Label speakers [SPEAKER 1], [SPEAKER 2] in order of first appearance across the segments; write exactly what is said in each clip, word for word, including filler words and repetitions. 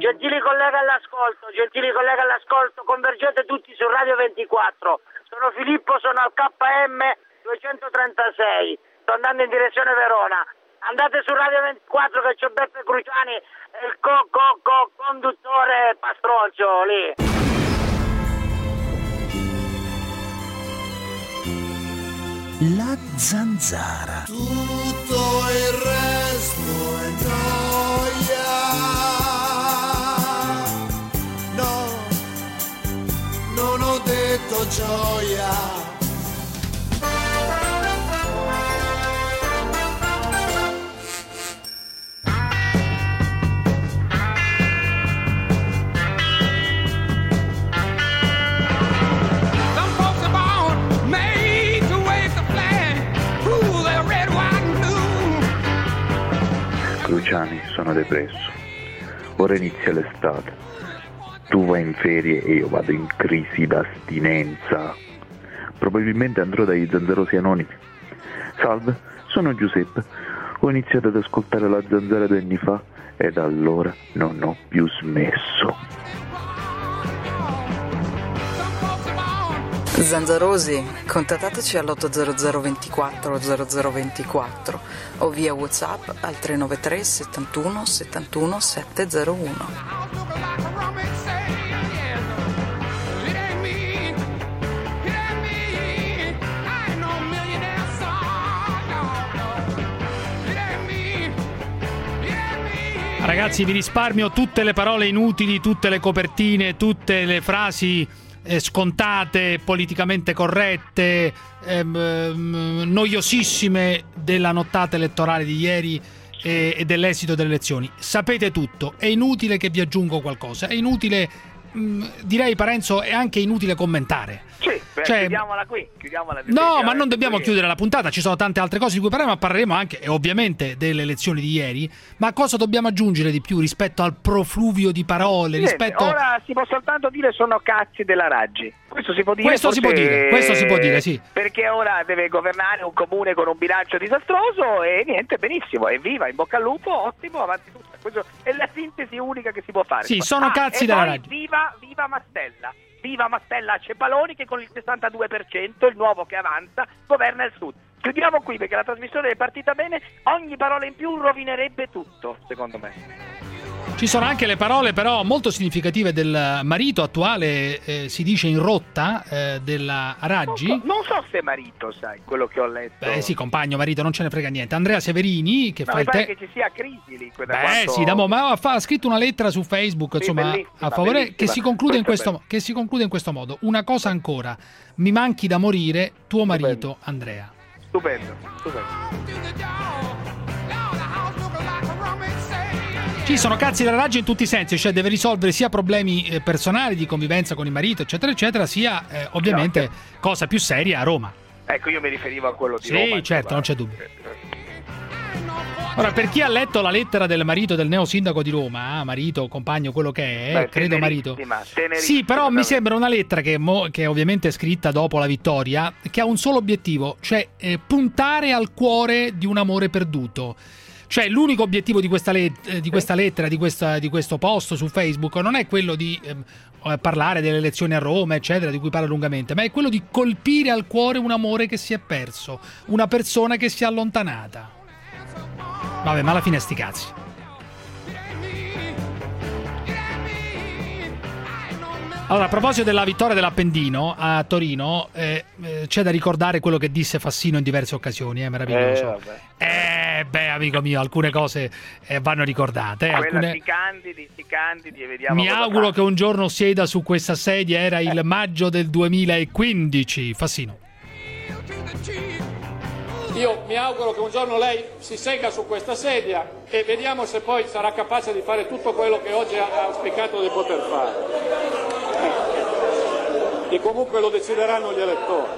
[SPEAKER 1] Gentili colleghi all'ascolto, gentili colleghi all'ascolto, convergete tutti su Radio ventiquattro. Sono Filippo, sono al K M duecentotrentasei, sto andando in direzione Verona. Andate su Radio ventiquattro che c'è Beppe Cruciani e il co, co, co conduttore Pastrocchio lì.
[SPEAKER 2] La zanzara.
[SPEAKER 3] Tutto il resto è gioia. No, non ho detto gioia.
[SPEAKER 4] Cruciani, sono depresso. Ora inizia l'estate. Tu vai in ferie e io vado in crisi d'astinenza. Probabilmente andrò dagli zanzarosi anonimi. Salve, sono Giuseppe. Ho iniziato ad ascoltare la zanzara due anni fa e da allora non ho più smesso.
[SPEAKER 5] Zanzarosi, contattateci all'otto zero zero ventiquattro zero zero ventiquattro o via WhatsApp al tre nove tre settantuno settantuno settecentouno.
[SPEAKER 6] Ragazzi, vi risparmio tutte le parole inutili, tutte le copertine, tutte le frasi Eh, scontate, politicamente corrette, ehm, ehm, noiosissime della nottata elettorale di ieri e, e dell'esito delle elezioni. Sapete tutto, è inutile che vi aggiungo qualcosa, è inutile, mh, direi Parenzo, è anche inutile commentare.
[SPEAKER 7] Sì, beh,
[SPEAKER 6] cioè,
[SPEAKER 7] chiudiamola qui, chiudiamola
[SPEAKER 6] no, ma non dobbiamo
[SPEAKER 7] qui.
[SPEAKER 6] chiudere la puntata, ci sono tante altre cose di cui parleremo, ma parleremo anche, e ovviamente, delle elezioni di ieri. Ma cosa dobbiamo aggiungere di più rispetto al profluvio di parole?
[SPEAKER 7] Niente,
[SPEAKER 6] rispetto...
[SPEAKER 7] Ora si può soltanto dire sono cazzi della Raggi. Questo si può dire.
[SPEAKER 6] Questo si può dire, questo si può dire, sì.
[SPEAKER 7] Perché ora deve governare un comune con un bilancio disastroso e niente, benissimo, evviva, in bocca al lupo, ottimo, avanti tutto. Questo è la sintesi unica che si può fare.
[SPEAKER 6] Sì, sono
[SPEAKER 7] ah,
[SPEAKER 6] cazzi
[SPEAKER 7] e
[SPEAKER 6] della
[SPEAKER 7] poi
[SPEAKER 6] Raggi.
[SPEAKER 7] Viva, viva Mastella. Viva Mastella Cepaloni che con il sessantadue per cento, il nuovo che avanza, governa il Sud. Chiudiamo qui perché la trasmissione è partita bene, ogni parola in più rovinerebbe tutto, secondo me.
[SPEAKER 6] Ci sono anche le parole però molto significative del marito attuale, eh, si dice in rotta, eh, della Raggi.
[SPEAKER 7] Non so, non so se marito, sai, quello che ho letto.
[SPEAKER 6] Beh sì, compagno, marito, non ce ne frega niente. Andrea Severini, che
[SPEAKER 7] no,
[SPEAKER 6] fa
[SPEAKER 7] mi
[SPEAKER 6] il
[SPEAKER 7] pare
[SPEAKER 6] te...
[SPEAKER 7] che ci sia crisi lì. Da
[SPEAKER 6] Beh
[SPEAKER 7] quanto...
[SPEAKER 6] sì, da mo, ma ha, ha scritto una lettera su Facebook,
[SPEAKER 7] sì,
[SPEAKER 6] insomma, a favore, che si, conclude in questo, che si conclude in questo modo. Una cosa ancora, mi manchi da morire, tuo marito, stupendo. Andrea.
[SPEAKER 7] Stupendo, stupendo.
[SPEAKER 6] Ci sono cazzi della Raggi in tutti i sensi, cioè deve risolvere sia problemi eh, personali di convivenza con il marito, eccetera, eccetera, sia eh, ovviamente no, che... cosa più seria a Roma.
[SPEAKER 7] Ecco, io mi riferivo a quello di
[SPEAKER 6] sì,
[SPEAKER 7] Roma.
[SPEAKER 6] Sì, certo, non c'è dubbio. Ora, per chi ha letto la lettera del marito del neo sindaco di Roma, ah, marito, compagno, quello che è, Beh, credo marito. Sì, però mi sembra una lettera che, mo, che è ovviamente scritta dopo la vittoria, che ha un solo obiettivo, cioè eh, puntare al cuore di un amore perduto. Cioè l'unico obiettivo di questa, let- di questa lettera, di, questa, di questo post su Facebook non è quello di eh, parlare delle elezioni a Roma, eccetera, di cui parla lungamente, ma è quello di colpire al cuore un amore che si è perso, una persona che si è allontanata. Vabbè, ma alla fine sti cazzi. Allora, a proposito della vittoria dell'Appendino a Torino, eh, eh, c'è da ricordare quello che disse Fassino in diverse occasioni, è eh, meraviglioso. Eh, eh, beh, amico mio, alcune cose eh, vanno ricordate. Eh, alcune...
[SPEAKER 7] si candidi, si candidi e vediamo.
[SPEAKER 6] Mi auguro fa. Che un giorno sieda su questa sedia, era il eh. maggio del duemilaquindici, Fassino.
[SPEAKER 8] Io mi auguro che un giorno lei si segga su questa sedia e vediamo se poi sarà capace di fare tutto quello che oggi ha auspicato di poter fare. E comunque lo decideranno gli elettori.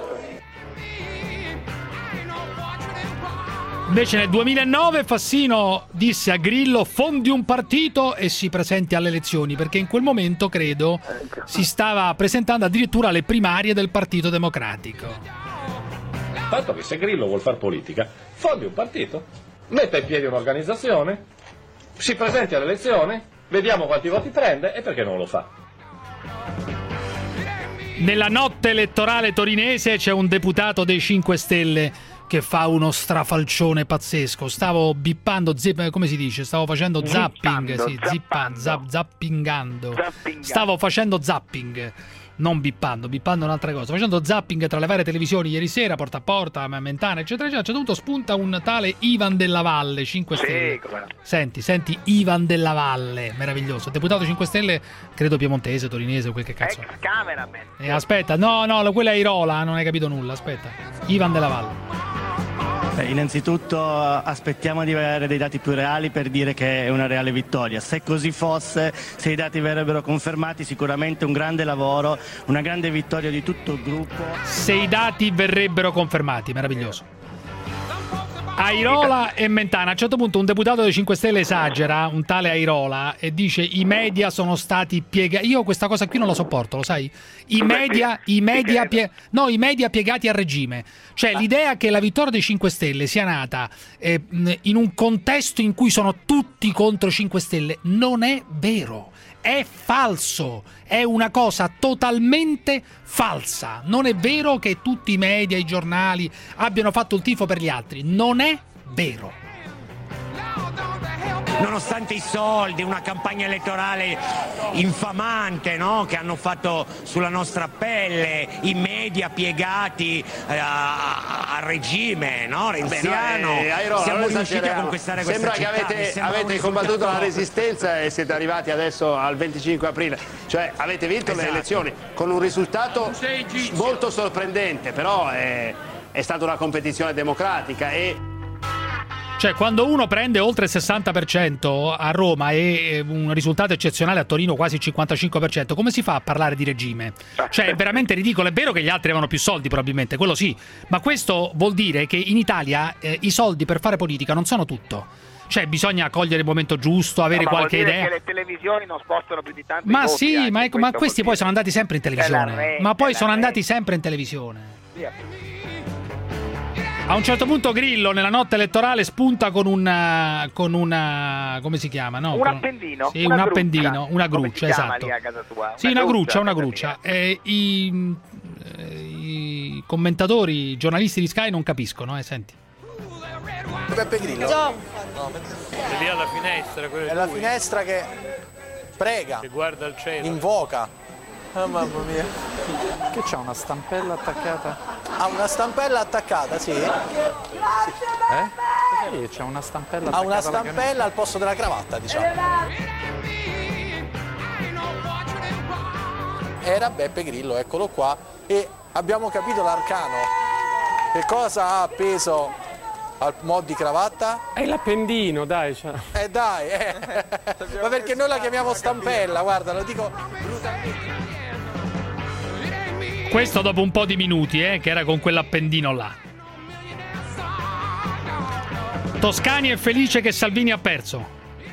[SPEAKER 6] Invece nel duemilanove Fassino disse a Grillo: fondi un partito e si presenti alle elezioni, perché in quel momento credo si stava presentando addirittura alle primarie del Partito Democratico.
[SPEAKER 9] Tanto che se Grillo vuol far politica, fondi un partito, metta in piedi un'organizzazione, si presenti alle elezioni vediamo quanti voti prende e perché non lo fa.
[SPEAKER 6] Nella notte elettorale torinese c'è un deputato dei cinque Stelle che fa uno strafalcione pazzesco. Stavo bippando, zip, come si dice? Stavo facendo zapping,
[SPEAKER 7] Zippando,
[SPEAKER 6] sì, zippa, zap, zappingando.
[SPEAKER 7] Zappingando.
[SPEAKER 6] Stavo facendo zapping, non bippando, bippando un'altra cosa. Facendo zapping tra le varie televisioni ieri sera, porta a porta, Mentana, eccetera, eccetera. C'è dovuto spunta un tale Ivan Della Valle, cinque Stelle.
[SPEAKER 7] Sì, come no.
[SPEAKER 6] Senti, senti Ivan Della Valle, meraviglioso. Deputato cinque Stelle, credo piemontese, torinese, quel che cazzo è.
[SPEAKER 7] Ex cameraman.
[SPEAKER 6] Eh, aspetta, no, no, quella è Airola, non hai capito nulla, aspetta. Ivan Della Valle.
[SPEAKER 10] Beh, innanzitutto aspettiamo di avere dei dati più reali per dire che è una reale vittoria. Se così fosse, se i dati verrebbero confermati, sicuramente un grande lavoro, una grande vittoria di tutto il gruppo.
[SPEAKER 6] Se i dati verrebbero confermati, meraviglioso. Airola e Mentana. A un certo punto un deputato dei cinque Stelle esagera, un tale Airola, e dice i media sono stati piegati. Io questa cosa qui non la sopporto, lo sai? I media, i media, pie... no, i media piegati al regime. Cioè l'idea che la vittoria dei cinque Stelle sia nata eh, in un contesto in cui sono tutti contro i cinque Stelle non è vero. È falso, è una cosa totalmente falsa. Non è vero che tutti i media, i giornali abbiano fatto il tifo per gli altri. Non è vero.
[SPEAKER 11] Nonostante i soldi, una campagna elettorale infamante, no? Che hanno fatto sulla nostra pelle, i media piegati eh, al regime, no? renziano,
[SPEAKER 12] Beh, no, eh, Airola,
[SPEAKER 11] siamo riusciti a conquistare questa
[SPEAKER 12] città. Sembra che avete, avete combattuto la resistenza e siete arrivati adesso al venticinque aprile, cioè avete vinto esatto. le elezioni con un risultato molto sorprendente, però è, è stata una competizione democratica e...
[SPEAKER 6] Cioè, quando uno prende oltre il sessanta per cento a Roma e un risultato eccezionale a Torino quasi il cinquantacinque per cento, come si fa a parlare di regime? Cioè, è veramente ridicolo. È vero che gli altri avevano più soldi, probabilmente, quello sì. Ma questo vuol dire che in Italia eh, i soldi per fare politica non sono tutto. Cioè, bisogna cogliere il momento giusto, avere
[SPEAKER 7] no,
[SPEAKER 6] qualche
[SPEAKER 7] vuol dire
[SPEAKER 6] idea.
[SPEAKER 7] che le televisioni non spostano più di tanto.
[SPEAKER 6] Ma sì, ma, ma questi poi sono andati sempre in televisione.
[SPEAKER 7] Rete,
[SPEAKER 6] ma poi sono
[SPEAKER 7] rete.
[SPEAKER 6] andati sempre in televisione. A un certo punto Grillo nella notte elettorale spunta con una con una come si chiama, no?
[SPEAKER 7] Un
[SPEAKER 6] con,
[SPEAKER 7] appendino,
[SPEAKER 6] sì,
[SPEAKER 7] una
[SPEAKER 6] un
[SPEAKER 7] gruccia,
[SPEAKER 6] appendino, una gruccia, esatto.
[SPEAKER 7] Lì a casa tua?
[SPEAKER 6] Sì, una, una gruccia, una gruccia. Eh, i, eh, I commentatori, i giornalisti di Sky non capiscono, eh, senti.
[SPEAKER 13] Beppe Grillo.
[SPEAKER 14] No. È lì alla finestra,
[SPEAKER 13] è la finestra che prega,
[SPEAKER 14] che guarda il cielo,
[SPEAKER 13] invoca. Oh, mamma mia.
[SPEAKER 15] Che c'ha una stampella attaccata?
[SPEAKER 13] Ha una stampella attaccata, sì.
[SPEAKER 15] Sì. Eh? Sì, c'è una stampella attaccata.
[SPEAKER 13] Ha una stampella al posto della cravatta, diciamo. Era Beppe Grillo, eccolo qua. E abbiamo capito l'arcano. Che cosa ha appeso al mod di cravatta?
[SPEAKER 15] È l'appendino, dai. Cioè.
[SPEAKER 13] Eh dai, eh. Ma perché noi la chiamiamo stampella, guarda, lo dico brutalmente.
[SPEAKER 6] Questo dopo un po' di minuti, eh, che era con quell'appendino là. Toscani è felice che Salvini ha perso.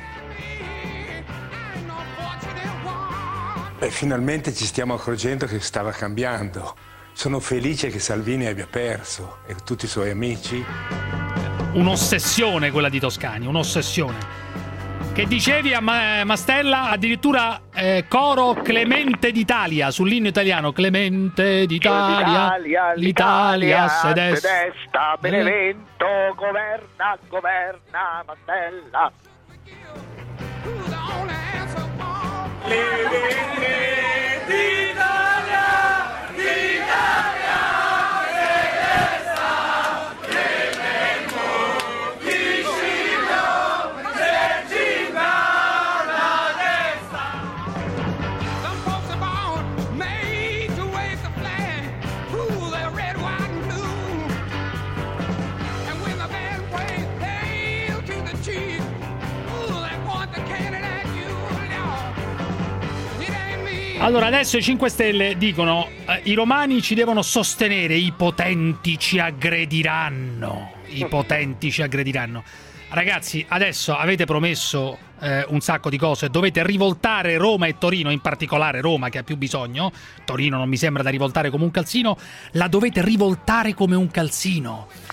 [SPEAKER 16] Beh, finalmente ci stiamo accorgendo che stava cambiando. Sono felice che Salvini abbia perso e tutti i suoi amici.
[SPEAKER 6] Un'ossessione quella di Toscani, un'ossessione. Che dicevi a Mastella addirittura eh, coro Clemente d'Italia sull'inno italiano. Clemente d'Italia,
[SPEAKER 7] l'Italia,
[SPEAKER 6] l'Italia sedesta,
[SPEAKER 7] sedesta Benevento, governa, governa Mastella.
[SPEAKER 3] Clemente d'Italia, d'Italia sedesta, Clemente vicino, regina la destra. Some folks are born made to wave the flag, rule their red, white, and blue. And when the band plays hail to the chief, ooh, they point the cannon at you, Lord. It ain't me.
[SPEAKER 6] Allora adesso i cinque Stelle dicono eh, i romani ci devono sostenere, i potenti ci aggrediranno, i potenti ci aggrediranno. Ragazzi, adesso avete promesso eh, un sacco di cose, dovete rivoltare Roma e Torino, in particolare Roma che ha più bisogno. Torino non mi sembra da rivoltare come un calzino, la dovete rivoltare come un calzino.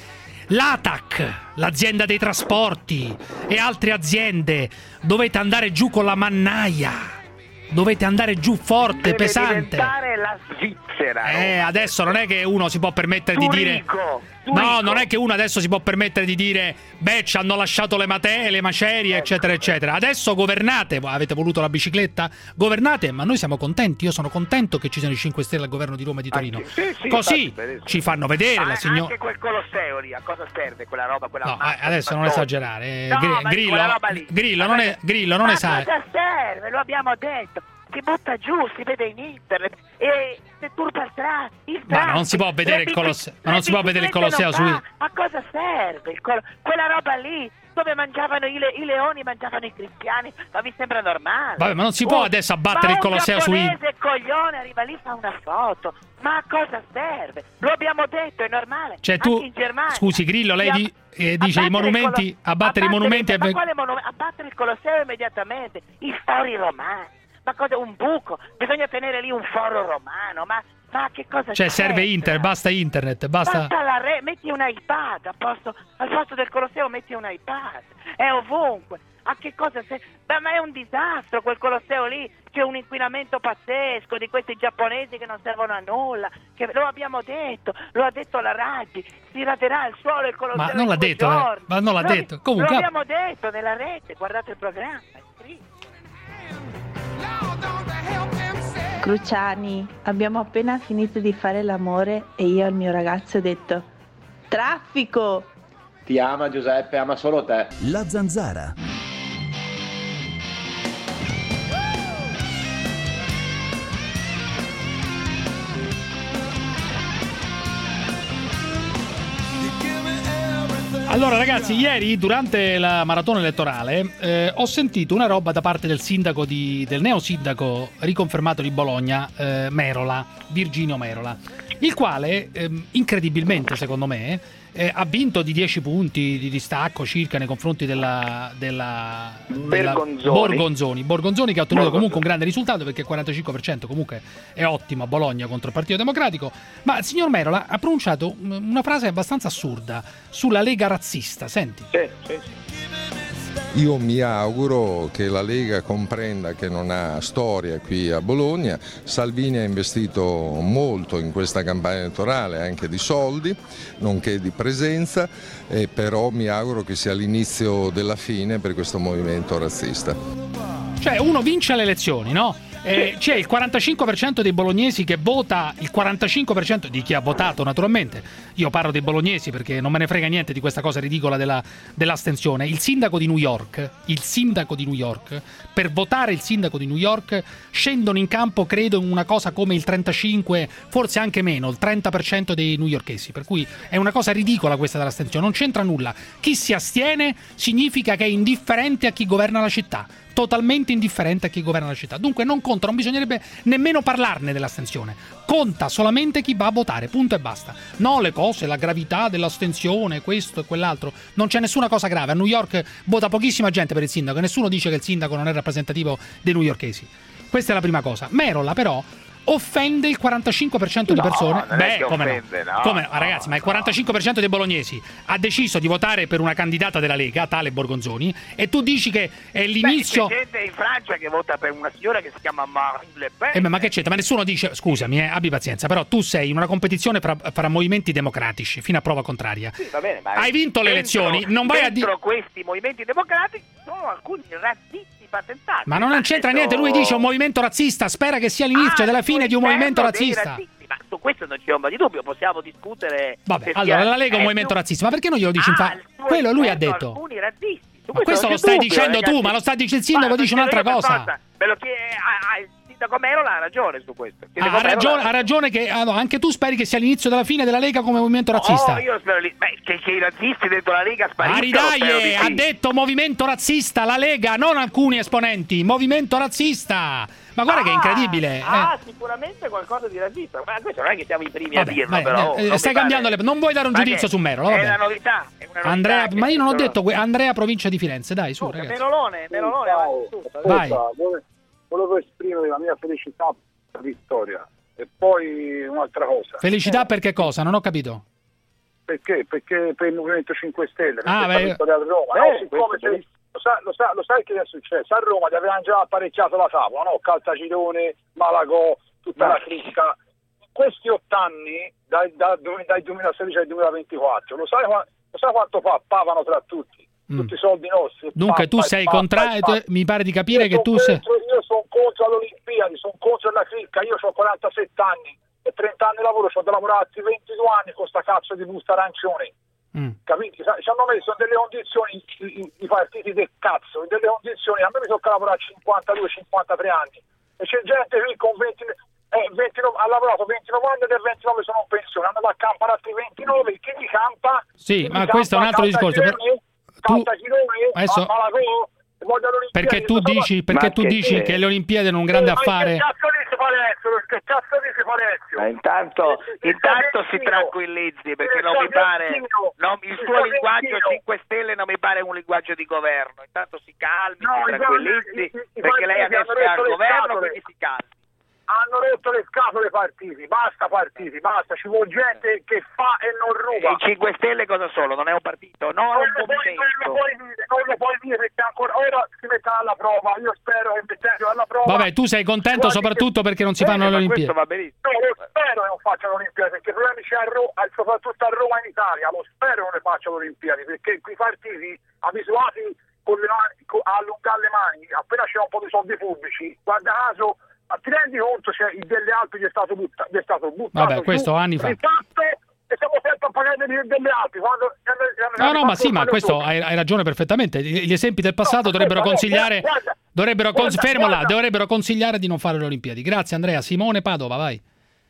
[SPEAKER 6] l'A T A C, l'azienda dei trasporti e altre aziende, dovete andare giù con la mannaia. Dovete andare giù forte,
[SPEAKER 7] Deve
[SPEAKER 6] pesante.
[SPEAKER 7] diventare la Svizzera.
[SPEAKER 6] Eh,
[SPEAKER 7] no?
[SPEAKER 6] adesso non è che uno si può permettere di dire.
[SPEAKER 7] Zurigo,
[SPEAKER 6] No,
[SPEAKER 7] Zurigo.
[SPEAKER 6] non è che uno adesso si può permettere di dire beh, ci hanno lasciato le matè, le macerie, eccetera, eccetera. Adesso governate, avete voluto la bicicletta? Governate, ma noi siamo contenti. Io sono contento che ci siano i cinque Stelle al governo di Roma e di Torino.
[SPEAKER 7] Anche- sì, sì,
[SPEAKER 6] Così
[SPEAKER 7] infatti, benissimo.
[SPEAKER 6] ci fanno vedere
[SPEAKER 7] Ma
[SPEAKER 6] la signora.
[SPEAKER 7] anche quel Colosseo lì, a cosa serve quella roba, quella
[SPEAKER 6] No,
[SPEAKER 7] mazza
[SPEAKER 6] eh, adesso
[SPEAKER 7] di
[SPEAKER 6] non
[SPEAKER 7] mattoni?
[SPEAKER 6] esagerare. eh,
[SPEAKER 7] No,
[SPEAKER 6] Gri-
[SPEAKER 7] ma
[SPEAKER 6] Grillo,
[SPEAKER 7] quella roba lì.
[SPEAKER 6] Grillo, non è, Grillo, non
[SPEAKER 7] Ma
[SPEAKER 6] ne sai.
[SPEAKER 7] cosa serve? Lo abbiamo detto. Si butta giù, si vede in internet e se turba il tra- il
[SPEAKER 6] Ma
[SPEAKER 7] traffico.
[SPEAKER 6] non si può vedere
[SPEAKER 7] Le
[SPEAKER 6] il
[SPEAKER 7] bici-
[SPEAKER 6] Colosseo. Ma
[SPEAKER 7] le
[SPEAKER 6] non si può vedere il
[SPEAKER 7] biciclette
[SPEAKER 6] Colosseo
[SPEAKER 7] non
[SPEAKER 6] su.
[SPEAKER 7] va. A cosa serve il col- quella roba lì? Dove mangiavano i, le- i leoni, mangiavano i cristiani, ma vi sembra normale?
[SPEAKER 6] Vabbè, ma non si può
[SPEAKER 7] Oh,
[SPEAKER 6] adesso abbattere
[SPEAKER 7] ma
[SPEAKER 6] il Colosseo su.
[SPEAKER 7] un giapponese coglione arriva lì, fa una foto. Ma a cosa serve? Lo abbiamo detto, è normale.
[SPEAKER 6] Cioè tu,
[SPEAKER 7] Anche in Germania.
[SPEAKER 6] scusi Grillo, lei
[SPEAKER 7] Si
[SPEAKER 6] di- eh, dice
[SPEAKER 7] abbattere
[SPEAKER 6] i monumenti,
[SPEAKER 7] il Colo-
[SPEAKER 6] abbattere i monumenti.
[SPEAKER 7] Ma
[SPEAKER 6] e-
[SPEAKER 7] quale monumento? Abbattere il Colosseo immediatamente, i fori romani. Ma cosa, un buco? Bisogna tenere lì un foro romano, ma, ma che cosa
[SPEAKER 6] Cioè serve
[SPEAKER 7] c'entra?
[SPEAKER 6] internet, basta internet, basta.
[SPEAKER 7] Basta la re- metti un iPad a posto, al posto del Colosseo metti un iPad, è ovunque. A che cosa serve? Ma, ma è un disastro quel Colosseo lì, c'è un inquinamento pazzesco di questi giapponesi che non servono a nulla, che lo abbiamo detto, lo ha detto la Raggi, si raderà il suolo il Colosseo.
[SPEAKER 6] Ma non
[SPEAKER 7] in
[SPEAKER 6] l'ha
[SPEAKER 7] due
[SPEAKER 6] detto, eh,
[SPEAKER 7] giorni.
[SPEAKER 6] ma non l'ha
[SPEAKER 7] Lo-
[SPEAKER 6] detto. Comunque-
[SPEAKER 7] lo abbiamo detto nella rete, guardate il programma, è scritto.
[SPEAKER 17] Cruciani, abbiamo appena finito di fare l'amore e io al mio ragazzo ho detto traffico!
[SPEAKER 18] Ti ama Giuseppe, ama solo te.
[SPEAKER 2] La Zanzara.
[SPEAKER 6] Allora ragazzi, ieri durante la maratona elettorale eh, ho sentito una roba da parte del sindaco di, del neo sindaco riconfermato di Bologna, eh, Merola, Virginio Merola, il quale ehm, incredibilmente secondo me eh, ha vinto di dieci punti di distacco circa nei confronti della, della, della
[SPEAKER 7] Bergonzoni.
[SPEAKER 6] Borgonzoni Borgonzoni che ha ottenuto
[SPEAKER 7] Borgonzoni.
[SPEAKER 6] comunque un grande risultato perché il quarantacinque per cento comunque è ottimo a Bologna contro il Partito Democratico, ma il signor Merola ha pronunciato una frase abbastanza assurda sulla Lega razzista, senti.
[SPEAKER 7] Sì, sì, sì.
[SPEAKER 19] Io mi auguro che la Lega comprenda che non ha storia qui a Bologna. Salvini ha investito molto in questa campagna elettorale, anche di soldi, nonché di presenza, e però mi auguro che sia l'inizio della fine per questo movimento razzista.
[SPEAKER 6] Cioè uno vince le elezioni, no? Eh, c'è il quarantacinque per cento dei bolognesi che vota, il quarantacinque per cento di chi ha votato naturalmente, io parlo dei bolognesi perché non me ne frega niente di questa cosa ridicola della, dell'astensione. Il sindaco di New York, il sindaco di New York, per votare il sindaco di New York scendono in campo credo in una cosa come il trentacinque, forse anche meno, il trenta per cento dei newyorkesi, per cui è una cosa ridicola questa dell'astensione, non c'entra nulla. Chi si astiene significa che è indifferente a chi governa la città, totalmente indifferente a chi governa la città. Dunque non conta, non bisognerebbe nemmeno parlarne dell'astensione. Conta solamente chi va a votare, punto e basta. No, le cose, la gravità dell'astensione, questo e quell'altro. Non c'è nessuna cosa grave. A New York vota pochissima gente per il sindaco e nessuno dice che il sindaco non è rappresentativo dei newyorkesi. Questa è la prima cosa. Merola però offende il quarantacinque per cento di
[SPEAKER 7] No,
[SPEAKER 6] persone.
[SPEAKER 7] non è
[SPEAKER 6] Beh,
[SPEAKER 7] che
[SPEAKER 6] come
[SPEAKER 7] offende,
[SPEAKER 6] no?
[SPEAKER 7] no,
[SPEAKER 6] Come,
[SPEAKER 7] no,
[SPEAKER 6] ragazzi, ma il quarantacinque per cento dei bolognesi ha deciso di votare per una candidata della Lega, tale Borgonzoni, e tu dici che è l'inizio.
[SPEAKER 7] Beh, c'è gente in Francia che vota per una signora che si chiama Marine Le Pen.
[SPEAKER 6] Eh, ma che c'entra? Ma nessuno dice, scusami, eh, abbi pazienza, però tu sei in una competizione fra, fra movimenti democratici, fino a prova contraria.
[SPEAKER 7] Sì, va bene, ma
[SPEAKER 6] Hai vinto le
[SPEAKER 7] dentro-
[SPEAKER 6] elezioni, non vai a dire.
[SPEAKER 7] Dentro questi movimenti democratici sono alcuni razzisti patentati.
[SPEAKER 6] Ma non c'entra niente, lui dice un movimento razzista, spera che sia l'inizio
[SPEAKER 7] Ah,
[SPEAKER 6] della fine di un movimento
[SPEAKER 7] all'interno dei
[SPEAKER 6] razzista.
[SPEAKER 7] razzisti, ma su questo non c'è ombra di dubbio, possiamo discutere.
[SPEAKER 6] Vabbè,
[SPEAKER 7] se
[SPEAKER 6] allora
[SPEAKER 7] sia-
[SPEAKER 6] la Lega è un
[SPEAKER 7] eh,
[SPEAKER 6] movimento
[SPEAKER 7] su-
[SPEAKER 6] razzista, ma perché non glielo dici in
[SPEAKER 7] Ah,
[SPEAKER 6] fa...
[SPEAKER 7] al suo
[SPEAKER 6] Quello lui ha
[SPEAKER 7] interno
[SPEAKER 6] detto.
[SPEAKER 7] alcuni razzisti. Su
[SPEAKER 6] Ma questo lo stai
[SPEAKER 7] c'è dubbio,
[SPEAKER 6] dicendo tu,
[SPEAKER 7] ragazzi.
[SPEAKER 6] ma lo sta dicendo il sindaco,
[SPEAKER 7] Ma
[SPEAKER 6] dice
[SPEAKER 7] lo
[SPEAKER 6] un'altra
[SPEAKER 7] chiedo io per
[SPEAKER 6] cosa.
[SPEAKER 7] forza. Me lo chiede, ah, ah, il sindaco Merola ha ragione su questo. Il
[SPEAKER 6] Ah,
[SPEAKER 7] sindaco
[SPEAKER 6] ha,
[SPEAKER 7] Merola
[SPEAKER 6] ragione, ha ragione che ah, no, anche tu speri che sia l'inizio della fine della Lega come movimento razzista.
[SPEAKER 7] Oh, io spero lì. Beh, che, che i razzisti dentro la Lega spariscano. spero di
[SPEAKER 6] Aridaie
[SPEAKER 7] sì.
[SPEAKER 6] ha detto movimento razzista, la Lega, non alcuni esponenti, movimento razzista. Ma guarda che è incredibile.
[SPEAKER 7] Ah,
[SPEAKER 6] eh.
[SPEAKER 7] sicuramente qualcosa di razzista. Ma questo non è che siamo i primi
[SPEAKER 6] Vabbè,
[SPEAKER 7] a dirlo,
[SPEAKER 6] vai,
[SPEAKER 7] però.
[SPEAKER 6] eh,
[SPEAKER 7] non
[SPEAKER 6] stai
[SPEAKER 7] mi
[SPEAKER 6] cambiando
[SPEAKER 7] pare-
[SPEAKER 6] le... Non vuoi dare un
[SPEAKER 7] Ma
[SPEAKER 6] giudizio
[SPEAKER 7] che-
[SPEAKER 6] su Merola,
[SPEAKER 7] È
[SPEAKER 6] vabbè.
[SPEAKER 7] una novità. È una novità
[SPEAKER 6] Andrea,
[SPEAKER 7] che
[SPEAKER 6] ma io non ho
[SPEAKER 7] adesso-
[SPEAKER 6] detto que- Andrea provincia di Firenze, dai, su, ragazzi.
[SPEAKER 7] Merolone, Merolone, avanti tutto.
[SPEAKER 6] Vai.
[SPEAKER 20] Volevo, volevo esprimere la mia felicità per la vittoria. E poi un'altra cosa.
[SPEAKER 6] Felicità per che cosa? Non ho capito.
[SPEAKER 20] perché? Perché per il Movimento cinque Stelle,
[SPEAKER 6] ah,
[SPEAKER 20] perché
[SPEAKER 6] beh.
[SPEAKER 20] vittoria a Roma.
[SPEAKER 12] Eh,
[SPEAKER 20] no, siccome se, lo, sa, lo, sa, lo sai che è successo? A Roma ti avevano già apparecchiato la tavola, no? Caltagirone, Malagò, tutta la cricca. Questi otto anni, dai, da, dai duemilasedici al duemilaventiquattro, lo sai, lo sai quanto pappavano tra tutti? Tutti i soldi nostri.
[SPEAKER 6] Dunque
[SPEAKER 20] pappa,
[SPEAKER 6] tu sei contrario, mi pare di capire
[SPEAKER 20] io
[SPEAKER 6] che tu
[SPEAKER 20] contro,
[SPEAKER 6] sei...
[SPEAKER 20] Io sono contro le Olimpiadi, sono contro la cricca, io ho quarantasette anni e trenta anni di lavoro, ho da lavorare altri ventidue anni con sta cazzo di busta arancione.
[SPEAKER 6] Mm.
[SPEAKER 20] Capiti? Ci hanno messo delle condizioni i, i partiti del cazzo, in delle condizioni, a me mi tocca lavorare cinquantadue cinquantatré anni e c'è gente qui con venti, eh, ventinove, ha lavorato ventinove anni e del ventinove sono in pensione, hanno da campare altri ventinove, chi mi campa?
[SPEAKER 6] Sì,
[SPEAKER 20] chi
[SPEAKER 6] ma questo è un altro discorso. Per... Tu... Adesso... Perché tu dici, perché tu dici che le Olimpiadi hanno un grande affare.
[SPEAKER 20] Che cazzo dice Palezzo? Che cazzo dice Palezzo?
[SPEAKER 7] Ma intanto, intanto si tranquillizzi, perché non mi pare, non, il suo linguaggio cinque Stelle non mi pare un linguaggio di governo. Intanto si calmi,
[SPEAKER 20] no,
[SPEAKER 7] si tranquillizzi, perché lei adesso è al governo, quindi si calmi.
[SPEAKER 20] Hanno rotto le scatole i partiti, basta partiti, basta, ci vuole gente che fa e non ruba.
[SPEAKER 7] E i cinque Stelle cosa sono? Non è un partito? No,
[SPEAKER 20] non,
[SPEAKER 7] è un
[SPEAKER 20] lo puoi, non lo puoi dire, non lo puoi dire perché ancora ora si metterà alla prova, io spero che mettendo alla prova.
[SPEAKER 6] Vabbè, tu sei contento Guardi soprattutto che... perché non si fanno
[SPEAKER 20] eh,
[SPEAKER 6] le Olimpiadi.
[SPEAKER 20] Questo va benissimo. No, lo spero che non facciano le Olimpiadi, perché i problemi c'è a Roma, soprattutto a Roma in Italia, lo spero che non le facciano le Olimpiadi, perché quei partiti abituati con le mani, con, a allungare le mani, appena c'è un po' di soldi pubblici, guarda caso. Ma ti rendi conto se il delle Alpi gli è stato buttato, gli è stato buttato
[SPEAKER 6] Vabbè, questo
[SPEAKER 20] giù,
[SPEAKER 6] anni fa.
[SPEAKER 20] Rifatto, e siamo sempre a pagare delle, delle Alpi. Quando,
[SPEAKER 6] no, no, ma sì, ma questo hai, hai ragione perfettamente. Gli esempi del passato no, dovrebbero questo, consigliare, guarda, dovrebbero, guarda, cons- fermo guarda. là, dovrebbero consigliare di non fare le Olimpiadi. Grazie Andrea. Simone Padova, vai.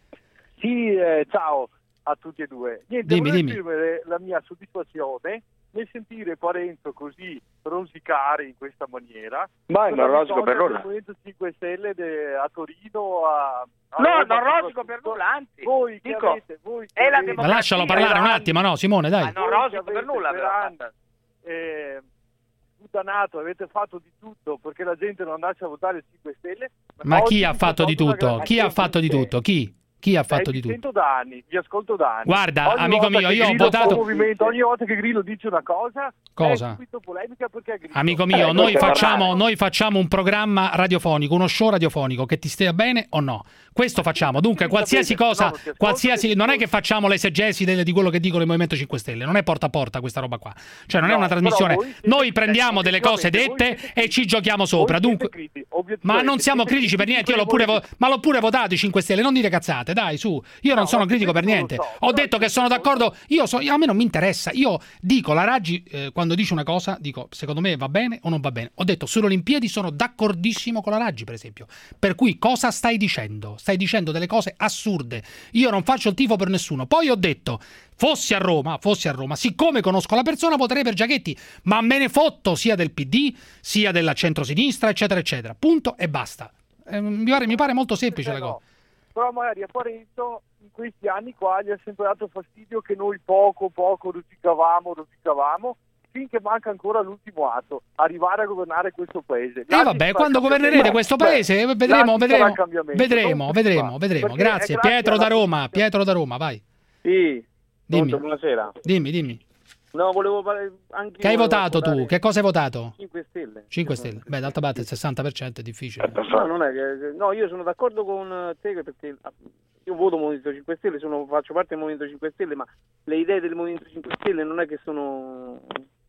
[SPEAKER 21] Sì, eh, ciao a tutti e due. Niente,
[SPEAKER 6] dimmi,
[SPEAKER 21] volevo
[SPEAKER 6] dimmi.
[SPEAKER 21] esprimere la mia soddisfazione nel sentire Parenzo così rosicare in questa maniera.
[SPEAKER 12] Ma non rosico per nulla.
[SPEAKER 21] Il Movimento cinque Stelle de, a Torino a, a
[SPEAKER 7] no, non rosico per nulla, anzi
[SPEAKER 21] voi
[SPEAKER 7] dico,
[SPEAKER 21] avete, voi
[SPEAKER 7] è la
[SPEAKER 21] avete,
[SPEAKER 6] ma lascialo parlare un attimo, no Simone, dai.
[SPEAKER 7] Ma non rosico per nulla,
[SPEAKER 21] per anni, eh, puttanato, avete fatto di tutto perché la gente non andasse a votare il cinque Stelle.
[SPEAKER 6] Ma, ma chi ha fatto di tutto? Chi ha fatto di tutto? Chi? Chi ha fatto
[SPEAKER 21] eh,
[SPEAKER 6] di tutto?
[SPEAKER 21] Sento da anni, vi ascolto da anni.
[SPEAKER 6] Guarda,
[SPEAKER 21] ogni
[SPEAKER 6] amico mio, io ho votato.
[SPEAKER 21] Movimento, ogni volta che Grillo dice una cosa,
[SPEAKER 6] cosa?
[SPEAKER 21] È polemica perché Grillo...
[SPEAKER 6] Amico mio, eh, noi, facciamo, noi facciamo un programma radiofonico, uno show radiofonico, che ti stia bene o no? Questo facciamo. Dunque, qualsiasi cosa, qualsiasi, non è che facciamo l'esegesi di quello che dicono il Movimento cinque Stelle, non è porta a porta questa roba qua. Cioè, non è una trasmissione. Noi prendiamo delle cose dette e ci giochiamo sopra. Dunque, ma non siamo critici per niente. Io l'ho pure, ma l'ho pure votato i cinque Stelle. Non dire cazzate, dai, su. Io non sono critico per niente. Ho detto che sono d'accordo. Io so, a me non mi interessa. Io dico la Raggi eh, quando dice una cosa, dico secondo me va bene o non va bene. Ho detto sulle Olimpiadi sono d'accordissimo con la Raggi, per esempio. Per cui cosa stai dicendo? Stai dicendo delle cose assurde. Io non faccio il tifo per nessuno. Poi ho detto, fossi a Roma, fossi a Roma, siccome conosco la persona voterei per Giachetti, ma me ne fotto sia del P D, sia della centrosinistra, eccetera, eccetera. Punto e basta. Eh, mi, pare, mi pare molto semplice
[SPEAKER 21] eh,
[SPEAKER 6] la cosa.
[SPEAKER 21] No. Però magari a Parenzo in questi anni qua gli ha sempre dato fastidio che noi poco poco rosicavamo, rosicavamo, finché manca ancora l'ultimo atto, arrivare a governare questo paese.
[SPEAKER 6] E eh vabbè, quando governerete questo paese beh, vedremo, vedremo, vedremo, vedremo, vedremo. Grazie, Pietro da Roma, Pietro da Roma, vai.
[SPEAKER 22] Sì,
[SPEAKER 6] dimmi.
[SPEAKER 22] Buonasera.
[SPEAKER 6] Dimmi, dimmi.
[SPEAKER 22] No, volevo parlare anche
[SPEAKER 6] Che hai votato tu? Che cosa hai votato?
[SPEAKER 22] cinque Stelle.
[SPEAKER 6] cinque Stelle. Beh, d'altra parte il sessanta per cento è difficile.
[SPEAKER 22] No, non è che, no, io sono d'accordo con te perché io voto Movimento cinque Stelle, sono, faccio parte del Movimento cinque Stelle, ma le idee del Movimento cinque Stelle non è che sono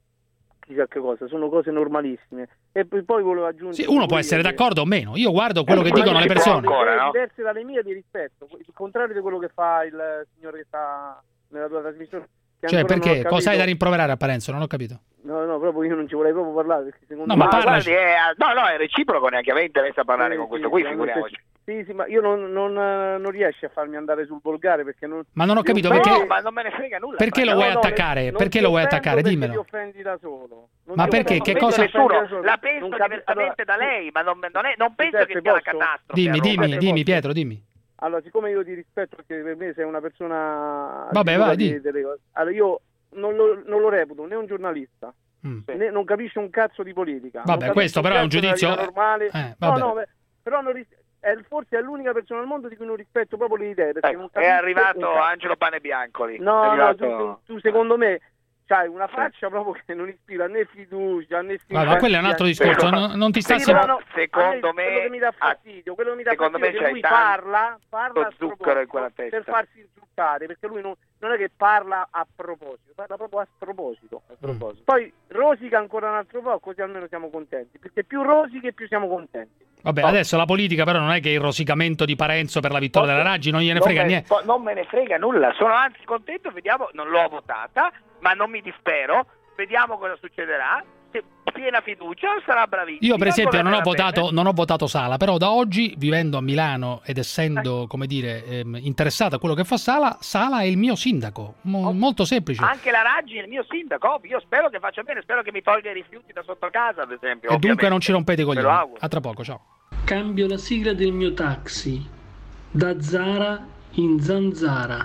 [SPEAKER 22] chissà che cosa, sono cose normalissime. E poi volevo aggiungere...
[SPEAKER 6] Sì, uno può essere che... d'accordo o meno. Io guardo quello eh, che dicono le persone.
[SPEAKER 22] Ancora, no? Diverse dalle mie di rispetto, il contrario di quello che fa il signore che sta nella tua trasmissione.
[SPEAKER 6] Cioè, perché? Cosa hai da rimproverare a Parenzo? Non ho capito.
[SPEAKER 22] No, no, proprio io non ci vorrei proprio parlare perché secondo
[SPEAKER 6] no,
[SPEAKER 22] me...
[SPEAKER 6] ma parla...
[SPEAKER 7] guardi, è, no, no, è reciproco, neanche a me interessa parlare
[SPEAKER 22] sì,
[SPEAKER 7] con
[SPEAKER 22] sì,
[SPEAKER 7] questo qui,
[SPEAKER 22] sì,
[SPEAKER 7] figuriamoci.
[SPEAKER 22] Sì, sì, ma io non, non, non riesci a farmi andare sul volgare perché non...
[SPEAKER 6] Ma non ho capito
[SPEAKER 22] io...
[SPEAKER 6] perché...
[SPEAKER 7] No, ma non me ne frega nulla.
[SPEAKER 6] Perché lo vuoi
[SPEAKER 22] no,
[SPEAKER 6] attaccare?
[SPEAKER 22] No,
[SPEAKER 6] perché lo vuoi attaccare? Dimmelo.
[SPEAKER 22] Ti offendi da solo. Non
[SPEAKER 6] ma perché? Che cosa...
[SPEAKER 7] Nessuno. La penso diversamente da lei, ma non, non, è, non penso che sia una catastrofe.
[SPEAKER 6] Dimmi, dimmi, dimmi, Pietro, dimmi.
[SPEAKER 22] Allora, siccome io ti rispetto perché per me sei una persona...
[SPEAKER 6] Vabbè, vai, di.
[SPEAKER 22] Delle cose. Allora, io non lo, non lo reputo né un giornalista, mm. né, non capisce un cazzo di politica.
[SPEAKER 6] Vabbè, questo però è un giudizio...
[SPEAKER 22] normale.
[SPEAKER 6] Eh,
[SPEAKER 22] no, no, però non ris... è, forse è l'unica persona al mondo di cui non rispetto proprio le idee. Perché
[SPEAKER 7] Ecco,
[SPEAKER 22] non
[SPEAKER 7] è
[SPEAKER 22] capisce
[SPEAKER 7] arrivato
[SPEAKER 22] un cazzo.
[SPEAKER 7] Angelo Panebiancoli.
[SPEAKER 22] No,
[SPEAKER 7] È
[SPEAKER 22] no,
[SPEAKER 7] arrivato-
[SPEAKER 22] tu, tu- tu secondo me c'hai una faccia proprio che non ispira né fiducia né
[SPEAKER 6] Guarda, ma quello è un altro discorso, non, non ti sta
[SPEAKER 22] Sì,
[SPEAKER 6] sim-
[SPEAKER 22] però no,
[SPEAKER 7] secondo
[SPEAKER 22] a me
[SPEAKER 7] me-
[SPEAKER 22] quello che mi dà fastidio, quello che mi dà
[SPEAKER 7] secondo
[SPEAKER 22] fastidio
[SPEAKER 7] me
[SPEAKER 22] è che
[SPEAKER 7] c'hai
[SPEAKER 22] lui
[SPEAKER 7] tanto
[SPEAKER 22] parla, parla a
[SPEAKER 7] zucchero
[SPEAKER 22] sproposito
[SPEAKER 7] in quella testa.
[SPEAKER 22] per farsi insultare, perché lui non, non è che parla a proposito, parla proprio a sproposito, a proposito. Poi rosica ancora un altro po', così almeno siamo contenti, perché più rosiche più siamo contenti.
[SPEAKER 6] Vabbè, adesso la politica però non è che il rosicamento di Parenzo per la vittoria della Raggi, non gliene
[SPEAKER 7] Non
[SPEAKER 6] frega
[SPEAKER 7] me-
[SPEAKER 6] niente.
[SPEAKER 7] po- non me ne frega nulla, sono anzi contento, vediamo, non l'ho votata, ma non mi dispero, vediamo cosa succederà. Se piena fiducia sarà bravissimo.
[SPEAKER 6] Io per esempio non ho votato non ho votato Sala, però da oggi, vivendo a Milano ed essendo, come dire, ehm, interessato a quello che fa Sala, Sala è il mio sindaco, Mo- molto semplice.
[SPEAKER 7] Anche la Raggi è il mio sindaco, ovvio, io spero che faccia bene, spero che mi tolga i rifiuti da sotto casa, ad esempio.
[SPEAKER 6] E dunque non ci rompete i
[SPEAKER 7] Me lo
[SPEAKER 6] coglioni.
[SPEAKER 7] auguro.
[SPEAKER 6] A tra poco, ciao.
[SPEAKER 1] Cambio la sigla del mio taxi da Zara in Zanzara.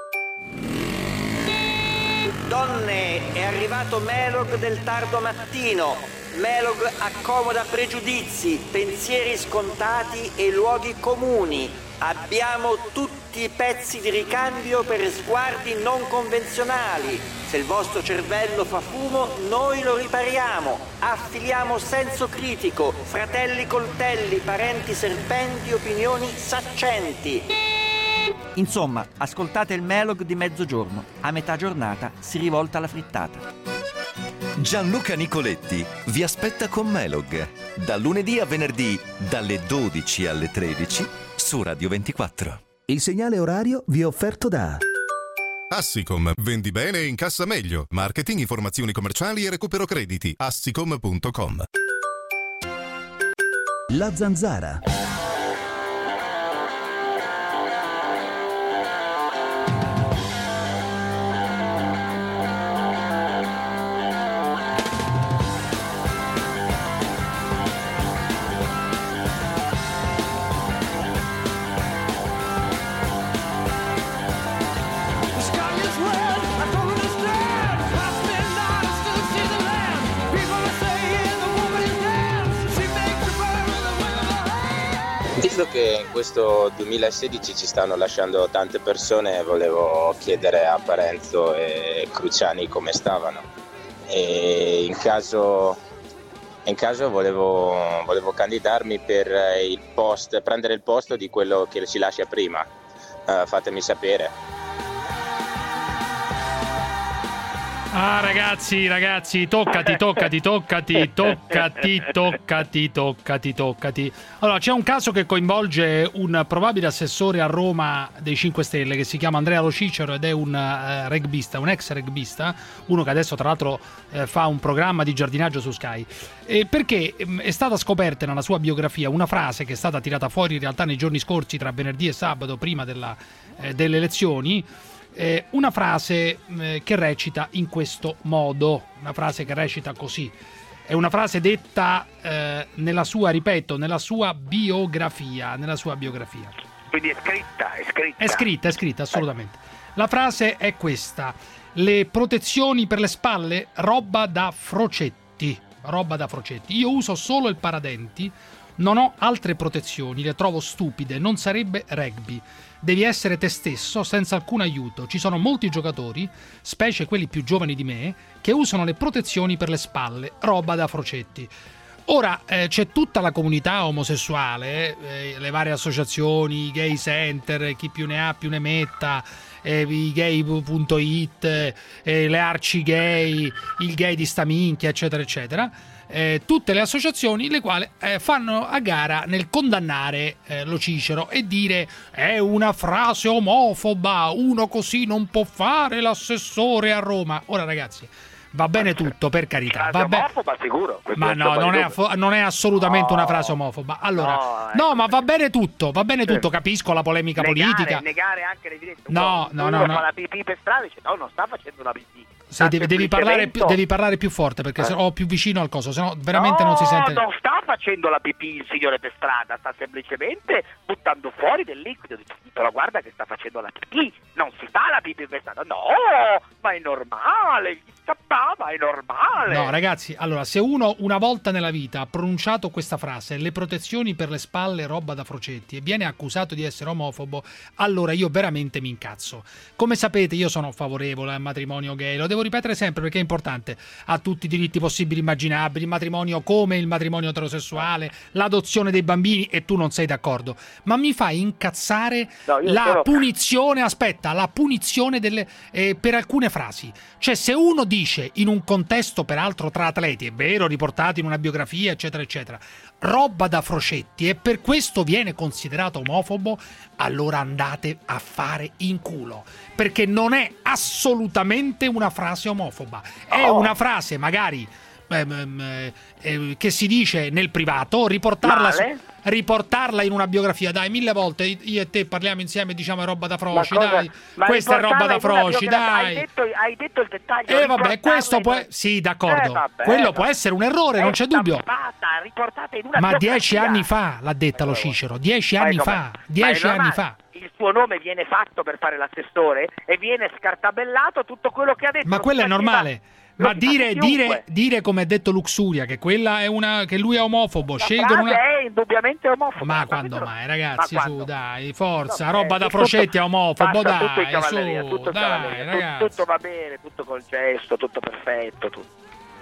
[SPEAKER 4] Donne, è arrivato Melog del tardo mattino. Melog accomoda pregiudizi, pensieri scontati e luoghi comuni. Abbiamo tutti i pezzi di ricambio per sguardi non convenzionali. Se il vostro cervello fa fumo, noi lo ripariamo. Affiliamo senso critico, fratelli coltelli, parenti serpenti, opinioni saccenti.
[SPEAKER 23] Insomma, ascoltate il Melog di mezzogiorno. A metà giornata si rivolta la frittata.
[SPEAKER 24] Gianluca Nicoletti vi aspetta con Melog, da lunedì a venerdì, dalle dodici alle tredici, su Radio ventiquattro.
[SPEAKER 2] Il segnale orario vi è offerto da
[SPEAKER 25] Assicom, vendi bene e incassa meglio. Marketing, informazioni commerciali e recupero crediti. Assicom punto com.
[SPEAKER 2] La Zanzara.
[SPEAKER 3] The sky is red, I don't understand. Past midnight, I still see the land. People are saying the woman is dead. She makes the burn of the wind.
[SPEAKER 26] Visto che in questo duemilasedici ci stanno lasciando tante persone, volevo chiedere a Parenzo e Cruciani come stavano. E in caso, in caso volevo, volevo candidarmi per il post, prendere il posto di quello che ci lascia prima. Uh, fatemi sapere.
[SPEAKER 6] Ah ragazzi, ragazzi, toccati, toccati, toccati, toccati, toccati, toccati, toccati. Allora, c'è un caso che coinvolge un probabile assessore a Roma dei cinque Stelle che si chiama Andrea Lo Cicero ed è un uh, rugbista, un ex rugbista, uno che adesso tra l'altro eh, fa un programma di giardinaggio su Sky. Eh, perché mh, è stata scoperta nella sua biografia una frase che è stata tirata fuori in realtà nei giorni scorsi, tra venerdì e sabato, prima della, eh, delle elezioni. Eh, una frase eh, che recita in questo modo, una frase che recita così, è una frase detta eh, nella sua, ripeto, nella sua biografia, nella sua biografia.
[SPEAKER 7] Quindi è scritta, è scritta.
[SPEAKER 6] È scritta, è scritta, assolutamente. La frase è questa: le protezioni per le spalle, roba da frocetti, roba da frocetti. Io uso solo il paradenti, non ho altre protezioni, le trovo stupide, non sarebbe rugby. Devi essere te stesso senza alcun aiuto. Ci sono molti giocatori, specie quelli più giovani di me, che usano le protezioni per le spalle, roba da frocetti. Ora eh, c'è tutta la comunità omosessuale, eh, le varie associazioni, i gay center, chi più ne ha più ne metta, eh, i gay punto it, eh, le arci gay, il gay di sta minchia, eccetera, eccetera. Eh, tutte le associazioni le quali eh, fanno a gara nel condannare eh, Lo Cicero e dire è una frase omofoba, uno così non può fare l'assessore a Roma. Ora ragazzi, va bene tutto, per carità, va bene.
[SPEAKER 7] Omofoba sicuro.
[SPEAKER 6] Ma no, non è, affo- non è assolutamente no. una frase omofoba. Allora, no, ecco. no, ma va bene tutto, va bene tutto, capisco la polemica
[SPEAKER 7] negare,
[SPEAKER 6] politica.
[SPEAKER 7] Negare anche l'evidenza.
[SPEAKER 6] No, no, no, no.
[SPEAKER 7] Fa la pipì per strada, dice no, non sta facendo una pipì.
[SPEAKER 6] Se devi, devi, parlare più, devi parlare più forte perché eh. se no più vicino al coso, se no veramente
[SPEAKER 7] no,
[SPEAKER 6] non si sente.
[SPEAKER 7] Non sta facendo la pipì il signore per strada, sta semplicemente buttando fuori del liquido. Però guarda che sta facendo la pipì, non si fa la pipì per strada, no, ma è normale, gli scappava, è normale.
[SPEAKER 6] No, ragazzi, allora, se uno una volta nella vita ha pronunciato questa frase, le protezioni per le spalle, roba da frocetti, e viene accusato di essere omofobo, allora io veramente mi incazzo. Come sapete, io sono favorevole al matrimonio gay, lo devo ripetere sempre perché è importante. Ha tutti i diritti possibili e immaginabili, il matrimonio come il matrimonio eterosessuale, l'adozione dei bambini, e tu non sei d'accordo. Ma mi fai incazzare
[SPEAKER 7] no,
[SPEAKER 6] la
[SPEAKER 7] sono...
[SPEAKER 6] punizione, aspetta, la punizione delle, eh, per alcune frasi. Cioè, se uno dice in un contesto peraltro tra atleti, è vero, riportato in una biografia, eccetera, eccetera, roba da frocetti, e per questo viene considerato omofobo, allora andate a fare in culo, perché non è assolutamente una frase omofoba, è
[SPEAKER 7] oh.
[SPEAKER 6] una frase magari ehm, eh, che si dice nel privato, riportarla, su, riportarla in una biografia, dai, mille volte io e te parliamo insieme e diciamo è roba da froci,
[SPEAKER 7] Ma cosa,
[SPEAKER 6] dai,
[SPEAKER 7] ma
[SPEAKER 6] questa è roba da froci, dai.
[SPEAKER 7] Hai detto, hai detto il dettaglio.
[SPEAKER 6] E eh, vabbè, questo può... Sì, d'accordo.
[SPEAKER 7] Eh, vabbè,
[SPEAKER 6] Quello
[SPEAKER 7] eh,
[SPEAKER 6] può essere un errore, non c'è dubbio.
[SPEAKER 7] Stampata, riportata in una
[SPEAKER 6] Ma
[SPEAKER 7] biografia.
[SPEAKER 6] dieci anni fa l'ha detta lo Cicero, dieci anni
[SPEAKER 7] Ma
[SPEAKER 6] fa,
[SPEAKER 7] com'è?
[SPEAKER 6] dieci
[SPEAKER 7] Ma è
[SPEAKER 6] anni
[SPEAKER 7] normale.
[SPEAKER 6] fa.
[SPEAKER 7] Il suo nome viene fatto per fare l'assessore e viene scartabellato tutto quello che ha detto.
[SPEAKER 6] Ma
[SPEAKER 7] lo
[SPEAKER 6] quello è
[SPEAKER 7] faceva-
[SPEAKER 6] normale.
[SPEAKER 7] lo
[SPEAKER 6] Ma dire,
[SPEAKER 7] faceva
[SPEAKER 6] dire,
[SPEAKER 7] chiunque.
[SPEAKER 6] dire come ha detto Luxuria che quella è una che lui è omofobo,
[SPEAKER 7] La
[SPEAKER 6] scelgono
[SPEAKER 7] frase
[SPEAKER 6] una...
[SPEAKER 7] è indubbiamente omofoba.
[SPEAKER 6] Ma quando mai, ragazzi,
[SPEAKER 7] Ma
[SPEAKER 6] su,
[SPEAKER 7] quando?
[SPEAKER 6] dai, forza,
[SPEAKER 7] No,
[SPEAKER 6] roba
[SPEAKER 7] eh,
[SPEAKER 6] da
[SPEAKER 7] tutto-
[SPEAKER 6] frocetti è omofobo,
[SPEAKER 7] basta, tutto in
[SPEAKER 6] dai,
[SPEAKER 7] cavalleria,
[SPEAKER 6] su,
[SPEAKER 7] tutto in
[SPEAKER 6] dai,
[SPEAKER 7] cavalleria, tu-
[SPEAKER 6] ragazzi.
[SPEAKER 7] tutto va bene, tutto col gesto, tutto perfetto, tutto.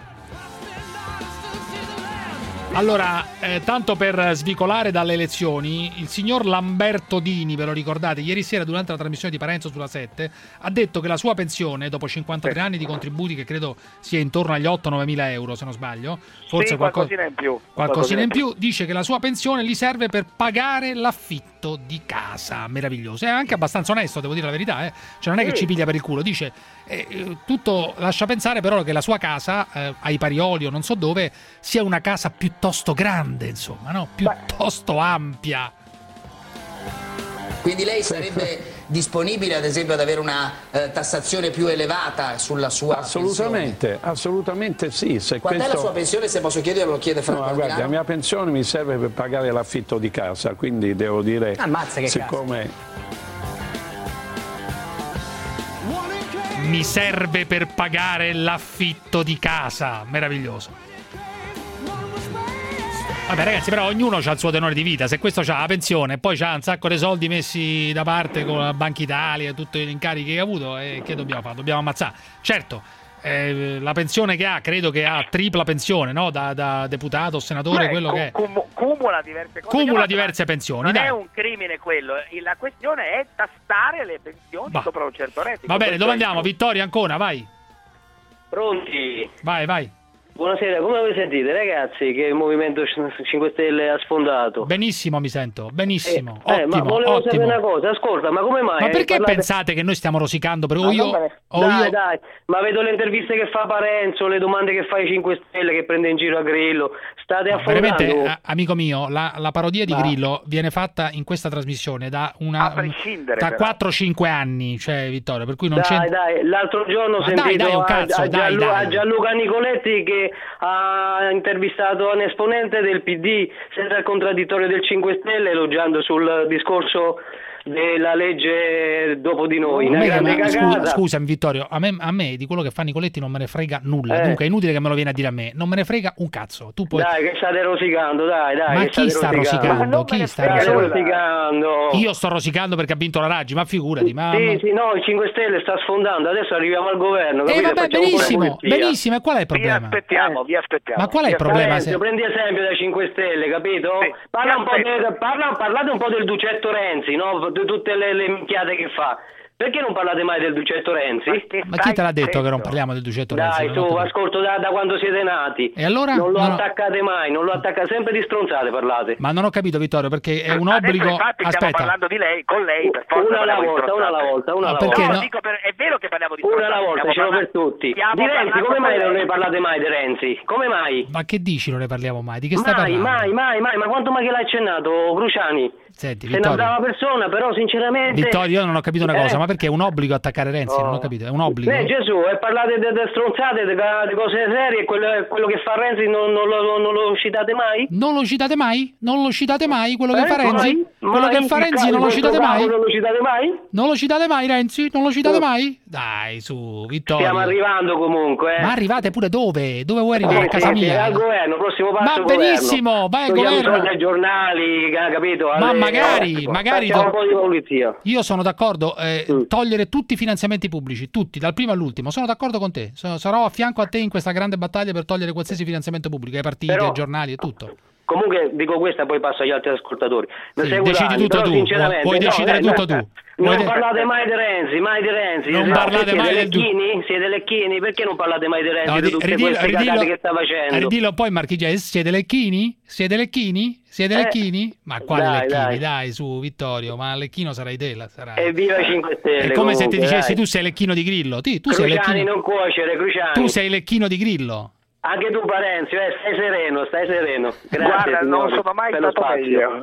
[SPEAKER 6] Allora, eh, tanto per svicolare dalle elezioni, il signor Lamberto Dini, ve lo ricordate, ieri sera durante la trasmissione di Parenzo sulla sette, ha detto che la sua pensione, dopo cinquantatré anni di contributi, che credo sia intorno agli otto nove mila euro, se non sbaglio, forse
[SPEAKER 7] Sì,
[SPEAKER 6] qualco-
[SPEAKER 7] qualcosina in più.
[SPEAKER 6] qualcosina in più, dice che la sua pensione gli serve per pagare l'affitto di casa. Meraviglioso. È anche abbastanza onesto, devo dire la verità, eh. Cioè non è che
[SPEAKER 7] Sì.
[SPEAKER 6] ci piglia per il culo, dice eh, eh, tutto lascia pensare però che la sua casa eh, ai Parioli o non so dove sia una casa piuttosto grande, insomma, no? Piuttosto ampia.
[SPEAKER 5] Quindi lei sarebbe disponibile ad esempio ad avere una eh, tassazione più elevata sulla sua
[SPEAKER 8] Assolutamente, assolutamente sì. Se
[SPEAKER 5] Quant'è
[SPEAKER 8] questo...
[SPEAKER 5] la sua pensione, se posso chiedere, lo chiede Franco
[SPEAKER 8] No,
[SPEAKER 5] Arminano?
[SPEAKER 8] guardi, la mia pensione mi serve per pagare l'affitto di casa, quindi devo dire,
[SPEAKER 5] Ammazza, che
[SPEAKER 8] siccome
[SPEAKER 6] Mi serve per pagare l'affitto di casa. Meraviglioso. Vabbè ragazzi, però ognuno ha il suo tenore di vita. Se questo ha la pensione e poi ha un sacco di soldi messi da parte con la Banca Italia e tutti gli incarichi che ha avuto, eh, che dobbiamo fare? Dobbiamo ammazzare. Certo, eh, la pensione che ha, credo che ha tripla pensione, no? Da, da deputato o senatore,
[SPEAKER 7] Beh,
[SPEAKER 6] quello
[SPEAKER 7] cu-
[SPEAKER 6] che è.
[SPEAKER 7] cum- cumula diverse cose.
[SPEAKER 6] Cumula
[SPEAKER 7] Ma
[SPEAKER 6] diverse pensioni,
[SPEAKER 7] Non
[SPEAKER 6] dai.
[SPEAKER 7] è un crimine quello, la questione è tastare le pensioni
[SPEAKER 6] Va.
[SPEAKER 7] sopra un certo reddito.
[SPEAKER 6] Va bene,
[SPEAKER 7] Questo
[SPEAKER 6] dove
[SPEAKER 7] è
[SPEAKER 6] andiamo?
[SPEAKER 7] il-
[SPEAKER 6] Vittorio Ancona, vai.
[SPEAKER 9] Pronti?
[SPEAKER 6] Vai, vai.
[SPEAKER 9] Buonasera, come vi sentite ragazzi che il Movimento cinque Stelle ha sfondato?
[SPEAKER 6] Benissimo mi sento, benissimo,
[SPEAKER 9] Eh,
[SPEAKER 6] ottimo,
[SPEAKER 9] ma volevo
[SPEAKER 6] ottimo.
[SPEAKER 9] sapere una cosa, ascolta, ma come mai?
[SPEAKER 6] Ma perché
[SPEAKER 9] parlate-
[SPEAKER 6] pensate che noi stiamo rosicando? Perché
[SPEAKER 9] Ma
[SPEAKER 6] o io,
[SPEAKER 9] vabbè,
[SPEAKER 6] o
[SPEAKER 9] dai,
[SPEAKER 6] io...
[SPEAKER 9] dai, ma vedo le interviste che fa Parenzo, le domande che fa i cinque Stelle, che prende in giro a Grillo, state affondando.
[SPEAKER 6] Veramente, eh, amico mio, la, la parodia di
[SPEAKER 9] Ma-
[SPEAKER 6] Grillo viene fatta in questa trasmissione da, una,
[SPEAKER 7] A prescindere,
[SPEAKER 6] da
[SPEAKER 7] però.
[SPEAKER 6] quattro cinque anni, cioè Vittorio, per cui non
[SPEAKER 9] Dai,
[SPEAKER 6] c'è...
[SPEAKER 9] dai, l'altro giorno ho
[SPEAKER 6] Ma dai,
[SPEAKER 9] sentito
[SPEAKER 6] dai, un
[SPEAKER 9] a-
[SPEAKER 6] cazzo,
[SPEAKER 9] a,
[SPEAKER 6] dai,
[SPEAKER 9] Gianlu-
[SPEAKER 6] dai.
[SPEAKER 9] a Gianluca Nicoletti che ha intervistato un esponente del P D senza il contraddittorio del cinque Stelle, elogiando sul discorso della legge dopo di noi. Una
[SPEAKER 6] A me-
[SPEAKER 9] grande
[SPEAKER 6] ma- scusa,
[SPEAKER 9] cagata.
[SPEAKER 6] scusami Vittorio, a me, a me di quello che fa Nicoletti non me ne frega nulla,
[SPEAKER 9] Eh.
[SPEAKER 6] dunque è inutile che me lo viene a dire a me, non me ne frega un cazzo. Tu puoi...
[SPEAKER 9] Dai, che state rosicando, dai, dai.
[SPEAKER 6] Ma
[SPEAKER 9] che
[SPEAKER 6] chi
[SPEAKER 9] state
[SPEAKER 6] sta rosicando? Chi sta
[SPEAKER 9] State
[SPEAKER 6] rosicando?
[SPEAKER 9] rosicando.
[SPEAKER 6] Io sto rosicando perché ha vinto la Raggi, ma figurati, ma...
[SPEAKER 9] Sì, sì, no, il cinque Stelle sta sfondando, adesso arriviamo al governo.
[SPEAKER 6] Eh
[SPEAKER 9] capite?
[SPEAKER 6] vabbè,
[SPEAKER 9] Facciamo pure
[SPEAKER 6] benissimo,
[SPEAKER 9] pulizia.
[SPEAKER 6] benissimo, e qual è il problema?
[SPEAKER 7] Aspettiamo, vi aspettiamo.
[SPEAKER 6] Ma qual è il problema?
[SPEAKER 9] Parenzo,
[SPEAKER 6] Se...
[SPEAKER 9] prendi esempio dai cinque Stelle, capito? Parla un po' de- parla- parlate un po' del Ducetto Renzi, no? Di tutte le, le minchiate che fa. Perché non parlate mai del Ducetto Renzi?
[SPEAKER 6] Ma chi te l'ha detto che non parliamo del Ducetto Renzi?
[SPEAKER 9] Dai,
[SPEAKER 6] Non
[SPEAKER 9] su,
[SPEAKER 6] ho capito.
[SPEAKER 9] ascolto da, da quando siete nati.
[SPEAKER 6] E allora?
[SPEAKER 9] Non lo
[SPEAKER 6] No, no.
[SPEAKER 9] attaccate mai, non lo attaccate, sempre di stronzate parlate.
[SPEAKER 6] Ma non ho capito Vittorio, perché è un
[SPEAKER 7] Adesso,
[SPEAKER 6] obbligo...
[SPEAKER 7] infatti stiamo
[SPEAKER 6] Aspetta,
[SPEAKER 7] parlando di lei, con lei, per forza.
[SPEAKER 9] Una alla
[SPEAKER 7] parliamo di
[SPEAKER 9] volta, una alla
[SPEAKER 7] stronzate.
[SPEAKER 9] volta, una
[SPEAKER 6] Ma
[SPEAKER 9] alla
[SPEAKER 6] perché
[SPEAKER 9] volta.
[SPEAKER 6] no?
[SPEAKER 7] Dico per- è vero che parliamo di
[SPEAKER 9] Una
[SPEAKER 7] stronzate,
[SPEAKER 9] alla volta,
[SPEAKER 7] stiamo
[SPEAKER 9] ce l'ho per
[SPEAKER 7] parlando-
[SPEAKER 9] tutti.
[SPEAKER 7] stiamo
[SPEAKER 9] Di Renzi,
[SPEAKER 7] parlando
[SPEAKER 9] come mai
[SPEAKER 7] con
[SPEAKER 9] non
[SPEAKER 7] lei.
[SPEAKER 9] ne parlate mai di Renzi? Come mai?
[SPEAKER 6] ma che dici non ne parliamo mai? Di che stai
[SPEAKER 9] Mai,
[SPEAKER 6] parlando?
[SPEAKER 9] mai, mai, mai, ma quanto mai che l'ha accennato Cruciani?
[SPEAKER 6] Senti,
[SPEAKER 9] Sei una
[SPEAKER 6] Vittorio,
[SPEAKER 9] brava persona, però sinceramente...
[SPEAKER 6] Vittorio, io non ho capito una cosa,
[SPEAKER 9] Eh.
[SPEAKER 6] ma perché è un obbligo attaccare Renzi?
[SPEAKER 9] Oh.
[SPEAKER 6] Non ho capito, è un obbligo?
[SPEAKER 9] Eh Gesù, e parlate di stronzate, di cose serie, quello, quello che fa Renzi non, non, lo, non lo citate mai?
[SPEAKER 6] Non lo citate mai? Non lo citate mai? Quello che
[SPEAKER 9] Eh,
[SPEAKER 6] fa Renzi?
[SPEAKER 9] mai?
[SPEAKER 6] Quello
[SPEAKER 9] Mai?
[SPEAKER 6] che fa
[SPEAKER 9] Il
[SPEAKER 6] Renzi
[SPEAKER 9] caso
[SPEAKER 6] non lo
[SPEAKER 9] di
[SPEAKER 6] citate
[SPEAKER 9] questo
[SPEAKER 6] mai?
[SPEAKER 9] caso non lo citate mai?
[SPEAKER 6] Non lo citate mai Renzi? Non lo citate
[SPEAKER 9] No.
[SPEAKER 6] mai? Dai, su, Vittorio.
[SPEAKER 9] Stiamo arrivando comunque. Eh.
[SPEAKER 6] Ma arrivate pure dove? Dove vuoi arrivare? A casa
[SPEAKER 9] Sì, sì,
[SPEAKER 6] mia?
[SPEAKER 9] al governo, prossimo passo
[SPEAKER 6] Ma
[SPEAKER 9] al governo.
[SPEAKER 6] benissimo, vai al
[SPEAKER 9] Togliamo
[SPEAKER 6] governo.
[SPEAKER 9] soldi ai giornali, ca- capito?
[SPEAKER 6] Ma
[SPEAKER 9] Alle-
[SPEAKER 6] magari,
[SPEAKER 9] eh,
[SPEAKER 6] magari
[SPEAKER 9] facciamo
[SPEAKER 6] to-
[SPEAKER 9] un po' di polizia.
[SPEAKER 6] Io sono d'accordo, eh, togliere tutti i finanziamenti pubblici, tutti, dal primo all'ultimo, sono d'accordo con te. So- sarò a fianco a te in questa grande battaglia per togliere qualsiasi finanziamento pubblico, ai partiti,
[SPEAKER 9] Però-
[SPEAKER 6] ai giornali e tutto.
[SPEAKER 9] Comunque dico questa, poi passo agli altri ascoltatori. Ne
[SPEAKER 6] Sì,
[SPEAKER 9] seguo
[SPEAKER 6] decidi
[SPEAKER 9] tanti,
[SPEAKER 6] tutto
[SPEAKER 9] però
[SPEAKER 6] tu,
[SPEAKER 9] sinceramente,
[SPEAKER 6] puoi
[SPEAKER 9] no,
[SPEAKER 6] decidere
[SPEAKER 9] eh,
[SPEAKER 6] tutto
[SPEAKER 9] no,
[SPEAKER 6] tu.
[SPEAKER 9] Non
[SPEAKER 6] Vuoi de-
[SPEAKER 9] parlate mai di Renzi, mai di Renzi.
[SPEAKER 6] Non
[SPEAKER 9] Siete-
[SPEAKER 6] parlate
[SPEAKER 9] siete
[SPEAKER 6] mai del-
[SPEAKER 9] lecchini? Siete lecchini? Perché non parlate mai di Renzi,
[SPEAKER 6] No,
[SPEAKER 9] di
[SPEAKER 6] di-
[SPEAKER 9] tutte
[SPEAKER 6] ridillo-
[SPEAKER 9] queste
[SPEAKER 6] ridillo-
[SPEAKER 9] cagate che sta facendo?
[SPEAKER 6] Ridillo poi Marchigia, siete lecchini? Siete lecchini? Siete
[SPEAKER 9] Eh,
[SPEAKER 6] lecchini? Ma quali
[SPEAKER 9] dai,
[SPEAKER 6] lecchini?
[SPEAKER 9] dai.
[SPEAKER 6] Dai. su Vittorio, ma lecchino sarai te, la sarai.
[SPEAKER 9] Evviva i cinque Stelle.
[SPEAKER 6] È come se ti
[SPEAKER 9] comunque,
[SPEAKER 6] dicessi
[SPEAKER 9] dai.
[SPEAKER 6] tu sei lecchino di Grillo. Ti- tu sei
[SPEAKER 9] Cruciani,
[SPEAKER 6] lecchino.
[SPEAKER 9] non cuocere, Cruciani.
[SPEAKER 6] Tu sei lecchino di Grillo.
[SPEAKER 9] Anche tu Parenzio, eh, stai sereno, stai sereno. Grazie,
[SPEAKER 22] Guarda, non
[SPEAKER 9] signori,
[SPEAKER 22] sono mai
[SPEAKER 9] per lo
[SPEAKER 22] stato
[SPEAKER 9] spazio.
[SPEAKER 22] meglio.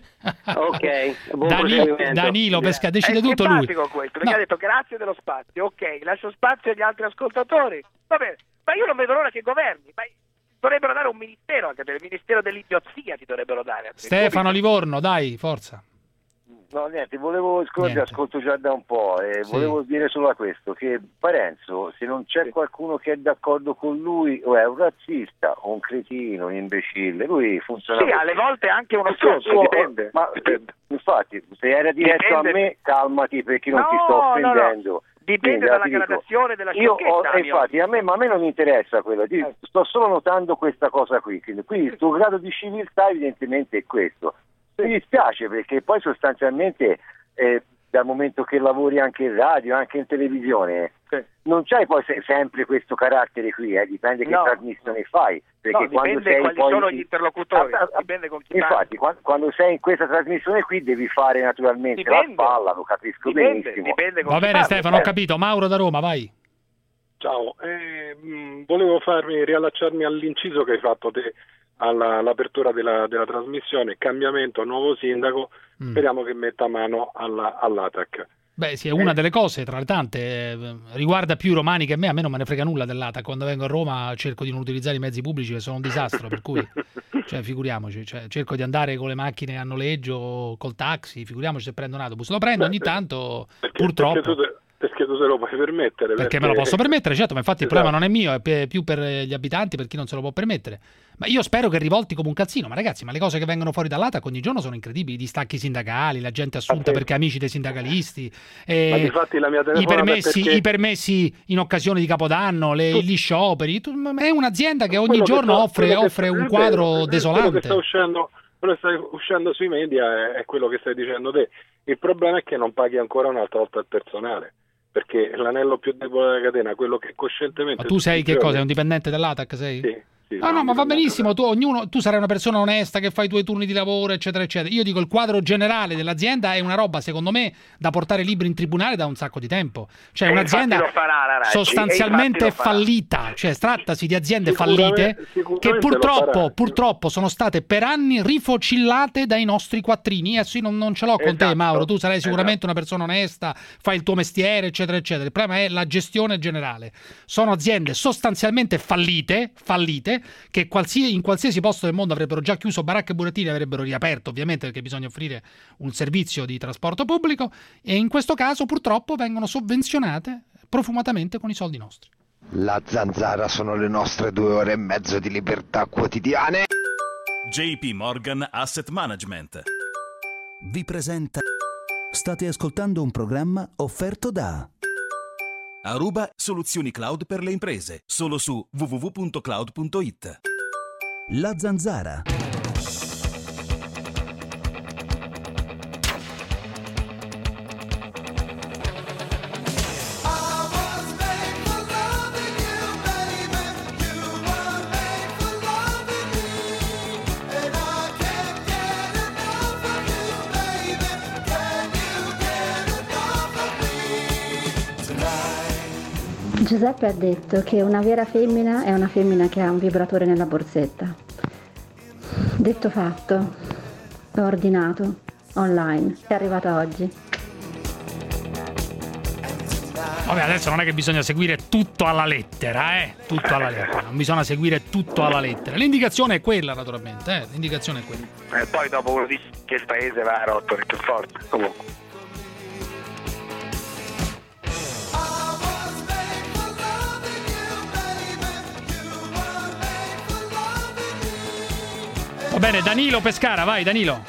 [SPEAKER 9] Ok, buon
[SPEAKER 6] Dani-
[SPEAKER 9] proseguimento.
[SPEAKER 6] Danilo, pesca, decide
[SPEAKER 22] È
[SPEAKER 6] tutto lui.
[SPEAKER 22] simpatico questo, perché
[SPEAKER 6] No.
[SPEAKER 22] ha detto grazie dello spazio, ok, lascio spazio agli altri ascoltatori. Va bene, ma io non vedo l'ora che governi, ma dovrebbero dare un ministero anche del ministero dell'idiozia, ti dovrebbero dare.
[SPEAKER 6] Stefano Livorno, dai, forza.
[SPEAKER 10] No, niente, volevo, scusa,
[SPEAKER 6] Niente.
[SPEAKER 10] ascolto già da un po', e
[SPEAKER 6] Sì.
[SPEAKER 10] volevo dire solo a questo, che Parenzo, se non c'è qualcuno che è d'accordo con lui, o è un razzista, o un cretino, un imbecille, lui funziona
[SPEAKER 22] Sì,
[SPEAKER 10] così.
[SPEAKER 22] alle volte anche uno
[SPEAKER 10] Perché
[SPEAKER 22] stronzo,
[SPEAKER 10] tu-
[SPEAKER 22] dipende.
[SPEAKER 10] Ma, infatti, se era diretto
[SPEAKER 22] Dipende.
[SPEAKER 10] a me, calmati perché non ti
[SPEAKER 22] No,
[SPEAKER 10] sto
[SPEAKER 22] no, no.
[SPEAKER 10] offendendo.
[SPEAKER 22] Dipende
[SPEAKER 10] Quindi,
[SPEAKER 22] dalla
[SPEAKER 10] ti dico,
[SPEAKER 22] gradazione della
[SPEAKER 10] io ho,
[SPEAKER 22] sciocchezza,
[SPEAKER 10] eh,
[SPEAKER 22] mio.
[SPEAKER 10] infatti, a me, ma a me non interessa quello, ti- sto solo notando questa cosa qui, quindi, quindi il tuo grado di civiltà evidentemente è questo. Mi dispiace perché poi sostanzialmente eh, dal momento che lavori anche in radio, anche in televisione, non c'hai poi se- sempre questo carattere qui, eh, dipende che
[SPEAKER 22] No.
[SPEAKER 10] trasmissione fai, perché
[SPEAKER 22] No,
[SPEAKER 10] quando
[SPEAKER 22] dipende
[SPEAKER 10] sei
[SPEAKER 22] quali
[SPEAKER 10] poi
[SPEAKER 22] sono gli interlocutori,
[SPEAKER 10] Ah, ah,
[SPEAKER 22] dipende con chi
[SPEAKER 10] infatti quando, quando sei in questa trasmissione qui devi fare naturalmente
[SPEAKER 22] Dipende.
[SPEAKER 10] la spalla, lo capisco
[SPEAKER 22] Dipende,
[SPEAKER 10] benissimo.
[SPEAKER 22] dipende con
[SPEAKER 6] Va
[SPEAKER 22] chi
[SPEAKER 6] bene
[SPEAKER 22] parli.
[SPEAKER 6] Stefano, ho
[SPEAKER 10] Eh.
[SPEAKER 6] capito. Mauro da Roma, vai.
[SPEAKER 8] Ciao, eh, mh, volevo farmi riallacciarmi all'inciso che hai fatto te alla- all'apertura della, della trasmissione, cambiamento, nuovo sindaco,
[SPEAKER 6] Mm.
[SPEAKER 8] speriamo che metta mano alla, all'A T A C.
[SPEAKER 6] Beh, sì, è una delle cose, tra le tante, eh, riguarda più i romani che me, a me non me ne frega nulla dell'A T A C. Quando vengo a Roma cerco di non utilizzare i mezzi pubblici che sono un disastro, per cui, cioè, figuriamoci, cioè, cerco di andare con le macchine a noleggio, col taxi, figuriamoci se prendo un autobus. Lo prendo ogni tanto,
[SPEAKER 8] Perché,
[SPEAKER 6] purtroppo.
[SPEAKER 8] Perché tu, te, perché tu te lo puoi permettere.
[SPEAKER 6] Perché me lo posso permettere, certo, ma infatti il
[SPEAKER 8] Esatto.
[SPEAKER 6] problema non è mio, è pe- più per gli abitanti, per chi non se lo può permettere. Ma io spero che rivolti come un calzino, ma ragazzi, ma le cose che vengono fuori dall'A T A C ogni giorno sono incredibili, i distacchi sindacali, la gente assunta perché amici dei sindacalisti, eh,
[SPEAKER 8] Ma difatti la mia
[SPEAKER 6] i,
[SPEAKER 8] telefonata è
[SPEAKER 6] permessi,
[SPEAKER 8] perché-
[SPEAKER 6] i permessi in occasione di Capodanno, le- gli scioperi, tu- ma è un'azienda che ogni
[SPEAKER 8] Quello che
[SPEAKER 6] giorno
[SPEAKER 8] sta-
[SPEAKER 6] offre,
[SPEAKER 8] quello che
[SPEAKER 6] offre
[SPEAKER 8] sta-
[SPEAKER 6] un
[SPEAKER 8] è vero,
[SPEAKER 6] quadro
[SPEAKER 8] è- Quello che
[SPEAKER 6] desolante.
[SPEAKER 8] sta uscendo, quello che sta uscendo sui media è, è quello che stai dicendo te. Il problema è che non paghi ancora un'altra volta il personale, perché l'anello più debole della catena, quello che coscientemente...
[SPEAKER 6] Ma tu sei
[SPEAKER 8] tutti
[SPEAKER 6] che
[SPEAKER 8] i
[SPEAKER 6] cosa? È
[SPEAKER 8] giorni-
[SPEAKER 6] un dipendente dell'A T A C, sei?
[SPEAKER 8] Sì, sì,
[SPEAKER 6] No, no, ma va benissimo, tu, ognuno, tu sarai una persona onesta che fa i tuoi turni di lavoro, eccetera, eccetera. Io dico il quadro generale dell'azienda è una roba, secondo me, da portare libri in tribunale da un sacco di tempo. Cioè
[SPEAKER 22] E
[SPEAKER 6] un'azienda
[SPEAKER 22] infatti lo farà la Raggi,
[SPEAKER 6] sostanzialmente
[SPEAKER 22] e infatti lo farà.
[SPEAKER 6] fallita, cioè trattasi di aziende
[SPEAKER 8] Sicuramente-
[SPEAKER 6] fallite
[SPEAKER 8] sicuramente
[SPEAKER 6] che
[SPEAKER 8] lo
[SPEAKER 6] purtroppo,
[SPEAKER 8] farà.
[SPEAKER 6] purtroppo sono state per anni rifocillate dai nostri quattrini. Adesso io non, non ce l'ho con te,
[SPEAKER 8] Esatto,
[SPEAKER 6] Mauro, tu sarai sicuramente
[SPEAKER 8] esatto.
[SPEAKER 6] una persona onesta, fai il tuo mestiere, eccetera, eccetera. Il problema è la gestione generale. Sono aziende sostanzialmente fallite, fallite, che qualsiasi, in qualsiasi posto del mondo avrebbero già chiuso baracche e burattini, avrebbero riaperto, ovviamente, perché bisogna offrire un servizio di trasporto pubblico, e in questo caso purtroppo vengono sovvenzionate profumatamente con i soldi nostri.
[SPEAKER 11] La zanzara sono le nostre due ore e mezzo di libertà quotidiane.
[SPEAKER 13] J P Morgan Asset Management
[SPEAKER 2] Vi presenta. State ascoltando un programma offerto da
[SPEAKER 13] Aruba Soluzioni Cloud per le imprese, solo su w w w punto cloud punto it.
[SPEAKER 2] La Zanzara.
[SPEAKER 14] Giuseppe ha detto che una vera femmina è una femmina che ha un vibratore nella borsetta. Detto fatto, l'ho ordinato online, è arrivata oggi.
[SPEAKER 6] Vabbè, adesso non è che bisogna seguire tutto alla lettera, eh? Tutto alla lettera. Non bisogna seguire tutto alla lettera. L'indicazione è quella, naturalmente, eh? L'indicazione è quella.
[SPEAKER 7] E poi dopo uno dice che il paese va a rotoli più forte. Comunque.
[SPEAKER 6] Va bene, Danilo Pescara, vai Danilo.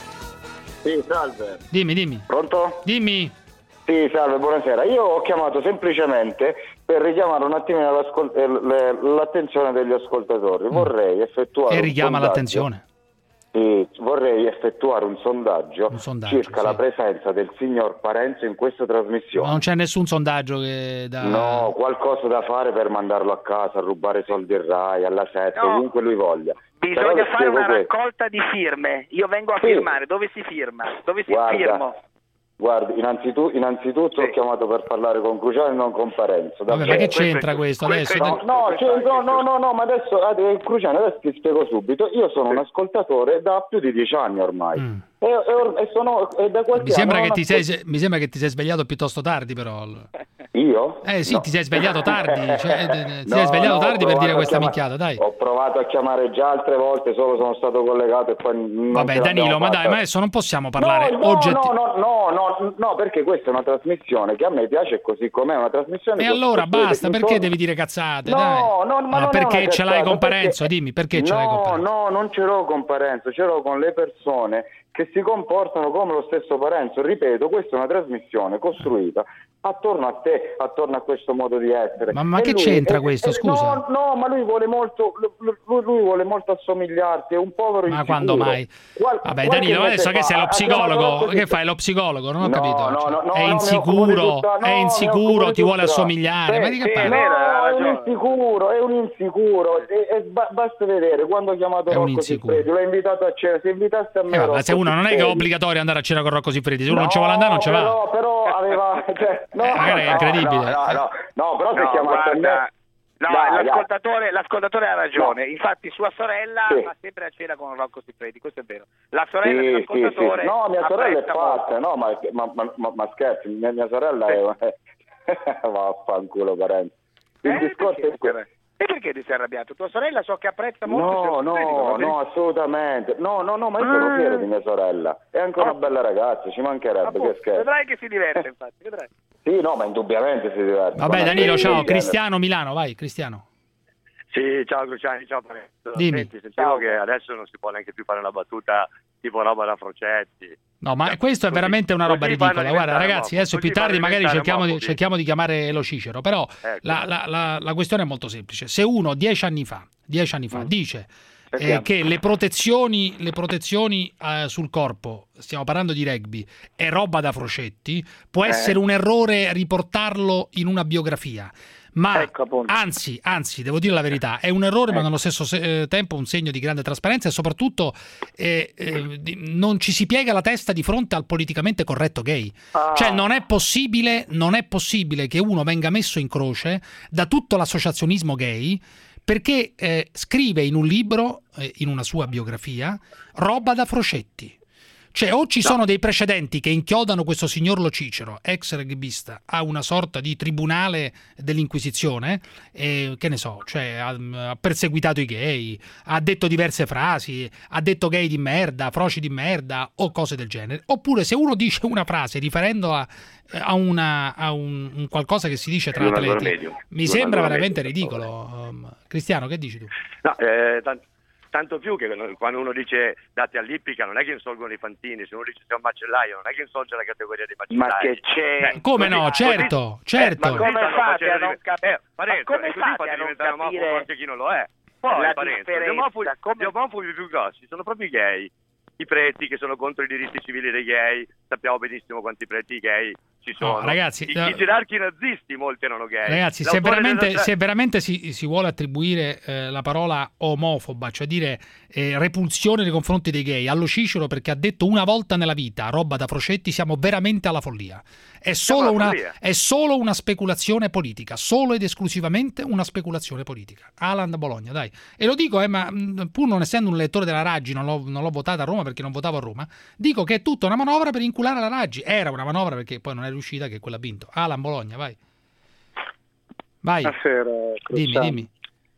[SPEAKER 15] Sì, salve.
[SPEAKER 6] Dimmi, dimmi.
[SPEAKER 15] Pronto?
[SPEAKER 6] Dimmi.
[SPEAKER 15] Sì, salve, buonasera. Io ho chiamato semplicemente per richiamare un attimino l'ascol- eh, l'attenzione degli ascoltatori. Vorrei effettuare
[SPEAKER 6] E richiama
[SPEAKER 15] un sondaggio.
[SPEAKER 6] l'attenzione.
[SPEAKER 15] Sì, vorrei effettuare un sondaggio,
[SPEAKER 6] Un sondaggio,
[SPEAKER 15] circa
[SPEAKER 6] sì.
[SPEAKER 15] la presenza del signor Parenzo in questa trasmissione.
[SPEAKER 6] Ma non c'è nessun sondaggio che da...
[SPEAKER 15] No, qualcosa da fare per mandarlo a casa, a rubare soldi al Rai, alla sette,
[SPEAKER 7] No.
[SPEAKER 15] ovunque lui voglia. Però
[SPEAKER 7] Bisogna
[SPEAKER 15] le
[SPEAKER 7] fare
[SPEAKER 15] spiego
[SPEAKER 7] una
[SPEAKER 15] questo.
[SPEAKER 7] raccolta di firme. Io vengo a
[SPEAKER 15] Sì.
[SPEAKER 7] firmare. Dove si firma? Dove si
[SPEAKER 15] Guarda,
[SPEAKER 7] firmo?
[SPEAKER 15] Guardi, innanzitutto, innanzitutto ho chiamato per parlare con Cruciani e non con Parenzo.
[SPEAKER 6] Vabbè, ma che c'entra questo adesso?
[SPEAKER 15] No, no, cioè, no, no, no, no, ma adesso, eh, Cruciani, adesso ti spiego subito. Io sono un ascoltatore da più di dieci anni ormai. E, e or- e sono e da qualche
[SPEAKER 6] Mi sembra,
[SPEAKER 15] anno
[SPEAKER 6] che ti
[SPEAKER 15] non
[SPEAKER 6] sei, mi sembra che ti sei svegliato piuttosto tardi, però.
[SPEAKER 15] Io?
[SPEAKER 6] Eh sì,
[SPEAKER 15] No.
[SPEAKER 6] ti sei svegliato tardi. Cioè, eh, ti
[SPEAKER 15] No,
[SPEAKER 6] sei svegliato
[SPEAKER 15] no, ho
[SPEAKER 6] tardi per
[SPEAKER 15] provato
[SPEAKER 6] dire
[SPEAKER 15] a
[SPEAKER 6] questa
[SPEAKER 15] chiamare-
[SPEAKER 6] minchiata, dai.
[SPEAKER 15] Ho provato a chiamare già altre volte, solo sono stato collegato e poi non
[SPEAKER 6] Vabbè,
[SPEAKER 15] ce l'abbiamo
[SPEAKER 6] Danilo, ma
[SPEAKER 15] fatta.
[SPEAKER 6] dai, ma adesso non possiamo parlare
[SPEAKER 15] no, no,
[SPEAKER 6] oggetti-
[SPEAKER 15] no, no, no, no, no, perché questa è una trasmissione che a me piace così com'è, una trasmissione
[SPEAKER 6] E
[SPEAKER 15] che
[SPEAKER 6] allora
[SPEAKER 15] costruita
[SPEAKER 6] basta,
[SPEAKER 15] intorno-
[SPEAKER 6] perché devi dire cazzate?
[SPEAKER 15] No,
[SPEAKER 6] dai.
[SPEAKER 15] no, ma
[SPEAKER 6] Ma
[SPEAKER 15] non è
[SPEAKER 6] perché
[SPEAKER 15] una
[SPEAKER 6] ce l'hai
[SPEAKER 15] cazzata,
[SPEAKER 6] con Parenzo?
[SPEAKER 15] perché-
[SPEAKER 6] Dimmi, perché ce
[SPEAKER 15] no,
[SPEAKER 6] l'hai con Parenzo?
[SPEAKER 15] No, non ce l'ho con Parenzo, ce l'ho con le persone che si comportano come lo stesso Parenzo. Ripeto, questa è una trasmissione costruita attorno a te, attorno a questo modo di essere.
[SPEAKER 6] Ma- ma
[SPEAKER 15] E
[SPEAKER 6] che
[SPEAKER 15] lui-
[SPEAKER 6] c'entra
[SPEAKER 15] e-
[SPEAKER 6] questo,
[SPEAKER 15] e-
[SPEAKER 6] scusa?
[SPEAKER 15] No, no, ma lui vuole molto, lui, lui vuole molto assomigliarti, è un povero
[SPEAKER 6] Ma
[SPEAKER 15] insicuro.
[SPEAKER 6] quando mai?
[SPEAKER 15] Qual-
[SPEAKER 6] Vabbè,
[SPEAKER 15] qualche
[SPEAKER 6] Danilo,
[SPEAKER 15] mese
[SPEAKER 6] adesso che
[SPEAKER 15] fa
[SPEAKER 6] sei lo
[SPEAKER 15] ha chiamato
[SPEAKER 6] psicologo?
[SPEAKER 15] Rocco
[SPEAKER 6] Che
[SPEAKER 15] Di-
[SPEAKER 6] fai, lo psicologo? Non ho
[SPEAKER 15] No,
[SPEAKER 6] capito.
[SPEAKER 15] no,
[SPEAKER 6] Cioè,
[SPEAKER 15] no, no,
[SPEAKER 6] è
[SPEAKER 15] no, mi occupo di
[SPEAKER 6] insicuro,
[SPEAKER 15] tutta- no,
[SPEAKER 6] è
[SPEAKER 15] mi
[SPEAKER 6] insicuro,
[SPEAKER 15] occupo di
[SPEAKER 6] ti vuole
[SPEAKER 15] tutta.
[SPEAKER 6] assomigliare.
[SPEAKER 15] Sì,
[SPEAKER 6] Ma di che
[SPEAKER 15] sì,
[SPEAKER 6] parli?
[SPEAKER 15] no, è un insicuro, è un insicuro. E, e ba- basta vedere, quando ho chiamato
[SPEAKER 6] È un
[SPEAKER 15] Rocco
[SPEAKER 6] insicuro.
[SPEAKER 15] Siffredi, l'ho invitato a cena, se invitasse a me
[SPEAKER 6] Eh, vabbè,
[SPEAKER 15] Rocco
[SPEAKER 6] se uno non è che è
[SPEAKER 15] Siffredi-
[SPEAKER 6] obbligatorio andare a cena con Rocco Siffredi, se uno
[SPEAKER 15] No,
[SPEAKER 6] non ci vuole andare, non ci va.
[SPEAKER 15] però, però aveva... Cioè, no,
[SPEAKER 6] Eh, magari è
[SPEAKER 15] no,
[SPEAKER 6] incredibile.
[SPEAKER 15] No, no, no, no, però se
[SPEAKER 7] No,
[SPEAKER 15] chiamasse a me...
[SPEAKER 7] guarda, no,
[SPEAKER 15] Dai, dai.
[SPEAKER 7] l'ascoltatore, l'ascoltatore ha ragione. Infatti sua sorella
[SPEAKER 15] Sì.
[SPEAKER 7] va sempre a cena con Rocco Siffredi, questo è vero. La sorella
[SPEAKER 15] Sì, sì,
[SPEAKER 7] dell'ascoltatore
[SPEAKER 15] sì. No, mia sorella è
[SPEAKER 7] apprezza
[SPEAKER 15] fatta, no, ma, ma, ma, ma, ma scherzi, mia, mia sorella è... Vaffanculo, Parenzo. Il
[SPEAKER 7] Eh,
[SPEAKER 15] discorso
[SPEAKER 7] perché?
[SPEAKER 15] è quello.
[SPEAKER 7] E perché ti sei arrabbiato? Tua sorella so che apprezza molto
[SPEAKER 15] No,
[SPEAKER 7] il suo
[SPEAKER 15] no,
[SPEAKER 7] Siffredi,
[SPEAKER 15] no, assolutamente. No, no, no, ma io sono
[SPEAKER 7] Ah.
[SPEAKER 15] fiero di mia sorella. È anche una bella ragazza, ci mancherebbe,
[SPEAKER 7] Appunto,
[SPEAKER 15] che scherzo.
[SPEAKER 7] vedrai che si diverte, infatti, vedrai.
[SPEAKER 15] Sì, no, ma indubbiamente si diverte.
[SPEAKER 6] Vabbè,
[SPEAKER 15] Ma
[SPEAKER 6] Danilo,
[SPEAKER 15] sì,
[SPEAKER 6] ciao.
[SPEAKER 15] sì,
[SPEAKER 6] Cristiano Milano, vai, Cristiano.
[SPEAKER 16] Sì, ciao Cruciani, ciao Parenzo.
[SPEAKER 6] Dimmi.
[SPEAKER 16] Senti, sentivo che adesso non si può neanche più fare una battuta tipo roba da Frocetti.
[SPEAKER 6] No, ma questo è veramente una roba
[SPEAKER 16] così
[SPEAKER 6] ridicola.
[SPEAKER 16] fanno
[SPEAKER 6] Guarda,
[SPEAKER 16] diventare
[SPEAKER 6] ragazzi,
[SPEAKER 16] omofobi,
[SPEAKER 6] adesso più
[SPEAKER 16] così
[SPEAKER 6] tardi
[SPEAKER 16] fanno
[SPEAKER 6] magari
[SPEAKER 16] diventare
[SPEAKER 6] cerchiamo di,
[SPEAKER 16] omofobi.
[SPEAKER 6] cerchiamo di chiamare lo Cicero. Però
[SPEAKER 16] Ecco.
[SPEAKER 6] la, la- la- la questione è molto semplice. Se uno dieci anni fa, dieci anni fa dice eh,
[SPEAKER 16] Sentiamo.
[SPEAKER 6] che le protezioni, le protezioni eh, sul corpo, stiamo parlando di rugby, è roba da Frocetti, può
[SPEAKER 16] Eh.
[SPEAKER 6] essere un errore riportarlo in una biografia. Ma anzi, anzi, devo dire la verità, è un errore, ma nello stesso se- eh, tempo un segno di grande trasparenza e soprattutto eh, eh, di- non ci si piega la testa di fronte al politicamente corretto gay.
[SPEAKER 7] Ah.
[SPEAKER 6] Cioè non è possibile, non è possibile che uno venga messo in croce da tutto l'associazionismo gay perché eh, scrive in un libro, eh, in una sua biografia, roba da Frocetti. Cioè o ci sono dei precedenti che inchiodano questo signor Lo Cicero, ex rugbista, a una sorta di tribunale dell'Inquisizione, e, che ne so, cioè ha, ha perseguitato i gay, ha detto diverse frasi, ha detto gay di merda, froci di merda o cose del genere. Oppure se uno dice una frase riferendola a, una, a un, un qualcosa che si dice tra
[SPEAKER 16] Di un
[SPEAKER 6] atleti,
[SPEAKER 16] ancora medio.
[SPEAKER 6] mi
[SPEAKER 16] Di un
[SPEAKER 6] sembra
[SPEAKER 16] ancora
[SPEAKER 6] veramente
[SPEAKER 16] medio,
[SPEAKER 6] ridicolo. Um, Cristiano, che dici tu?
[SPEAKER 16] No, eh, tan- tanto più che quando uno dice dati all'ippica non è che insorgono i fantini, se uno dice sei un macellaio non è che insorge la categoria dei macellai.
[SPEAKER 7] Ma che c'è?
[SPEAKER 16] Eh,
[SPEAKER 6] Come no?
[SPEAKER 16] così-
[SPEAKER 6] Certo,
[SPEAKER 16] così-
[SPEAKER 6] certo.
[SPEAKER 16] eh, ma
[SPEAKER 7] Come
[SPEAKER 16] stanno
[SPEAKER 7] fate
[SPEAKER 16] facendo
[SPEAKER 7] a non
[SPEAKER 16] div-
[SPEAKER 7] capire?
[SPEAKER 16] eh, Parenzo,
[SPEAKER 7] Ma come
[SPEAKER 16] e così
[SPEAKER 7] fate
[SPEAKER 16] fate
[SPEAKER 7] a non
[SPEAKER 16] diventare omofobo
[SPEAKER 7] capire
[SPEAKER 16] anche chi non lo è. Poi
[SPEAKER 7] la
[SPEAKER 16] Parenzo, gli
[SPEAKER 7] differenza?
[SPEAKER 16] omofobi,
[SPEAKER 7] Come-
[SPEAKER 16] gli omofobi più grossi sono proprio i gay, i preti che sono contro i diritti civili dei gay, sappiamo benissimo quanti preti gay ci sono.
[SPEAKER 6] No, ragazzi,
[SPEAKER 16] I,
[SPEAKER 6] eh,
[SPEAKER 16] i gerarchi nazisti molti erano gay.
[SPEAKER 6] Ragazzi, se
[SPEAKER 16] L'autore
[SPEAKER 6] veramente,
[SPEAKER 16] della-
[SPEAKER 6] se veramente si, si vuole attribuire eh, la parola omofoba, cioè dire eh, repulsione nei confronti dei gay, allo Cicero perché ha detto una volta nella vita roba da Frocetti, siamo veramente alla follia. È solo,
[SPEAKER 16] alla
[SPEAKER 6] una,
[SPEAKER 16] follia.
[SPEAKER 6] è solo una speculazione politica, solo ed esclusivamente una speculazione politica. Alan da Bologna, dai. E lo dico, eh, ma mh, pur non essendo un lettore della Raggi, non l'ho, non l'ho votata a Roma perché non votavo a Roma, dico che è tutta una manovra per inculare la Raggi. Era una manovra perché poi non è riuscita, che quella ha vinto. Alan Bologna, vai. Vai.
[SPEAKER 12] Buonasera,
[SPEAKER 6] dimmi,
[SPEAKER 12] Cruciani.
[SPEAKER 6] dimmi.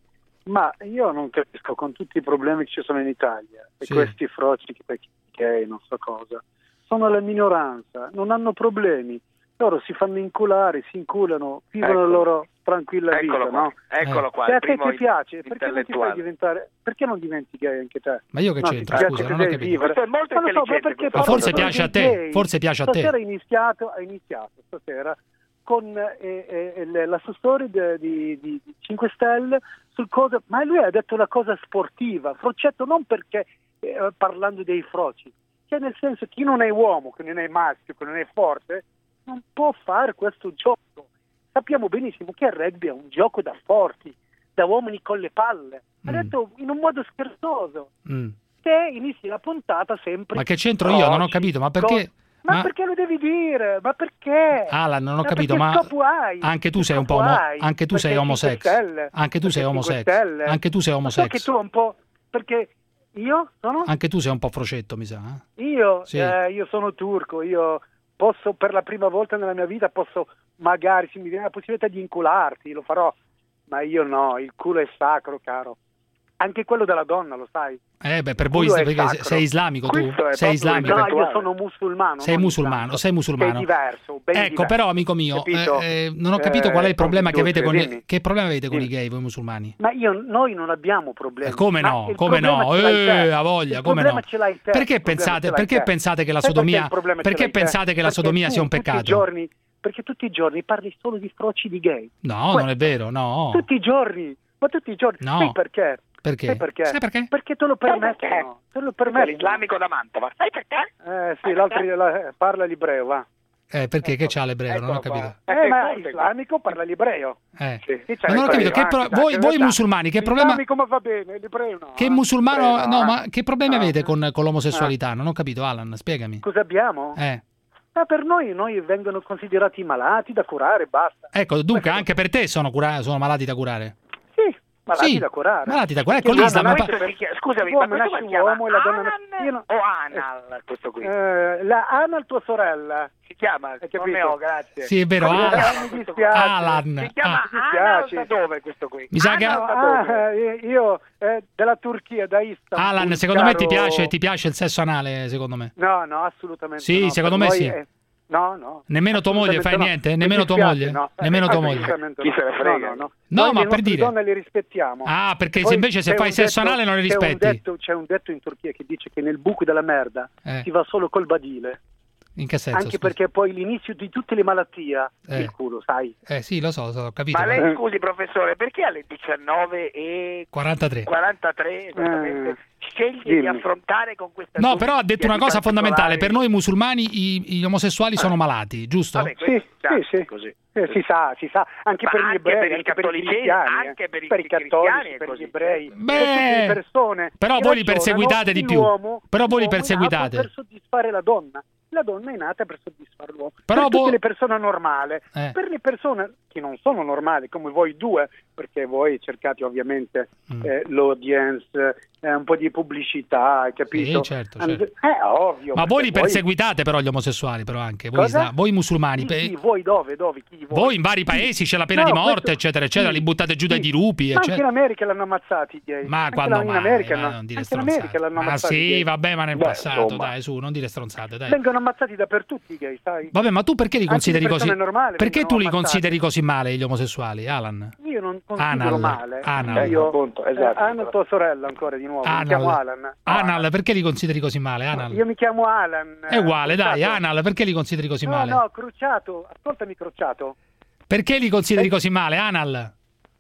[SPEAKER 12] Ma io non capisco, con tutti i problemi che ci sono in Italia, e
[SPEAKER 6] Sì.
[SPEAKER 12] questi froci che non so cosa, sono la minoranza, non hanno problemi. Loro si fanno inculare, si inculano, vivono
[SPEAKER 7] Ecco.
[SPEAKER 12] la loro tranquilla
[SPEAKER 7] Eccolo
[SPEAKER 12] vita,
[SPEAKER 7] qua,
[SPEAKER 12] no?
[SPEAKER 7] eccolo qua,
[SPEAKER 12] Se
[SPEAKER 7] il
[SPEAKER 12] a te
[SPEAKER 7] primo
[SPEAKER 12] ti piace, perché non ti fai
[SPEAKER 7] intellettuale.
[SPEAKER 12] diventare, perché non diventi gay anche te?
[SPEAKER 6] Ma io che
[SPEAKER 12] No,
[SPEAKER 6] c'entro,
[SPEAKER 12] ti
[SPEAKER 6] scusa,
[SPEAKER 12] piace
[SPEAKER 6] non
[SPEAKER 12] che
[SPEAKER 6] ho
[SPEAKER 12] devi
[SPEAKER 6] capito.
[SPEAKER 12] vivere.
[SPEAKER 7] Questo è molto
[SPEAKER 12] Ma lo so, ma
[SPEAKER 7] intelligente,
[SPEAKER 12] perché
[SPEAKER 7] questo
[SPEAKER 6] Ma
[SPEAKER 12] parlano
[SPEAKER 6] forse
[SPEAKER 12] solo
[SPEAKER 6] piace a
[SPEAKER 12] dei
[SPEAKER 6] te,
[SPEAKER 12] gay.
[SPEAKER 6] forse piace a te.
[SPEAKER 12] Stasera ha iniziato, ha iniziato stasera con eh, eh, le- l'assessore de- di, di, di cinque Stelle sul cosa, ma lui ha detto una cosa sportiva, Frocetto, non perché eh, parlando dei froci, cioè nel senso che chi non è uomo, che non è maschio, che non è forte, non può fare questo gioco. Sappiamo benissimo che il rugby è un gioco da forti, da uomini con le palle. Ha
[SPEAKER 6] Mm.
[SPEAKER 12] detto in un modo scherzoso.
[SPEAKER 6] Mm.
[SPEAKER 12] Che inizi la puntata sempre.
[SPEAKER 6] Ma che c'entro io? Non ho
[SPEAKER 12] froci,
[SPEAKER 6] capito, ma perché...
[SPEAKER 12] cose. Ma,
[SPEAKER 6] ma-
[SPEAKER 12] perché lo devi dire? Ma perché?
[SPEAKER 6] Alan, non ho
[SPEAKER 12] Ma
[SPEAKER 6] capito,
[SPEAKER 12] perché
[SPEAKER 6] ma
[SPEAKER 12] scopo hai?
[SPEAKER 6] anche tu
[SPEAKER 12] Che
[SPEAKER 6] sei un po'
[SPEAKER 12] scopo
[SPEAKER 6] omo-
[SPEAKER 12] hai?
[SPEAKER 6] anche tu sei
[SPEAKER 12] Perché
[SPEAKER 6] homosex.
[SPEAKER 12] cinque Stelle?
[SPEAKER 6] Anche tu sei
[SPEAKER 12] Perché
[SPEAKER 6] homosex.
[SPEAKER 12] cinque Stelle?
[SPEAKER 6] Anche tu sei
[SPEAKER 12] Ma so che
[SPEAKER 6] homosex.
[SPEAKER 12] tu un po', perché io sono
[SPEAKER 6] Anche tu sei un po' frocetto, mi sa. eh?
[SPEAKER 12] io,
[SPEAKER 6] Sì.
[SPEAKER 12] eh, io sono turco, io posso per la prima volta nella mia vita posso magari se mi viene la possibilità di incularti, lo farò, ma io no, il culo è sacro, caro. Anche quello della donna, lo sai.
[SPEAKER 6] Eh beh, per
[SPEAKER 12] Il
[SPEAKER 6] voi
[SPEAKER 12] culo è
[SPEAKER 6] perché
[SPEAKER 12] sacro.
[SPEAKER 6] sei islamico tu?
[SPEAKER 12] Questo è
[SPEAKER 6] Sei
[SPEAKER 12] proprio
[SPEAKER 6] islamico?
[SPEAKER 12] No, io sono musulmano.
[SPEAKER 6] Sei
[SPEAKER 12] non
[SPEAKER 6] musulmano,
[SPEAKER 12] islamico.
[SPEAKER 6] sei musulmano.
[SPEAKER 12] È diverso, ben
[SPEAKER 6] Ecco,
[SPEAKER 12] diverso,
[SPEAKER 6] però amico mio,
[SPEAKER 12] capito?
[SPEAKER 6] eh, eh, non ho capito qual è il
[SPEAKER 12] Eh,
[SPEAKER 6] problema che avete con
[SPEAKER 12] dimmi.
[SPEAKER 6] che problema avete con i
[SPEAKER 12] Dimmi.
[SPEAKER 6] gay voi musulmani?
[SPEAKER 12] Ma io, noi non abbiamo problemi.
[SPEAKER 6] Eh, come
[SPEAKER 12] Ma
[SPEAKER 6] no?
[SPEAKER 12] il
[SPEAKER 6] Come
[SPEAKER 12] problema
[SPEAKER 6] no?
[SPEAKER 12] ce l'hai te.
[SPEAKER 6] Eh, a voglia,
[SPEAKER 12] Il
[SPEAKER 6] come
[SPEAKER 12] problema
[SPEAKER 6] no?
[SPEAKER 12] ce l'hai te,
[SPEAKER 6] Perché
[SPEAKER 12] il problema
[SPEAKER 6] pensate,
[SPEAKER 12] ce l'hai
[SPEAKER 6] perché
[SPEAKER 12] te.
[SPEAKER 6] pensate che la
[SPEAKER 12] Sai perché
[SPEAKER 6] sodomia
[SPEAKER 12] il problema ce
[SPEAKER 6] perché
[SPEAKER 12] l'hai te?
[SPEAKER 6] pensate che la
[SPEAKER 12] Perché
[SPEAKER 6] sodomia
[SPEAKER 12] tu
[SPEAKER 6] sia un
[SPEAKER 12] tutti i
[SPEAKER 6] peccato?
[SPEAKER 12] giorni, perché tutti i giorni parli solo di froci di gay.
[SPEAKER 6] No,
[SPEAKER 12] Questo.
[SPEAKER 6] non è vero, no.
[SPEAKER 12] Tutti i giorni, ma tutti i giorni.
[SPEAKER 6] No.
[SPEAKER 12] Sai perché?
[SPEAKER 6] Perché?
[SPEAKER 12] Sai perché?
[SPEAKER 6] Sai perché?
[SPEAKER 12] Perché te lo permettono. Te lo permettono.
[SPEAKER 7] L'islamico da Mantova. Sai perché?
[SPEAKER 12] Eh sì, l'altro la- parla l'ebreo, va.
[SPEAKER 6] Eh, perché che c'ha l'ebreo? Non ho capito.
[SPEAKER 12] Eh, ma islamico parla l'ibreo.
[SPEAKER 6] Eh.
[SPEAKER 12] Sì, c'è
[SPEAKER 6] Ma non ho capito, che pro- voi, voi musulmani, che problema
[SPEAKER 12] Islamico ma va bene, l'ibreo no.
[SPEAKER 6] che musulmano,
[SPEAKER 12] Ebreo,
[SPEAKER 6] no,
[SPEAKER 12] eh.
[SPEAKER 6] ma che problemi
[SPEAKER 12] No.
[SPEAKER 6] avete con, con l'omosessualità? Non ho capito, Alan, spiegami.
[SPEAKER 12] Cosa abbiamo?
[SPEAKER 6] Eh.
[SPEAKER 12] Ma per noi, noi vengono considerati malati da curare, basta.
[SPEAKER 6] Ecco, dunque anche per te sono, cura- sono malati da curare.
[SPEAKER 12] Sì, malati
[SPEAKER 6] Sì,
[SPEAKER 12] da curare.
[SPEAKER 6] malati da curare.
[SPEAKER 12] Perché
[SPEAKER 6] Ecco l'Islam,
[SPEAKER 12] l'uomo
[SPEAKER 6] ma-
[SPEAKER 12] nasce-
[SPEAKER 7] Scusami,
[SPEAKER 12] l'uomo
[SPEAKER 7] ma questo
[SPEAKER 12] nasce
[SPEAKER 7] si chiama
[SPEAKER 12] uomo e la donna
[SPEAKER 7] Anan
[SPEAKER 12] nasce... Io no-
[SPEAKER 7] o Anal, questo qui?
[SPEAKER 12] Eh, la Anal, tua sorella.
[SPEAKER 7] Si chiama,
[SPEAKER 12] Hai
[SPEAKER 7] non
[SPEAKER 12] capito?
[SPEAKER 7] ne ho, grazie.
[SPEAKER 6] Sì, è vero,
[SPEAKER 12] Come-
[SPEAKER 6] Alan.
[SPEAKER 12] eh, mi dispiace.
[SPEAKER 6] Alan.
[SPEAKER 7] Si chiama
[SPEAKER 6] Ah.
[SPEAKER 12] Mi
[SPEAKER 7] Anal
[SPEAKER 12] dispiace.
[SPEAKER 7] da dove questo qui?
[SPEAKER 6] Mi sa che-
[SPEAKER 7] Anal da dove?
[SPEAKER 12] Ah, eh, io eh, della Turchia, da Istanbul.
[SPEAKER 6] Alan, secondo me ti
[SPEAKER 12] caro-
[SPEAKER 6] piace, ti piace il sesso anale, secondo me.
[SPEAKER 12] No, no, assolutamente
[SPEAKER 6] Sì,
[SPEAKER 12] no.
[SPEAKER 6] secondo
[SPEAKER 12] Per
[SPEAKER 6] me
[SPEAKER 12] noi
[SPEAKER 6] sì.
[SPEAKER 12] è- No, no.
[SPEAKER 6] Nemmeno tua moglie fai
[SPEAKER 12] Assolutamente
[SPEAKER 6] niente?
[SPEAKER 12] no.
[SPEAKER 6] Nemmeno
[SPEAKER 12] Mi
[SPEAKER 6] tua
[SPEAKER 12] dispiace,
[SPEAKER 6] moglie?
[SPEAKER 12] no.
[SPEAKER 6] Nemmeno tua moglie?
[SPEAKER 12] Assolutamente
[SPEAKER 7] Chi
[SPEAKER 12] no.
[SPEAKER 7] se ne frega?
[SPEAKER 12] No, no, no.
[SPEAKER 6] No,
[SPEAKER 12] Noi
[SPEAKER 6] ma
[SPEAKER 12] le
[SPEAKER 6] per
[SPEAKER 12] nostre
[SPEAKER 6] dire-
[SPEAKER 12] donne le rispettiamo.
[SPEAKER 6] Ah, perché se
[SPEAKER 12] Poi
[SPEAKER 6] invece se
[SPEAKER 12] c'è
[SPEAKER 6] fai
[SPEAKER 12] un
[SPEAKER 6] sesso
[SPEAKER 12] detto-
[SPEAKER 6] anale non le
[SPEAKER 12] c'è un
[SPEAKER 6] rispetti.
[SPEAKER 12] detto- C'è un detto in Turchia che dice che nel buco della merda
[SPEAKER 6] Eh.
[SPEAKER 12] si va solo col badile.
[SPEAKER 6] In che senso?
[SPEAKER 12] Anche
[SPEAKER 6] scusa?
[SPEAKER 12] perché poi l'inizio di tutte le malattie è
[SPEAKER 6] Eh.
[SPEAKER 12] il culo, sai?
[SPEAKER 6] Eh sì, lo so, lo so, ho capito.
[SPEAKER 7] Ma
[SPEAKER 6] ma-
[SPEAKER 7] lei, scusi professore, perché alle diciannove e
[SPEAKER 6] quarantatré.
[SPEAKER 7] quarantatré esattamente,
[SPEAKER 12] Eh.
[SPEAKER 7] sceglie di
[SPEAKER 12] Dimmi.
[SPEAKER 7] affrontare con questa
[SPEAKER 6] No,
[SPEAKER 7] doppia
[SPEAKER 6] però ha detto una
[SPEAKER 7] di
[SPEAKER 6] cosa fondamentale. Per
[SPEAKER 7] particolari-
[SPEAKER 6] noi musulmani i- gli omosessuali sono malati, giusto?
[SPEAKER 7] Vabbè,
[SPEAKER 12] Sì,
[SPEAKER 7] questo si sa,
[SPEAKER 12] sì, sì.
[SPEAKER 7] così.
[SPEAKER 12] Eh, si sa, si sa, anche
[SPEAKER 7] Ma
[SPEAKER 12] per gli
[SPEAKER 7] anche
[SPEAKER 12] ebrei,
[SPEAKER 7] per i
[SPEAKER 12] anche per i
[SPEAKER 7] cattolicesi,
[SPEAKER 12] cristiani, eh.
[SPEAKER 7] anche per i
[SPEAKER 12] per i
[SPEAKER 7] cristiani
[SPEAKER 12] cattolici,
[SPEAKER 7] è
[SPEAKER 12] per
[SPEAKER 7] così.
[SPEAKER 12] gli ebrei,
[SPEAKER 6] Beh,
[SPEAKER 12] per tutte le persone.
[SPEAKER 6] però
[SPEAKER 12] che
[SPEAKER 6] voi li
[SPEAKER 12] ragionano,
[SPEAKER 6] perseguitate di più.
[SPEAKER 12] l'uomo-
[SPEAKER 6] Però voi li
[SPEAKER 12] l'uomo è
[SPEAKER 6] perseguitate.
[SPEAKER 12] nato per soddisfare la donna. La donna è nata per soddisfare l'uomo.
[SPEAKER 6] Però
[SPEAKER 12] per tutte
[SPEAKER 6] voi-
[SPEAKER 12] le persone normali,
[SPEAKER 6] Eh.
[SPEAKER 12] per le persone che non sono normali, come voi due, perché voi cercate ovviamente
[SPEAKER 6] Mm.
[SPEAKER 12] eh, l'audience, eh, un po' di pubblicità, hai capito?
[SPEAKER 6] Sì, certo,
[SPEAKER 12] And-
[SPEAKER 6] certo.
[SPEAKER 12] Eh, ovvio.
[SPEAKER 6] Ma voi li
[SPEAKER 12] perché
[SPEAKER 6] perseguitate però gli omosessuali, però anche voi,
[SPEAKER 12] Cosa?
[SPEAKER 6] isla- voi musulmani.
[SPEAKER 12] Sì,
[SPEAKER 6] pe-
[SPEAKER 12] sì, voi dove? Dove? Chi? Voi?
[SPEAKER 6] Voi in vari paesi c'è la pena
[SPEAKER 12] No,
[SPEAKER 6] di morte,
[SPEAKER 12] questo-
[SPEAKER 6] eccetera, eccetera,
[SPEAKER 12] sì,
[SPEAKER 6] li buttate giù dai
[SPEAKER 12] sì.
[SPEAKER 6] dirupi,
[SPEAKER 12] Ma anche in
[SPEAKER 6] eccetera.
[SPEAKER 12] America l'hanno ammazzati i gay.
[SPEAKER 6] Ma
[SPEAKER 12] Anche
[SPEAKER 6] quando
[SPEAKER 12] la- in
[SPEAKER 6] mai?
[SPEAKER 12] America,
[SPEAKER 6] Ma
[SPEAKER 12] no?
[SPEAKER 6] non dire
[SPEAKER 12] Anche in America
[SPEAKER 6] stronzate.
[SPEAKER 12] l'hanno
[SPEAKER 6] Ma
[SPEAKER 12] ammazzati i
[SPEAKER 6] sì,
[SPEAKER 12] gay.
[SPEAKER 6] vabbè, ma nel
[SPEAKER 12] Beh,
[SPEAKER 6] passato,
[SPEAKER 12] insomma.
[SPEAKER 6] dai, su, non dire stronzate, dai.
[SPEAKER 12] Vengono ammazzati dappertutto i gay, sai?
[SPEAKER 6] Vabbè, ma tu perché li
[SPEAKER 12] Anche
[SPEAKER 6] consideri
[SPEAKER 12] le
[SPEAKER 6] così?
[SPEAKER 12] persone normali
[SPEAKER 6] Perché
[SPEAKER 12] vengono
[SPEAKER 6] tu li
[SPEAKER 12] ammazzate.
[SPEAKER 6] consideri così male gli omosessuali, Alan?
[SPEAKER 12] Io non considero
[SPEAKER 6] Anal,
[SPEAKER 12] male.
[SPEAKER 6] Anal.
[SPEAKER 12] Io,
[SPEAKER 10] appunto,
[SPEAKER 12] eh,
[SPEAKER 10] esatto.
[SPEAKER 12] Anal, tua sorella ancora di nuovo. Mi
[SPEAKER 6] Anal.
[SPEAKER 12] chiamo Alan.
[SPEAKER 6] Anal, perché li consideri così male, Anal?
[SPEAKER 12] Io mi chiamo Alan.
[SPEAKER 6] È uguale, dai,
[SPEAKER 12] Crociato.
[SPEAKER 6] Anal, perché li consideri così
[SPEAKER 12] No,
[SPEAKER 6] male?
[SPEAKER 12] no, Crociato. Ascoltami, Crociato.
[SPEAKER 6] Perché li consideri così male, Anal?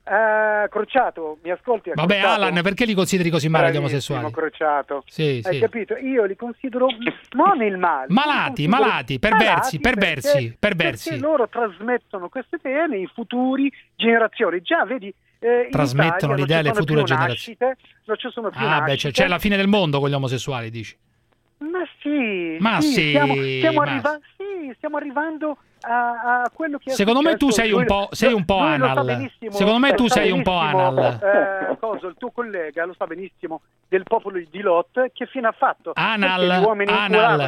[SPEAKER 12] Eh, Crociato, mi ascolti?
[SPEAKER 6] Vabbè,
[SPEAKER 12] Crociato?
[SPEAKER 6] Alan, perché li consideri così male gli
[SPEAKER 12] Bravissimo,
[SPEAKER 6] omosessuali?
[SPEAKER 12] Crociato.
[SPEAKER 6] Sì,
[SPEAKER 12] Hai
[SPEAKER 6] sì.
[SPEAKER 12] capito? Io li considero non il male.
[SPEAKER 6] Malati,
[SPEAKER 12] li considero
[SPEAKER 6] malati, perversi,
[SPEAKER 12] malati
[SPEAKER 6] perversi,
[SPEAKER 12] perché-
[SPEAKER 6] perversi.
[SPEAKER 12] Perché loro trasmettono queste idee nei futuri generazioni. Già, vedi, eh, in
[SPEAKER 6] Trasmettono
[SPEAKER 12] Italia
[SPEAKER 6] l'idea alle
[SPEAKER 12] non ci sono
[SPEAKER 6] future
[SPEAKER 12] più
[SPEAKER 6] generazioni.
[SPEAKER 12] nascite, non ci sono più
[SPEAKER 6] Ah, beh,
[SPEAKER 12] nascite.
[SPEAKER 6] c'è, c'è la fine del mondo con gli omosessuali, dici?
[SPEAKER 12] Ma sì,
[SPEAKER 6] Ma sì,
[SPEAKER 12] stiamo, stiamo,
[SPEAKER 6] ma-
[SPEAKER 12] arriva- sì, stiamo arrivando a, a quello che è
[SPEAKER 6] Secondo me tu
[SPEAKER 12] successo.
[SPEAKER 6] sei un
[SPEAKER 12] Lui-
[SPEAKER 6] po', sei un po'
[SPEAKER 12] lui lo sa
[SPEAKER 6] anal.
[SPEAKER 12] benissimo,
[SPEAKER 6] Secondo me tu
[SPEAKER 12] lo sa
[SPEAKER 6] sei un po'
[SPEAKER 12] benissimo,
[SPEAKER 6] anal.
[SPEAKER 12] eh, cosa, il tuo collega lo sa benissimo del popolo di Lot che fine ha fatto.
[SPEAKER 6] Anal,
[SPEAKER 12] Perché gli uomini
[SPEAKER 6] anal.
[SPEAKER 12] inculavano,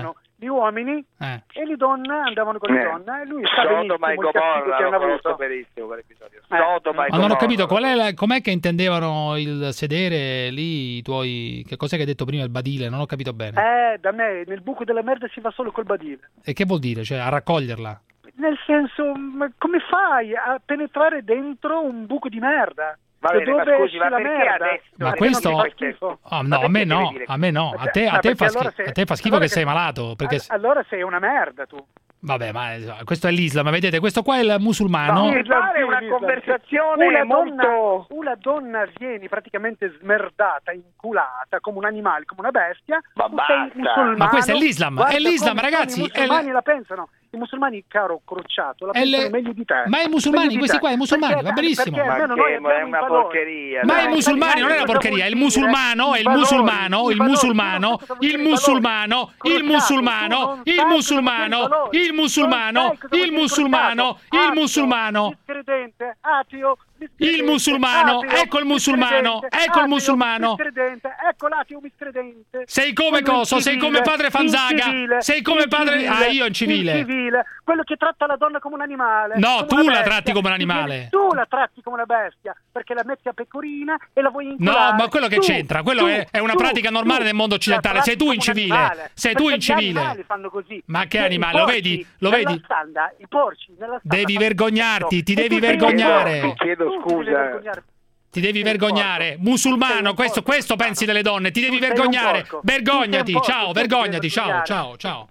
[SPEAKER 12] gli uomini
[SPEAKER 6] Eh.
[SPEAKER 12] e le donne andavano con le
[SPEAKER 16] Eh.
[SPEAKER 12] donne e lui sta
[SPEAKER 16] Sodoma e
[SPEAKER 12] benissimo, il castigo
[SPEAKER 16] Gomorra,
[SPEAKER 12] che
[SPEAKER 16] lo
[SPEAKER 12] hanno
[SPEAKER 16] conosco
[SPEAKER 12] avuto.
[SPEAKER 16] benissimo quell'episodio.
[SPEAKER 12] Eh.
[SPEAKER 16] Sodoma e
[SPEAKER 6] Ma non ho
[SPEAKER 16] Gomorra.
[SPEAKER 6] capito qual è la, com'è che intendevano il sedere lì i tuoi, che cos'è che hai detto prima, il badile, non ho capito bene.
[SPEAKER 12] Eh, da me nel buco della merda si va solo col badile.
[SPEAKER 6] E che vuol dire? Cioè a raccoglierla?
[SPEAKER 12] Nel senso, ma come fai a penetrare dentro un buco di merda?
[SPEAKER 16] Va
[SPEAKER 12] Da
[SPEAKER 16] bene, ma
[SPEAKER 12] dove
[SPEAKER 16] scusi,
[SPEAKER 12] esce
[SPEAKER 16] ma
[SPEAKER 12] la
[SPEAKER 16] perché
[SPEAKER 12] merda?
[SPEAKER 16] adesso?
[SPEAKER 6] Ma
[SPEAKER 12] Perché
[SPEAKER 6] questo-
[SPEAKER 12] non ti fa schifo?
[SPEAKER 6] Ah,
[SPEAKER 12] Ma
[SPEAKER 6] no, a
[SPEAKER 12] perché
[SPEAKER 6] me
[SPEAKER 12] devi
[SPEAKER 6] no,
[SPEAKER 12] dire-
[SPEAKER 6] a me no, a te, a
[SPEAKER 12] Ma
[SPEAKER 6] te, fa,
[SPEAKER 12] perché allora
[SPEAKER 6] schi-
[SPEAKER 12] sei-
[SPEAKER 6] a te fa schifo
[SPEAKER 12] allora
[SPEAKER 6] che
[SPEAKER 12] sei-
[SPEAKER 6] sei malato, perché...
[SPEAKER 12] All- Allora sei una merda tu.
[SPEAKER 6] Vabbè, ma eh, questo è l'Islam, vedete, questo qua è il musulmano.
[SPEAKER 12] No,
[SPEAKER 16] fare una
[SPEAKER 12] sì,
[SPEAKER 16] conversazione
[SPEAKER 12] una
[SPEAKER 16] molto-
[SPEAKER 12] donna, una donna vieni praticamente smerdata, inculata come un animale, come una bestia.
[SPEAKER 16] Ma
[SPEAKER 12] tu
[SPEAKER 16] basta.
[SPEAKER 12] sei musulmano.
[SPEAKER 6] Ma questo è l'Islam,
[SPEAKER 12] Guarda
[SPEAKER 6] è l'Islam,
[SPEAKER 12] come
[SPEAKER 6] ragazzi,
[SPEAKER 12] sono I
[SPEAKER 6] è la-
[SPEAKER 12] musulmani la pensano. I musulmani, caro Crociato, la
[SPEAKER 6] È
[SPEAKER 12] pensano
[SPEAKER 6] le-
[SPEAKER 12] meglio di te.
[SPEAKER 6] Ma i musulmani,
[SPEAKER 12] Meglio di
[SPEAKER 6] questi
[SPEAKER 12] te.
[SPEAKER 6] qua, i musulmani,
[SPEAKER 12] Perché-
[SPEAKER 6] va benissimo.
[SPEAKER 12] perché
[SPEAKER 16] Ma
[SPEAKER 12] almeno
[SPEAKER 16] che-
[SPEAKER 12] noi
[SPEAKER 16] ma
[SPEAKER 12] abbiamo
[SPEAKER 16] è
[SPEAKER 12] i
[SPEAKER 16] una
[SPEAKER 12] valori.
[SPEAKER 16] porcheria,
[SPEAKER 6] Ma
[SPEAKER 16] dai.
[SPEAKER 6] i musulmani non è una porcheria, il musulmano, il musulmano, il musulmano, il musulmano, il musulmano, il musulmano, il musulmano, il musulmano, il musulmano,
[SPEAKER 12] Miscredente, ateo,
[SPEAKER 6] il musulmano,
[SPEAKER 12] ateo,
[SPEAKER 6] ecco il musulmano,
[SPEAKER 12] miscredente,
[SPEAKER 6] ecco il
[SPEAKER 12] ateo,
[SPEAKER 6] musulmano.
[SPEAKER 12] miscredente, ecco l'ateo miscredente.
[SPEAKER 6] Sei come
[SPEAKER 12] Quello
[SPEAKER 6] coso, sei
[SPEAKER 12] incivile,
[SPEAKER 6] come padre Fanzaga,
[SPEAKER 12] incivile,
[SPEAKER 6] sei come padre...
[SPEAKER 12] incivile,
[SPEAKER 6] Ah, io incivile.
[SPEAKER 12] incivile, quello che tratta la donna come un animale.
[SPEAKER 6] No,
[SPEAKER 12] come
[SPEAKER 6] tu
[SPEAKER 12] una
[SPEAKER 6] la
[SPEAKER 12] bestia.
[SPEAKER 6] tratti come un
[SPEAKER 12] Ti
[SPEAKER 6] animale.
[SPEAKER 12] viene- Tu la tratti come una bestia, perché la metti a pecorina e la vuoi inculare.
[SPEAKER 6] No, ma quello che
[SPEAKER 12] Tu,
[SPEAKER 6] c'entra, quello
[SPEAKER 12] tu,
[SPEAKER 6] è, è una
[SPEAKER 12] tu,
[SPEAKER 6] pratica normale
[SPEAKER 12] tu
[SPEAKER 6] nel mondo
[SPEAKER 12] la
[SPEAKER 6] occidentale, sei tu
[SPEAKER 12] tratti come un
[SPEAKER 6] incivile,
[SPEAKER 12] animale,
[SPEAKER 6] sei tu
[SPEAKER 12] perché
[SPEAKER 6] incivile.
[SPEAKER 12] Gli animali fanno così.
[SPEAKER 6] Ma che
[SPEAKER 12] I
[SPEAKER 6] animale, lo
[SPEAKER 12] porci
[SPEAKER 6] vedi? Lo
[SPEAKER 12] nella
[SPEAKER 6] vedi?
[SPEAKER 12] standa, i porci nella standa
[SPEAKER 6] Devi
[SPEAKER 12] fanno
[SPEAKER 6] vergognarti,
[SPEAKER 12] questo.
[SPEAKER 6] ti
[SPEAKER 12] E
[SPEAKER 6] devi
[SPEAKER 12] tu sei
[SPEAKER 6] vergognare.
[SPEAKER 12] un porco.
[SPEAKER 16] Chiedo
[SPEAKER 12] Tu ti devi
[SPEAKER 16] scusa.
[SPEAKER 12] vergognare.
[SPEAKER 6] Ti devi vergognare, musulmano, questo, questo pensi delle donne, ti devi
[SPEAKER 12] Tu sei un
[SPEAKER 6] vergognare,
[SPEAKER 12] porco.
[SPEAKER 6] vergognati,
[SPEAKER 12] Tu sei un porco,
[SPEAKER 6] ciao,
[SPEAKER 12] tu ti devi
[SPEAKER 6] vergognati, ciao,
[SPEAKER 12] vergognare.
[SPEAKER 6] ciao, ciao.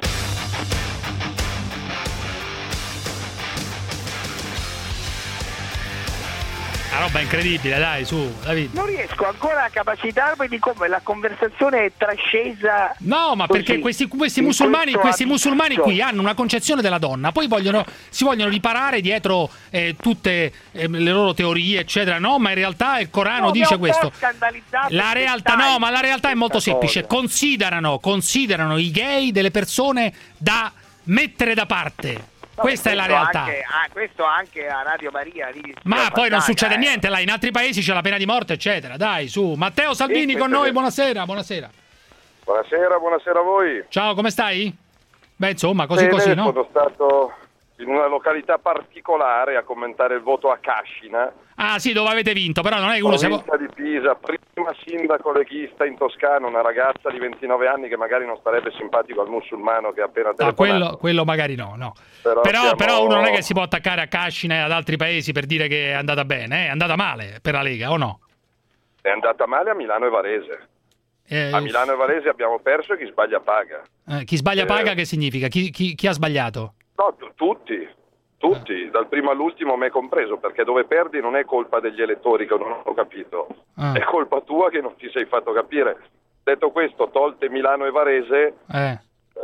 [SPEAKER 6] Una roba incredibile, dai, su, David.
[SPEAKER 7] Non riesco ancora a capacitarmi di come la conversazione è trascesa.
[SPEAKER 6] No, ma
[SPEAKER 7] così,
[SPEAKER 6] perché questi, questi
[SPEAKER 7] in
[SPEAKER 6] musulmani,
[SPEAKER 7] questo
[SPEAKER 6] questi musulmani
[SPEAKER 7] abisso.
[SPEAKER 6] qui hanno una concezione della donna, poi vogliono, si vogliono riparare dietro eh, tutte eh, le loro teorie, eccetera. No, ma in realtà il Corano
[SPEAKER 7] No, mi ha
[SPEAKER 6] dice
[SPEAKER 7] un po'
[SPEAKER 6] questo.
[SPEAKER 7] scandalizzato
[SPEAKER 6] La
[SPEAKER 7] il
[SPEAKER 6] realtà,
[SPEAKER 7] dettaglio
[SPEAKER 6] no, ma la realtà è molto
[SPEAKER 7] di questa
[SPEAKER 6] semplice.
[SPEAKER 7] cosa.
[SPEAKER 6] Considerano, considerano i gay delle persone da mettere da parte.
[SPEAKER 7] No,
[SPEAKER 6] Questa è la
[SPEAKER 7] questo
[SPEAKER 6] realtà.
[SPEAKER 7] Anche, ah, questo anche a Radio Maria. Lì,
[SPEAKER 6] Ma
[SPEAKER 7] signor
[SPEAKER 6] poi non
[SPEAKER 7] Fanzaga,
[SPEAKER 6] succede
[SPEAKER 7] eh.
[SPEAKER 6] niente là, in altri paesi c'è la pena di morte, eccetera. Dai, su. Matteo Salvini
[SPEAKER 1] Sì,
[SPEAKER 6] con
[SPEAKER 1] questo
[SPEAKER 6] noi,
[SPEAKER 1] è-
[SPEAKER 6] buonasera, buonasera.
[SPEAKER 1] Buonasera, buonasera a voi.
[SPEAKER 6] Ciao, come stai? Beh, insomma, così
[SPEAKER 1] Bene,
[SPEAKER 6] così, no?
[SPEAKER 1] Sono stato in una località particolare a commentare il voto a Cascina,
[SPEAKER 6] Ah, sì, dove avete vinto, però non è che uno si...
[SPEAKER 1] provincia di Pisa, prima sindaco leghista in Toscana, una ragazza di ventinove anni che magari non starebbe simpatico al musulmano che ha appena
[SPEAKER 6] Ah,
[SPEAKER 1] telefonato.
[SPEAKER 6] quello, quello magari no, no.
[SPEAKER 1] Però
[SPEAKER 6] Però,
[SPEAKER 1] siamo-
[SPEAKER 6] però uno non è che si può attaccare a Cascina e ad altri paesi per dire che è andata bene, eh? È andata male per la Lega, o no?
[SPEAKER 1] È andata male a Milano e Varese.
[SPEAKER 6] Eh,
[SPEAKER 1] A Milano e Varese abbiamo perso e chi sbaglia paga.
[SPEAKER 6] eh, chi sbaglia
[SPEAKER 1] Eh.
[SPEAKER 6] paga che significa? Chi, chi- chi ha sbagliato?
[SPEAKER 1] No, t- tutti, tutti, dal primo all'ultimo, me compreso, perché dove perdi non è colpa degli elettori che non ho capito,
[SPEAKER 6] Ah.
[SPEAKER 1] è colpa tua che non ti sei fatto capire. Detto questo, tolte Milano e Varese,
[SPEAKER 6] Eh.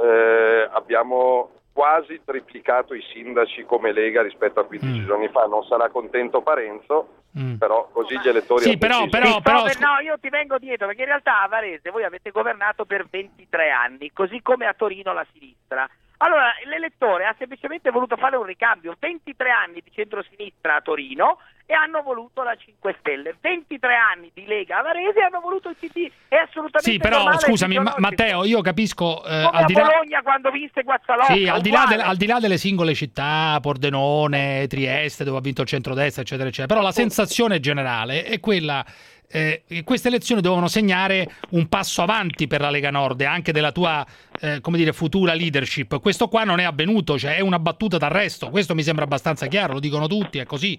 [SPEAKER 1] eh, abbiamo quasi triplicato i sindaci come Lega rispetto a quindici giorni fa. Non sarà contento Parenzo,
[SPEAKER 6] Mm.
[SPEAKER 1] però così gli elettori
[SPEAKER 6] Sì,
[SPEAKER 1] hanno
[SPEAKER 6] però,
[SPEAKER 1] deciso.
[SPEAKER 6] però, però...
[SPEAKER 7] Vabbè, no, io ti vengo dietro perché in realtà a Varese voi avete governato per ventitré anni, così come a Torino la sinistra. Allora, l'elettore ha semplicemente voluto fare un ricambio, ventitré anni di centrosinistra a Torino e hanno voluto la cinque Stelle, ventitré anni di Lega a Varese e hanno voluto il P D. È assolutamente
[SPEAKER 6] Sì, però
[SPEAKER 7] normale,
[SPEAKER 6] scusami, Ma-
[SPEAKER 7] fisiologico.
[SPEAKER 6] Matteo, io capisco... eh,
[SPEAKER 7] Come
[SPEAKER 6] al
[SPEAKER 7] a
[SPEAKER 6] di là...
[SPEAKER 7] Bologna quando vinse Guazzalotta.
[SPEAKER 6] Sì, al di, là
[SPEAKER 7] uguale.
[SPEAKER 6] del- al di là delle singole città, Pordenone, Trieste, dove ha vinto il centrodestra, eccetera, eccetera, però la sensazione generale è quella eh, che queste elezioni devono segnare un passo avanti per la Lega Nord e anche della tua, eh, come dire, futura leadership. Questo qua non è avvenuto, cioè è una battuta d'arresto, questo mi sembra abbastanza chiaro, lo dicono tutti, è così.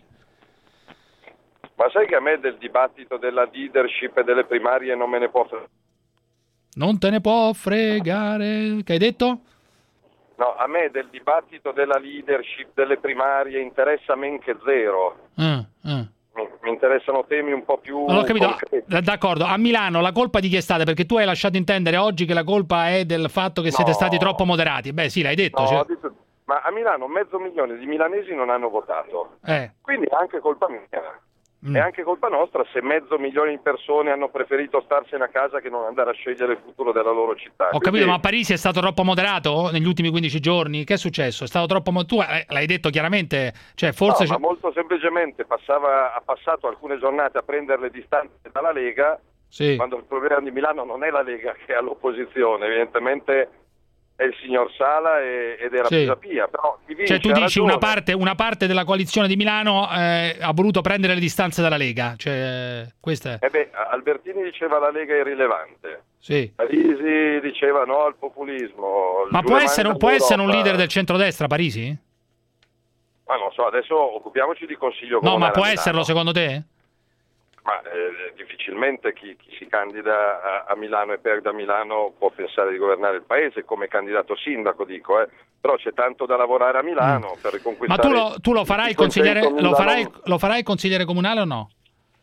[SPEAKER 1] Ma sai che a me del dibattito della leadership e delle primarie non me ne può fregare?
[SPEAKER 6] Non te ne può fregare. Che hai detto?
[SPEAKER 1] No, a me del dibattito della leadership, delle primarie interessa men che zero.
[SPEAKER 6] Ah, ah.
[SPEAKER 1] Mi, mi interessano temi un po' più
[SPEAKER 6] Non ho capito,
[SPEAKER 1] concreti.
[SPEAKER 6] d- d'accordo, a Milano la colpa di chi è stata? Perché tu hai lasciato intendere oggi che la colpa è del fatto che siete
[SPEAKER 1] No.
[SPEAKER 6] stati troppo moderati. Beh sì, l'hai detto.
[SPEAKER 1] No,
[SPEAKER 6] cioè-
[SPEAKER 1] ho detto- ma a Milano mezzo milione di milanesi non hanno votato,
[SPEAKER 6] eh.
[SPEAKER 1] quindi è anche colpa mia.
[SPEAKER 6] Mm.
[SPEAKER 1] È anche colpa nostra se mezzo milione di persone hanno preferito starsene a casa che non andare a scegliere il futuro della loro città.
[SPEAKER 6] Ho
[SPEAKER 1] Quindi-
[SPEAKER 6] capito, ma a Parisi è stato troppo moderato negli ultimi quindici giorni? Che è successo? È stato troppo mo- tu eh, l'hai detto chiaramente, cioè forse
[SPEAKER 1] No,
[SPEAKER 6] c'è-
[SPEAKER 1] ma molto semplicemente passava, ha passato alcune giornate a prendere le distanze dalla Lega,
[SPEAKER 6] Sì.
[SPEAKER 1] quando il problema di Milano non è la Lega che è all'opposizione, evidentemente è il signor Sala e, ed era
[SPEAKER 6] Sì.
[SPEAKER 1] Pisapia, però chi vince
[SPEAKER 6] Cioè tu
[SPEAKER 1] ha
[SPEAKER 6] dici
[SPEAKER 1] ragione.
[SPEAKER 6] una parte, una parte della coalizione di Milano eh, ha voluto prendere le distanze dalla Lega, cioè questa è...
[SPEAKER 1] Eh beh, Albertini diceva la Lega è irrilevante.
[SPEAKER 6] Sì.
[SPEAKER 1] Parisi diceva no al populismo.
[SPEAKER 6] Ma
[SPEAKER 1] Giù
[SPEAKER 6] può
[SPEAKER 1] le
[SPEAKER 6] essere,
[SPEAKER 1] mani
[SPEAKER 6] può essere un
[SPEAKER 1] dall'Europa.
[SPEAKER 6] leader del centrodestra, Parisi?
[SPEAKER 1] Ma non so, adesso occupiamoci di consiglio
[SPEAKER 6] No,
[SPEAKER 1] comunale
[SPEAKER 6] ma
[SPEAKER 1] a
[SPEAKER 6] può
[SPEAKER 1] Milano.
[SPEAKER 6] esserlo secondo te?
[SPEAKER 1] Ma eh, difficilmente chi, chi si candida a, a Milano e perde a Milano può pensare di governare il paese come candidato sindaco, dico, eh. Però c'è tanto da lavorare a Milano per
[SPEAKER 6] Ma
[SPEAKER 1] riconquistare.
[SPEAKER 6] tu lo, tu lo farai consigliere, lo farai, lo farai consigliere comunale o no?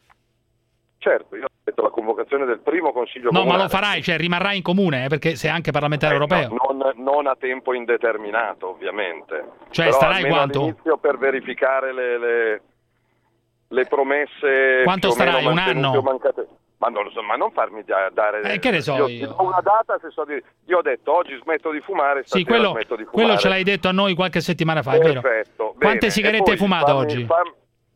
[SPEAKER 1] Certo, io ho detto la convocazione del primo consiglio
[SPEAKER 6] No,
[SPEAKER 1] comunale.
[SPEAKER 6] ma lo farai, cioè rimarrai in comune, eh, perché sei anche parlamentare
[SPEAKER 1] Eh,
[SPEAKER 6] europeo.
[SPEAKER 1] no, non, non a tempo indeterminato, ovviamente.
[SPEAKER 6] Cioè,
[SPEAKER 1] Però
[SPEAKER 6] starai
[SPEAKER 1] almeno
[SPEAKER 6] quanto?
[SPEAKER 1] all'inizio per verificare le, le, le promesse.
[SPEAKER 6] Quanto
[SPEAKER 1] più o meno
[SPEAKER 6] starai? Un
[SPEAKER 1] mantenute
[SPEAKER 6] anno?
[SPEAKER 1] o mancate. Ma non lo so, ma non farmi da- dare.
[SPEAKER 6] Eh, che ne so
[SPEAKER 1] io?
[SPEAKER 6] io?
[SPEAKER 1] Ti do una data se so di. Io ho detto oggi smetto di fumare,
[SPEAKER 6] Sì,
[SPEAKER 1] stasera
[SPEAKER 6] quello,
[SPEAKER 1] smetto di fumare.
[SPEAKER 6] quello ce l'hai detto a noi qualche settimana fa, è vero?
[SPEAKER 1] Perfetto.
[SPEAKER 6] Quante
[SPEAKER 1] bene.
[SPEAKER 6] sigarette
[SPEAKER 1] E poi
[SPEAKER 6] hai fumato
[SPEAKER 1] fammi-
[SPEAKER 6] oggi?
[SPEAKER 1] fammi-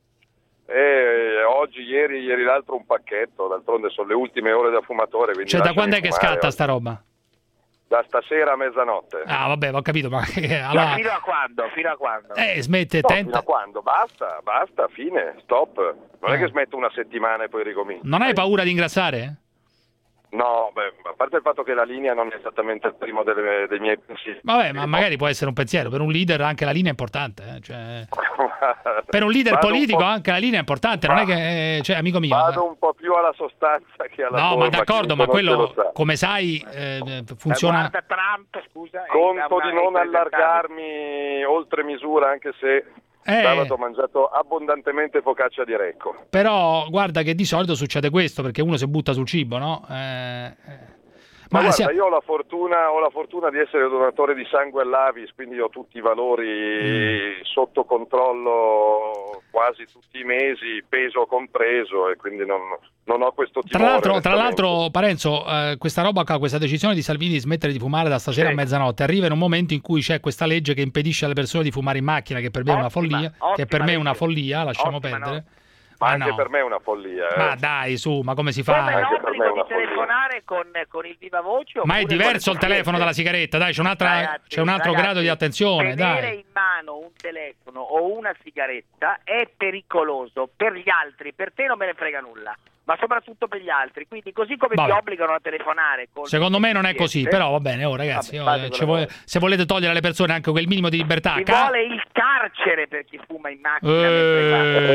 [SPEAKER 1] Eh, oggi, ieri, ieri l'altro un pacchetto, d'altronde sono le ultime ore da fumatore. quindi
[SPEAKER 6] Cioè, da
[SPEAKER 1] lasciami
[SPEAKER 6] quando è che
[SPEAKER 1] fumare
[SPEAKER 6] scatta
[SPEAKER 1] oggi.
[SPEAKER 6] sta roba?
[SPEAKER 1] Da stasera a mezzanotte.
[SPEAKER 6] Ah, vabbè, ho capito, ma eh,
[SPEAKER 7] Ma
[SPEAKER 6] allora...
[SPEAKER 7] fino a quando? Fino a quando?
[SPEAKER 6] Eh, smette,
[SPEAKER 1] No, fino
[SPEAKER 6] tenta...
[SPEAKER 1] a quando? Basta, basta, fine, stop. Non è
[SPEAKER 6] Eh.
[SPEAKER 1] che smetto una settimana e poi ricomincio.
[SPEAKER 6] Non hai paura di ingrassare?
[SPEAKER 1] No, beh, a parte il fatto che la linea non è esattamente il primo delle- dei miei pensieri.
[SPEAKER 6] Vabbè, ma magari può essere un pensiero. Per un leader anche la linea è importante. eh, Cioè... Per un leader
[SPEAKER 1] Vado un
[SPEAKER 6] politico
[SPEAKER 1] po'-
[SPEAKER 6] anche la linea è importante. Non è che... eh, Cioè, amico mio...
[SPEAKER 1] Vado un po' più alla sostanza che alla
[SPEAKER 6] No,
[SPEAKER 1] forma.
[SPEAKER 6] ma d'accordo,
[SPEAKER 1] chi
[SPEAKER 6] ma
[SPEAKER 1] mi conosce
[SPEAKER 6] quello,
[SPEAKER 1] lo sa.
[SPEAKER 6] come sai, eh, funziona...
[SPEAKER 7] Guarda Trump, scusa.
[SPEAKER 1] Conto
[SPEAKER 7] è
[SPEAKER 1] di
[SPEAKER 7] una-
[SPEAKER 1] non
[SPEAKER 7] è
[SPEAKER 1] allargarmi oltre misura, anche se
[SPEAKER 6] Eh.
[SPEAKER 1] sabato ho mangiato abbondantemente focaccia di Recco.
[SPEAKER 6] Però guarda che di solito succede questo, perché uno si butta sul cibo, no? Eh, eh.
[SPEAKER 1] Ma,
[SPEAKER 6] Ma
[SPEAKER 1] guarda,
[SPEAKER 6] sia-
[SPEAKER 1] io ho la, fortuna, ho la fortuna di essere donatore di sangue all'Avis, quindi ho tutti i valori
[SPEAKER 6] Mm.
[SPEAKER 1] sotto controllo quasi tutti i mesi, peso compreso, e quindi non, non ho questo timore.
[SPEAKER 6] Tra l'altro, tra
[SPEAKER 1] onestamente.
[SPEAKER 6] l'altro, Parenzo, eh, questa roba qua, questa decisione di Salvini di smettere di fumare da stasera
[SPEAKER 7] Sì.
[SPEAKER 6] a mezzanotte arriva in un momento in cui c'è questa legge che impedisce alle persone di fumare in macchina, che per me è una
[SPEAKER 7] Ottima,
[SPEAKER 6] follia, che
[SPEAKER 7] ottima
[SPEAKER 6] per me è una
[SPEAKER 7] legge.
[SPEAKER 6] follia, lasciamo
[SPEAKER 7] Ottima,
[SPEAKER 6] perdere.
[SPEAKER 1] Ma
[SPEAKER 6] Ma
[SPEAKER 1] anche
[SPEAKER 6] no.
[SPEAKER 1] per me è una follia. eh.
[SPEAKER 6] Ma dai, su, ma come si
[SPEAKER 7] Come
[SPEAKER 6] fa?
[SPEAKER 1] Anche per me è
[SPEAKER 7] l'obbligo
[SPEAKER 1] una
[SPEAKER 7] di
[SPEAKER 1] follia.
[SPEAKER 7] telefonare con, con il viva voce?
[SPEAKER 6] Ma è
[SPEAKER 7] oppure
[SPEAKER 6] diverso
[SPEAKER 7] con
[SPEAKER 6] il telefono dalla
[SPEAKER 7] sigarette?
[SPEAKER 6] sigaretta, dai, c'è, un'altra,
[SPEAKER 7] Ragazzi,
[SPEAKER 6] c'è un altro
[SPEAKER 7] ragazzi,
[SPEAKER 6] grado di attenzione,
[SPEAKER 7] tenere
[SPEAKER 6] dai.
[SPEAKER 7] in mano un telefono o una sigaretta è pericoloso per gli altri, per te non me ne frega nulla, ma soprattutto per gli altri, quindi così come
[SPEAKER 6] Vabbè.
[SPEAKER 7] ti obbligano a telefonare con
[SPEAKER 6] Secondo me non è così,
[SPEAKER 7] sigarette,
[SPEAKER 6] però va bene, oh ragazzi,
[SPEAKER 7] Vabbè,
[SPEAKER 6] oh,
[SPEAKER 7] fate
[SPEAKER 6] ci
[SPEAKER 7] quello
[SPEAKER 6] vuole-
[SPEAKER 7] che
[SPEAKER 6] se volete togliere alle persone anche quel minimo di libertà,
[SPEAKER 7] ci
[SPEAKER 6] ca-
[SPEAKER 7] vuole il carcere per chi fuma in macchina mentre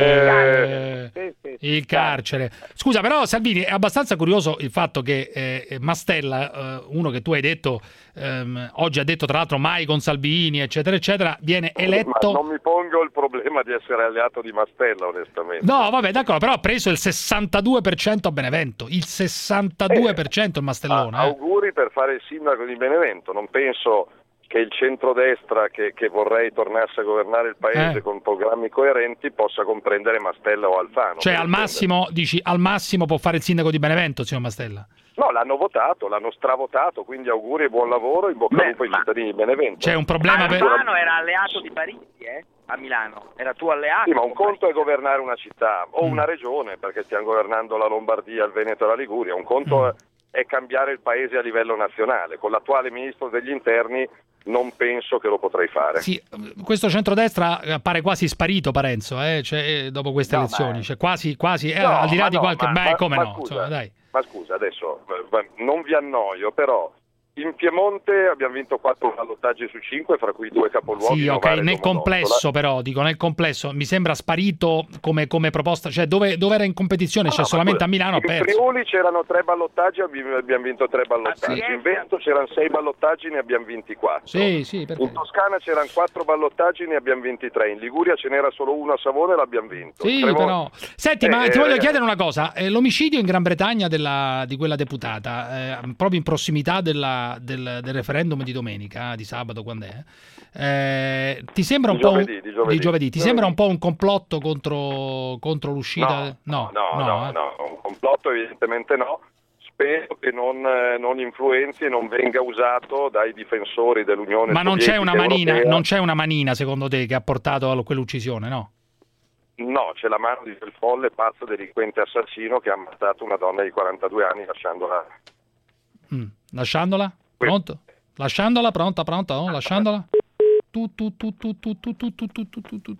[SPEAKER 7] va.
[SPEAKER 6] Eh,
[SPEAKER 7] Sì, sì.
[SPEAKER 6] il carcere. Scusa, però Salvini è abbastanza curioso il fatto che eh, Mastella, eh, uno che tu hai detto ehm, oggi ha detto tra l'altro mai con Salvini, eccetera, eccetera, viene eletto.
[SPEAKER 1] Ma non mi pongo il problema di essere alleato di Mastella, onestamente.
[SPEAKER 6] No, vabbè, d'accordo, però ha preso il sessantadue per cento a Benevento, il sessantadue per cento il Mastellone.
[SPEAKER 1] Ah,
[SPEAKER 6] eh.
[SPEAKER 1] auguri per fare il sindaco di Benevento. Non penso che il centrodestra che, che vorrei tornasse a governare il paese
[SPEAKER 6] Eh.
[SPEAKER 1] con programmi coerenti possa comprendere Mastella o Alfano.
[SPEAKER 6] Cioè
[SPEAKER 1] per
[SPEAKER 6] al
[SPEAKER 1] intendere.
[SPEAKER 6] massimo, dici, al massimo può fare il sindaco di Benevento, signor Mastella.
[SPEAKER 1] No, l'hanno votato, l'hanno stravotato, quindi auguri e buon lavoro, in bocca al lupo ai cittadini di Benevento.
[SPEAKER 6] C'è un problema per...
[SPEAKER 7] Alfano era alleato di Parisi, eh, a Milano, era tuo alleato.
[SPEAKER 1] Sì, ma un
[SPEAKER 7] con
[SPEAKER 1] conto è governare una città o
[SPEAKER 6] Mm.
[SPEAKER 1] una regione, perché stiamo governando la Lombardia, il Veneto e la Liguria. Un conto
[SPEAKER 6] Mm.
[SPEAKER 1] è, è cambiare il paese a livello nazionale. Con l'attuale ministro degli interni non penso che lo potrei fare.
[SPEAKER 6] Sì, questo centrodestra appare quasi sparito, Parenzo, eh? Cioè, dopo queste
[SPEAKER 1] No,
[SPEAKER 6] elezioni,
[SPEAKER 1] ma-
[SPEAKER 6] cioè, quasi, quasi eh,
[SPEAKER 1] No,
[SPEAKER 6] al di là
[SPEAKER 1] ma
[SPEAKER 6] di
[SPEAKER 1] no,
[SPEAKER 6] qualche...
[SPEAKER 1] ma-
[SPEAKER 6] Beh,
[SPEAKER 1] ma-
[SPEAKER 6] come
[SPEAKER 1] ma
[SPEAKER 6] no,
[SPEAKER 1] scusa,
[SPEAKER 6] insomma, dai.
[SPEAKER 1] Ma scusa, adesso eh, non vi annoio, però in Piemonte abbiamo vinto quattro ballottaggi su cinque, fra cui due capoluoghi.
[SPEAKER 6] Sì, ok,
[SPEAKER 1] Novara e
[SPEAKER 6] nel
[SPEAKER 1] Domodossola.
[SPEAKER 6] complesso però, dico, nel complesso mi sembra sparito come, come proposta, cioè dove, dove era in competizione,
[SPEAKER 1] No,
[SPEAKER 6] cioè
[SPEAKER 1] no,
[SPEAKER 6] solamente
[SPEAKER 1] ma
[SPEAKER 6] a Milano ha
[SPEAKER 1] in
[SPEAKER 6] perso.
[SPEAKER 1] Friuli c'erano tre ballottaggi, abbi- abbiamo vinto tre ballottaggi. In Veneto c'erano sei ballottaggi, ne abbiamo vinti quattro.
[SPEAKER 6] Sì, sì, perché...
[SPEAKER 1] In Toscana c'erano quattro ballottaggi, ne abbiamo vinti tre. In Liguria ce n'era solo uno a Savone e l'abbiamo vinto.
[SPEAKER 6] Sì,
[SPEAKER 1] Tremo-
[SPEAKER 6] però... Senti,
[SPEAKER 1] Eh,
[SPEAKER 6] ma ti voglio
[SPEAKER 1] eh,
[SPEAKER 6] chiedere una cosa. Eh, l'omicidio in Gran Bretagna della, di quella deputata, eh, proprio in prossimità della- del, del referendum di domenica, di sabato, quando è? Eh, ti sembra un
[SPEAKER 1] Di
[SPEAKER 6] po'
[SPEAKER 1] giovedì,
[SPEAKER 6] un,
[SPEAKER 1] di giovedì.
[SPEAKER 6] di giovedì, ti
[SPEAKER 1] Giovedì.
[SPEAKER 6] sembra un po' un complotto contro, contro l'uscita?
[SPEAKER 1] No, no, no,
[SPEAKER 6] eh?
[SPEAKER 1] no, un complotto evidentemente no. Spero che non, eh, non influenzi e non venga usato dai difensori dell'Unione
[SPEAKER 6] Ma non c'è
[SPEAKER 1] Sovietica
[SPEAKER 6] una manina,
[SPEAKER 1] Europea.
[SPEAKER 6] non c'è una manina secondo te che ha portato a quell'uccisione, no?
[SPEAKER 1] No, c'è la mano di quel folle, pazzo, delinquente assassino che ha ammazzato una donna di quarantadue anni lasciandola...
[SPEAKER 6] Mm. Lasciandola? Pronto? Lasciandola, pronta, pronta, no? Lasciandola. Tu, tu, tu, tu, tu, tu, tu, tu, tu, tu, tu, tu.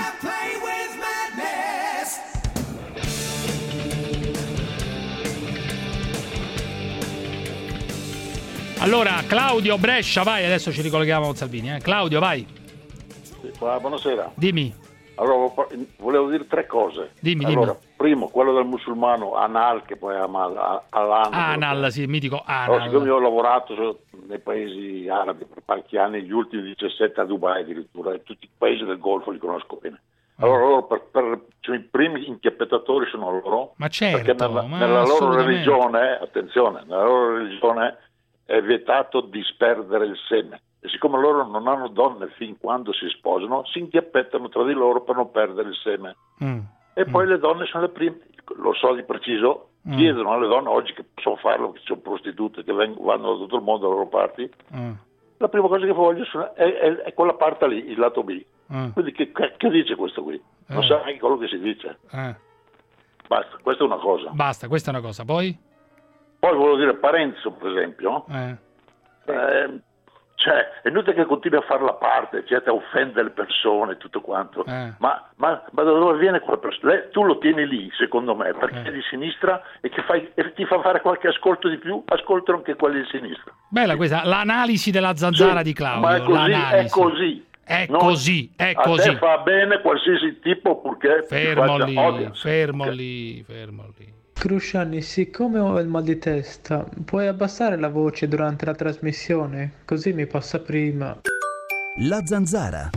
[SPEAKER 6] Allora, Claudio Brescia, vai, adesso ci ricolleghiamo con Salvini. Eh. Claudio, vai.
[SPEAKER 4] Buonasera.
[SPEAKER 6] Dimmi.
[SPEAKER 4] Allora, volevo dire tre cose.
[SPEAKER 6] Dimmi,
[SPEAKER 4] allora,
[SPEAKER 6] dimmi.
[SPEAKER 4] Primo, quello del musulmano Anal, che poi è Amal, Alan.
[SPEAKER 6] Anal, sì, mitico Anal.
[SPEAKER 4] Allora, siccome io ho lavorato nei paesi arabi per parecchi anni, gli ultimi diciassette a Dubai addirittura, e tutti i paesi del Golfo li conosco bene. Allora, loro per, per, cioè, i primi inchiappettatori sono loro.
[SPEAKER 6] Ma certo,
[SPEAKER 4] perché nella,
[SPEAKER 6] ma
[SPEAKER 4] nella loro religione, attenzione, nella loro religione è vietato disperdere il seme. E siccome loro non hanno donne fin quando si sposano, si inchiappettano tra di loro per non perdere il seme. Mm. E poi mm. le donne sono le prime, lo so di preciso, mm. chiedono alle donne oggi che possono farlo, che ci sono prostitute che vengono, vanno da tutto il mondo alle loro parti. Mm. La prima cosa che vogliono è, è, è quella parte lì, il lato B. Mm. Quindi che, che dice questo qui? Non eh. sa neanche quello che si dice. Eh. Basta, questa è una cosa.
[SPEAKER 6] Basta, questa è una cosa. Poi?
[SPEAKER 4] Poi volevo dire Parenzo, per esempio. Eh. Eh, Cioè, è inutile che continui a fare la parte, cioè, a offendere le persone e tutto quanto, eh. ma, ma, ma da dove viene quella persona? Lei, tu lo tieni lì, secondo me, perché eh. è di sinistra e, che fai, e ti fa fare qualche ascolto di più, ascoltano anche quelli di sinistra.
[SPEAKER 6] Bella questa, l'analisi della zanzara sì, di Claudio.
[SPEAKER 4] Ma è così, è così.
[SPEAKER 6] È
[SPEAKER 4] non,
[SPEAKER 6] così, è
[SPEAKER 4] a
[SPEAKER 6] così.
[SPEAKER 4] A te fa bene qualsiasi tipo, purché
[SPEAKER 6] fermo
[SPEAKER 4] ti
[SPEAKER 6] lì,
[SPEAKER 4] audience.
[SPEAKER 6] fermo
[SPEAKER 4] okay.
[SPEAKER 6] lì, fermo lì.
[SPEAKER 17] Cruciani, siccome ho il mal di testa, puoi abbassare la voce durante la trasmissione? Così mi passa prima.
[SPEAKER 2] La zanzara.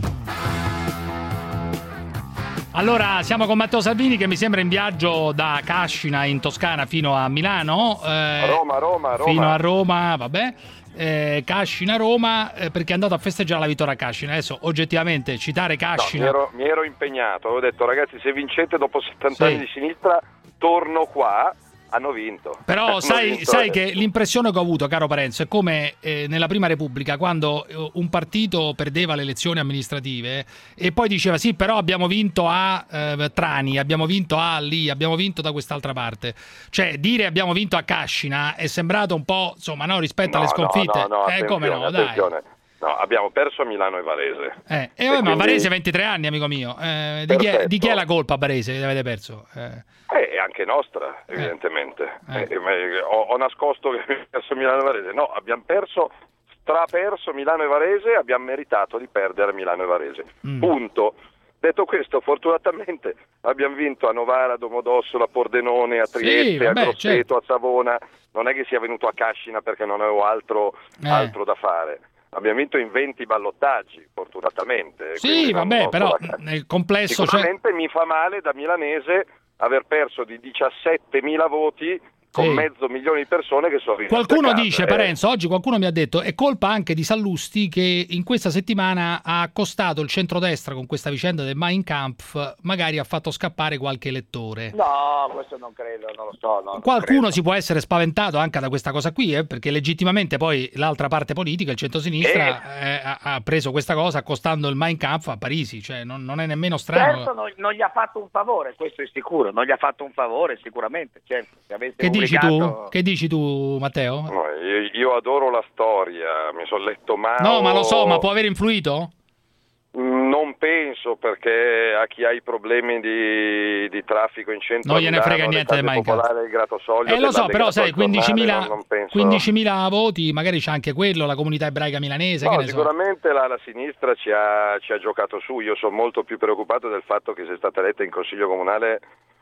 [SPEAKER 6] Allora, siamo con Matteo Salvini che mi sembra in viaggio da Cascina in Toscana fino a Milano. Eh,
[SPEAKER 1] Roma, Roma, Roma.
[SPEAKER 6] Fino a Roma, vabbè. Eh, Cascina, Roma, eh, perché è andato a festeggiare la vittoria a Cascina. Adesso, oggettivamente, citare Cascina...
[SPEAKER 1] No, mi, ero, mi ero impegnato, avevo detto, ragazzi, se vincete dopo settanta sì. anni di sinistra... torno qua, hanno vinto.
[SPEAKER 6] Però
[SPEAKER 1] hanno
[SPEAKER 6] sai,
[SPEAKER 1] vinto,
[SPEAKER 6] sai
[SPEAKER 1] eh.
[SPEAKER 6] che l'impressione che ho avuto, caro Parenzo, è come eh, nella Prima Repubblica, quando eh, un partito perdeva le elezioni amministrative e poi diceva sì, però abbiamo vinto a eh, Trani, abbiamo vinto a lì, abbiamo vinto da quest'altra parte. Cioè, dire abbiamo vinto a Cascina è sembrato un po', insomma, no, rispetto
[SPEAKER 1] no,
[SPEAKER 6] alle sconfitte.
[SPEAKER 1] No, no, no,
[SPEAKER 6] eh, come no,
[SPEAKER 1] attenzione.
[SPEAKER 6] dai.
[SPEAKER 1] No, abbiamo perso a Milano e Varese.
[SPEAKER 6] Eh, e, e vabbè, quindi... ma Varese ventitré anni, amico mio. Eh, di, chi è, di chi è la colpa, Varese, che avete perso? Eh.
[SPEAKER 1] Eh, è anche nostra, evidentemente. Eh. Eh. Eh, ho, ho nascosto che abbiamo perso Milano e Varese. No, abbiamo perso, straperso Milano e Varese e abbiamo meritato di perdere Milano e Varese. Mm. Punto. Detto questo, fortunatamente abbiamo vinto a Novara, a Domodossola, a Pordenone, a Trieste, sì, vabbè, a Grosseto, certo. a Savona. Non è che sia venuto a Cascina perché non avevo altro, eh. altro da fare. Abbiamo vinto in venti ballottaggi, fortunatamente.
[SPEAKER 6] Sì, vabbè, però nel complesso...
[SPEAKER 1] Sicuramente
[SPEAKER 6] cioè...
[SPEAKER 1] mi fa male da milanese aver perso di diciassettemila voti con sì. mezzo milione di persone che sono rimasti
[SPEAKER 6] Qualcuno
[SPEAKER 1] a casa,
[SPEAKER 6] dice,
[SPEAKER 1] eh.
[SPEAKER 6] Parenzo, oggi qualcuno mi ha detto è colpa anche di Sallusti che in questa settimana ha accostato il centrodestra con questa vicenda del Mein Kampf, magari ha fatto scappare qualche elettore.
[SPEAKER 7] No, questo non credo, non lo so. No,
[SPEAKER 6] Qualcuno
[SPEAKER 7] credo.
[SPEAKER 6] si può essere spaventato anche da questa cosa qui, eh, perché legittimamente poi l'altra parte politica, il centrosinistra, eh. Eh, ha, ha preso questa cosa accostando il Mein Kampf a Parisi, cioè non, non è nemmeno strano.
[SPEAKER 7] Certo, non, non gli ha fatto un favore, questo è sicuro, non gli ha fatto un favore sicuramente, certo, se avesse
[SPEAKER 6] che
[SPEAKER 7] pubblicato...
[SPEAKER 6] dici tu? Che dici tu, Matteo?
[SPEAKER 1] No, io, io adoro la storia, mi sono letto Mao.
[SPEAKER 6] No, ma lo so, ma può aver influito?
[SPEAKER 1] Non penso, perché a chi ha i problemi di, di traffico in centro
[SPEAKER 6] non gliene frega niente del Mein Kampf.
[SPEAKER 1] Eh,
[SPEAKER 6] lo so, però sai, quindicimila
[SPEAKER 1] penso...
[SPEAKER 6] voti, magari c'è anche quello, la comunità ebraica milanese.
[SPEAKER 1] No,
[SPEAKER 6] che ne
[SPEAKER 1] sicuramente
[SPEAKER 6] so.
[SPEAKER 1] la, la sinistra ci ha, ci ha giocato su. Io sono molto più preoccupato del fatto che sia stata eletta in consiglio comunale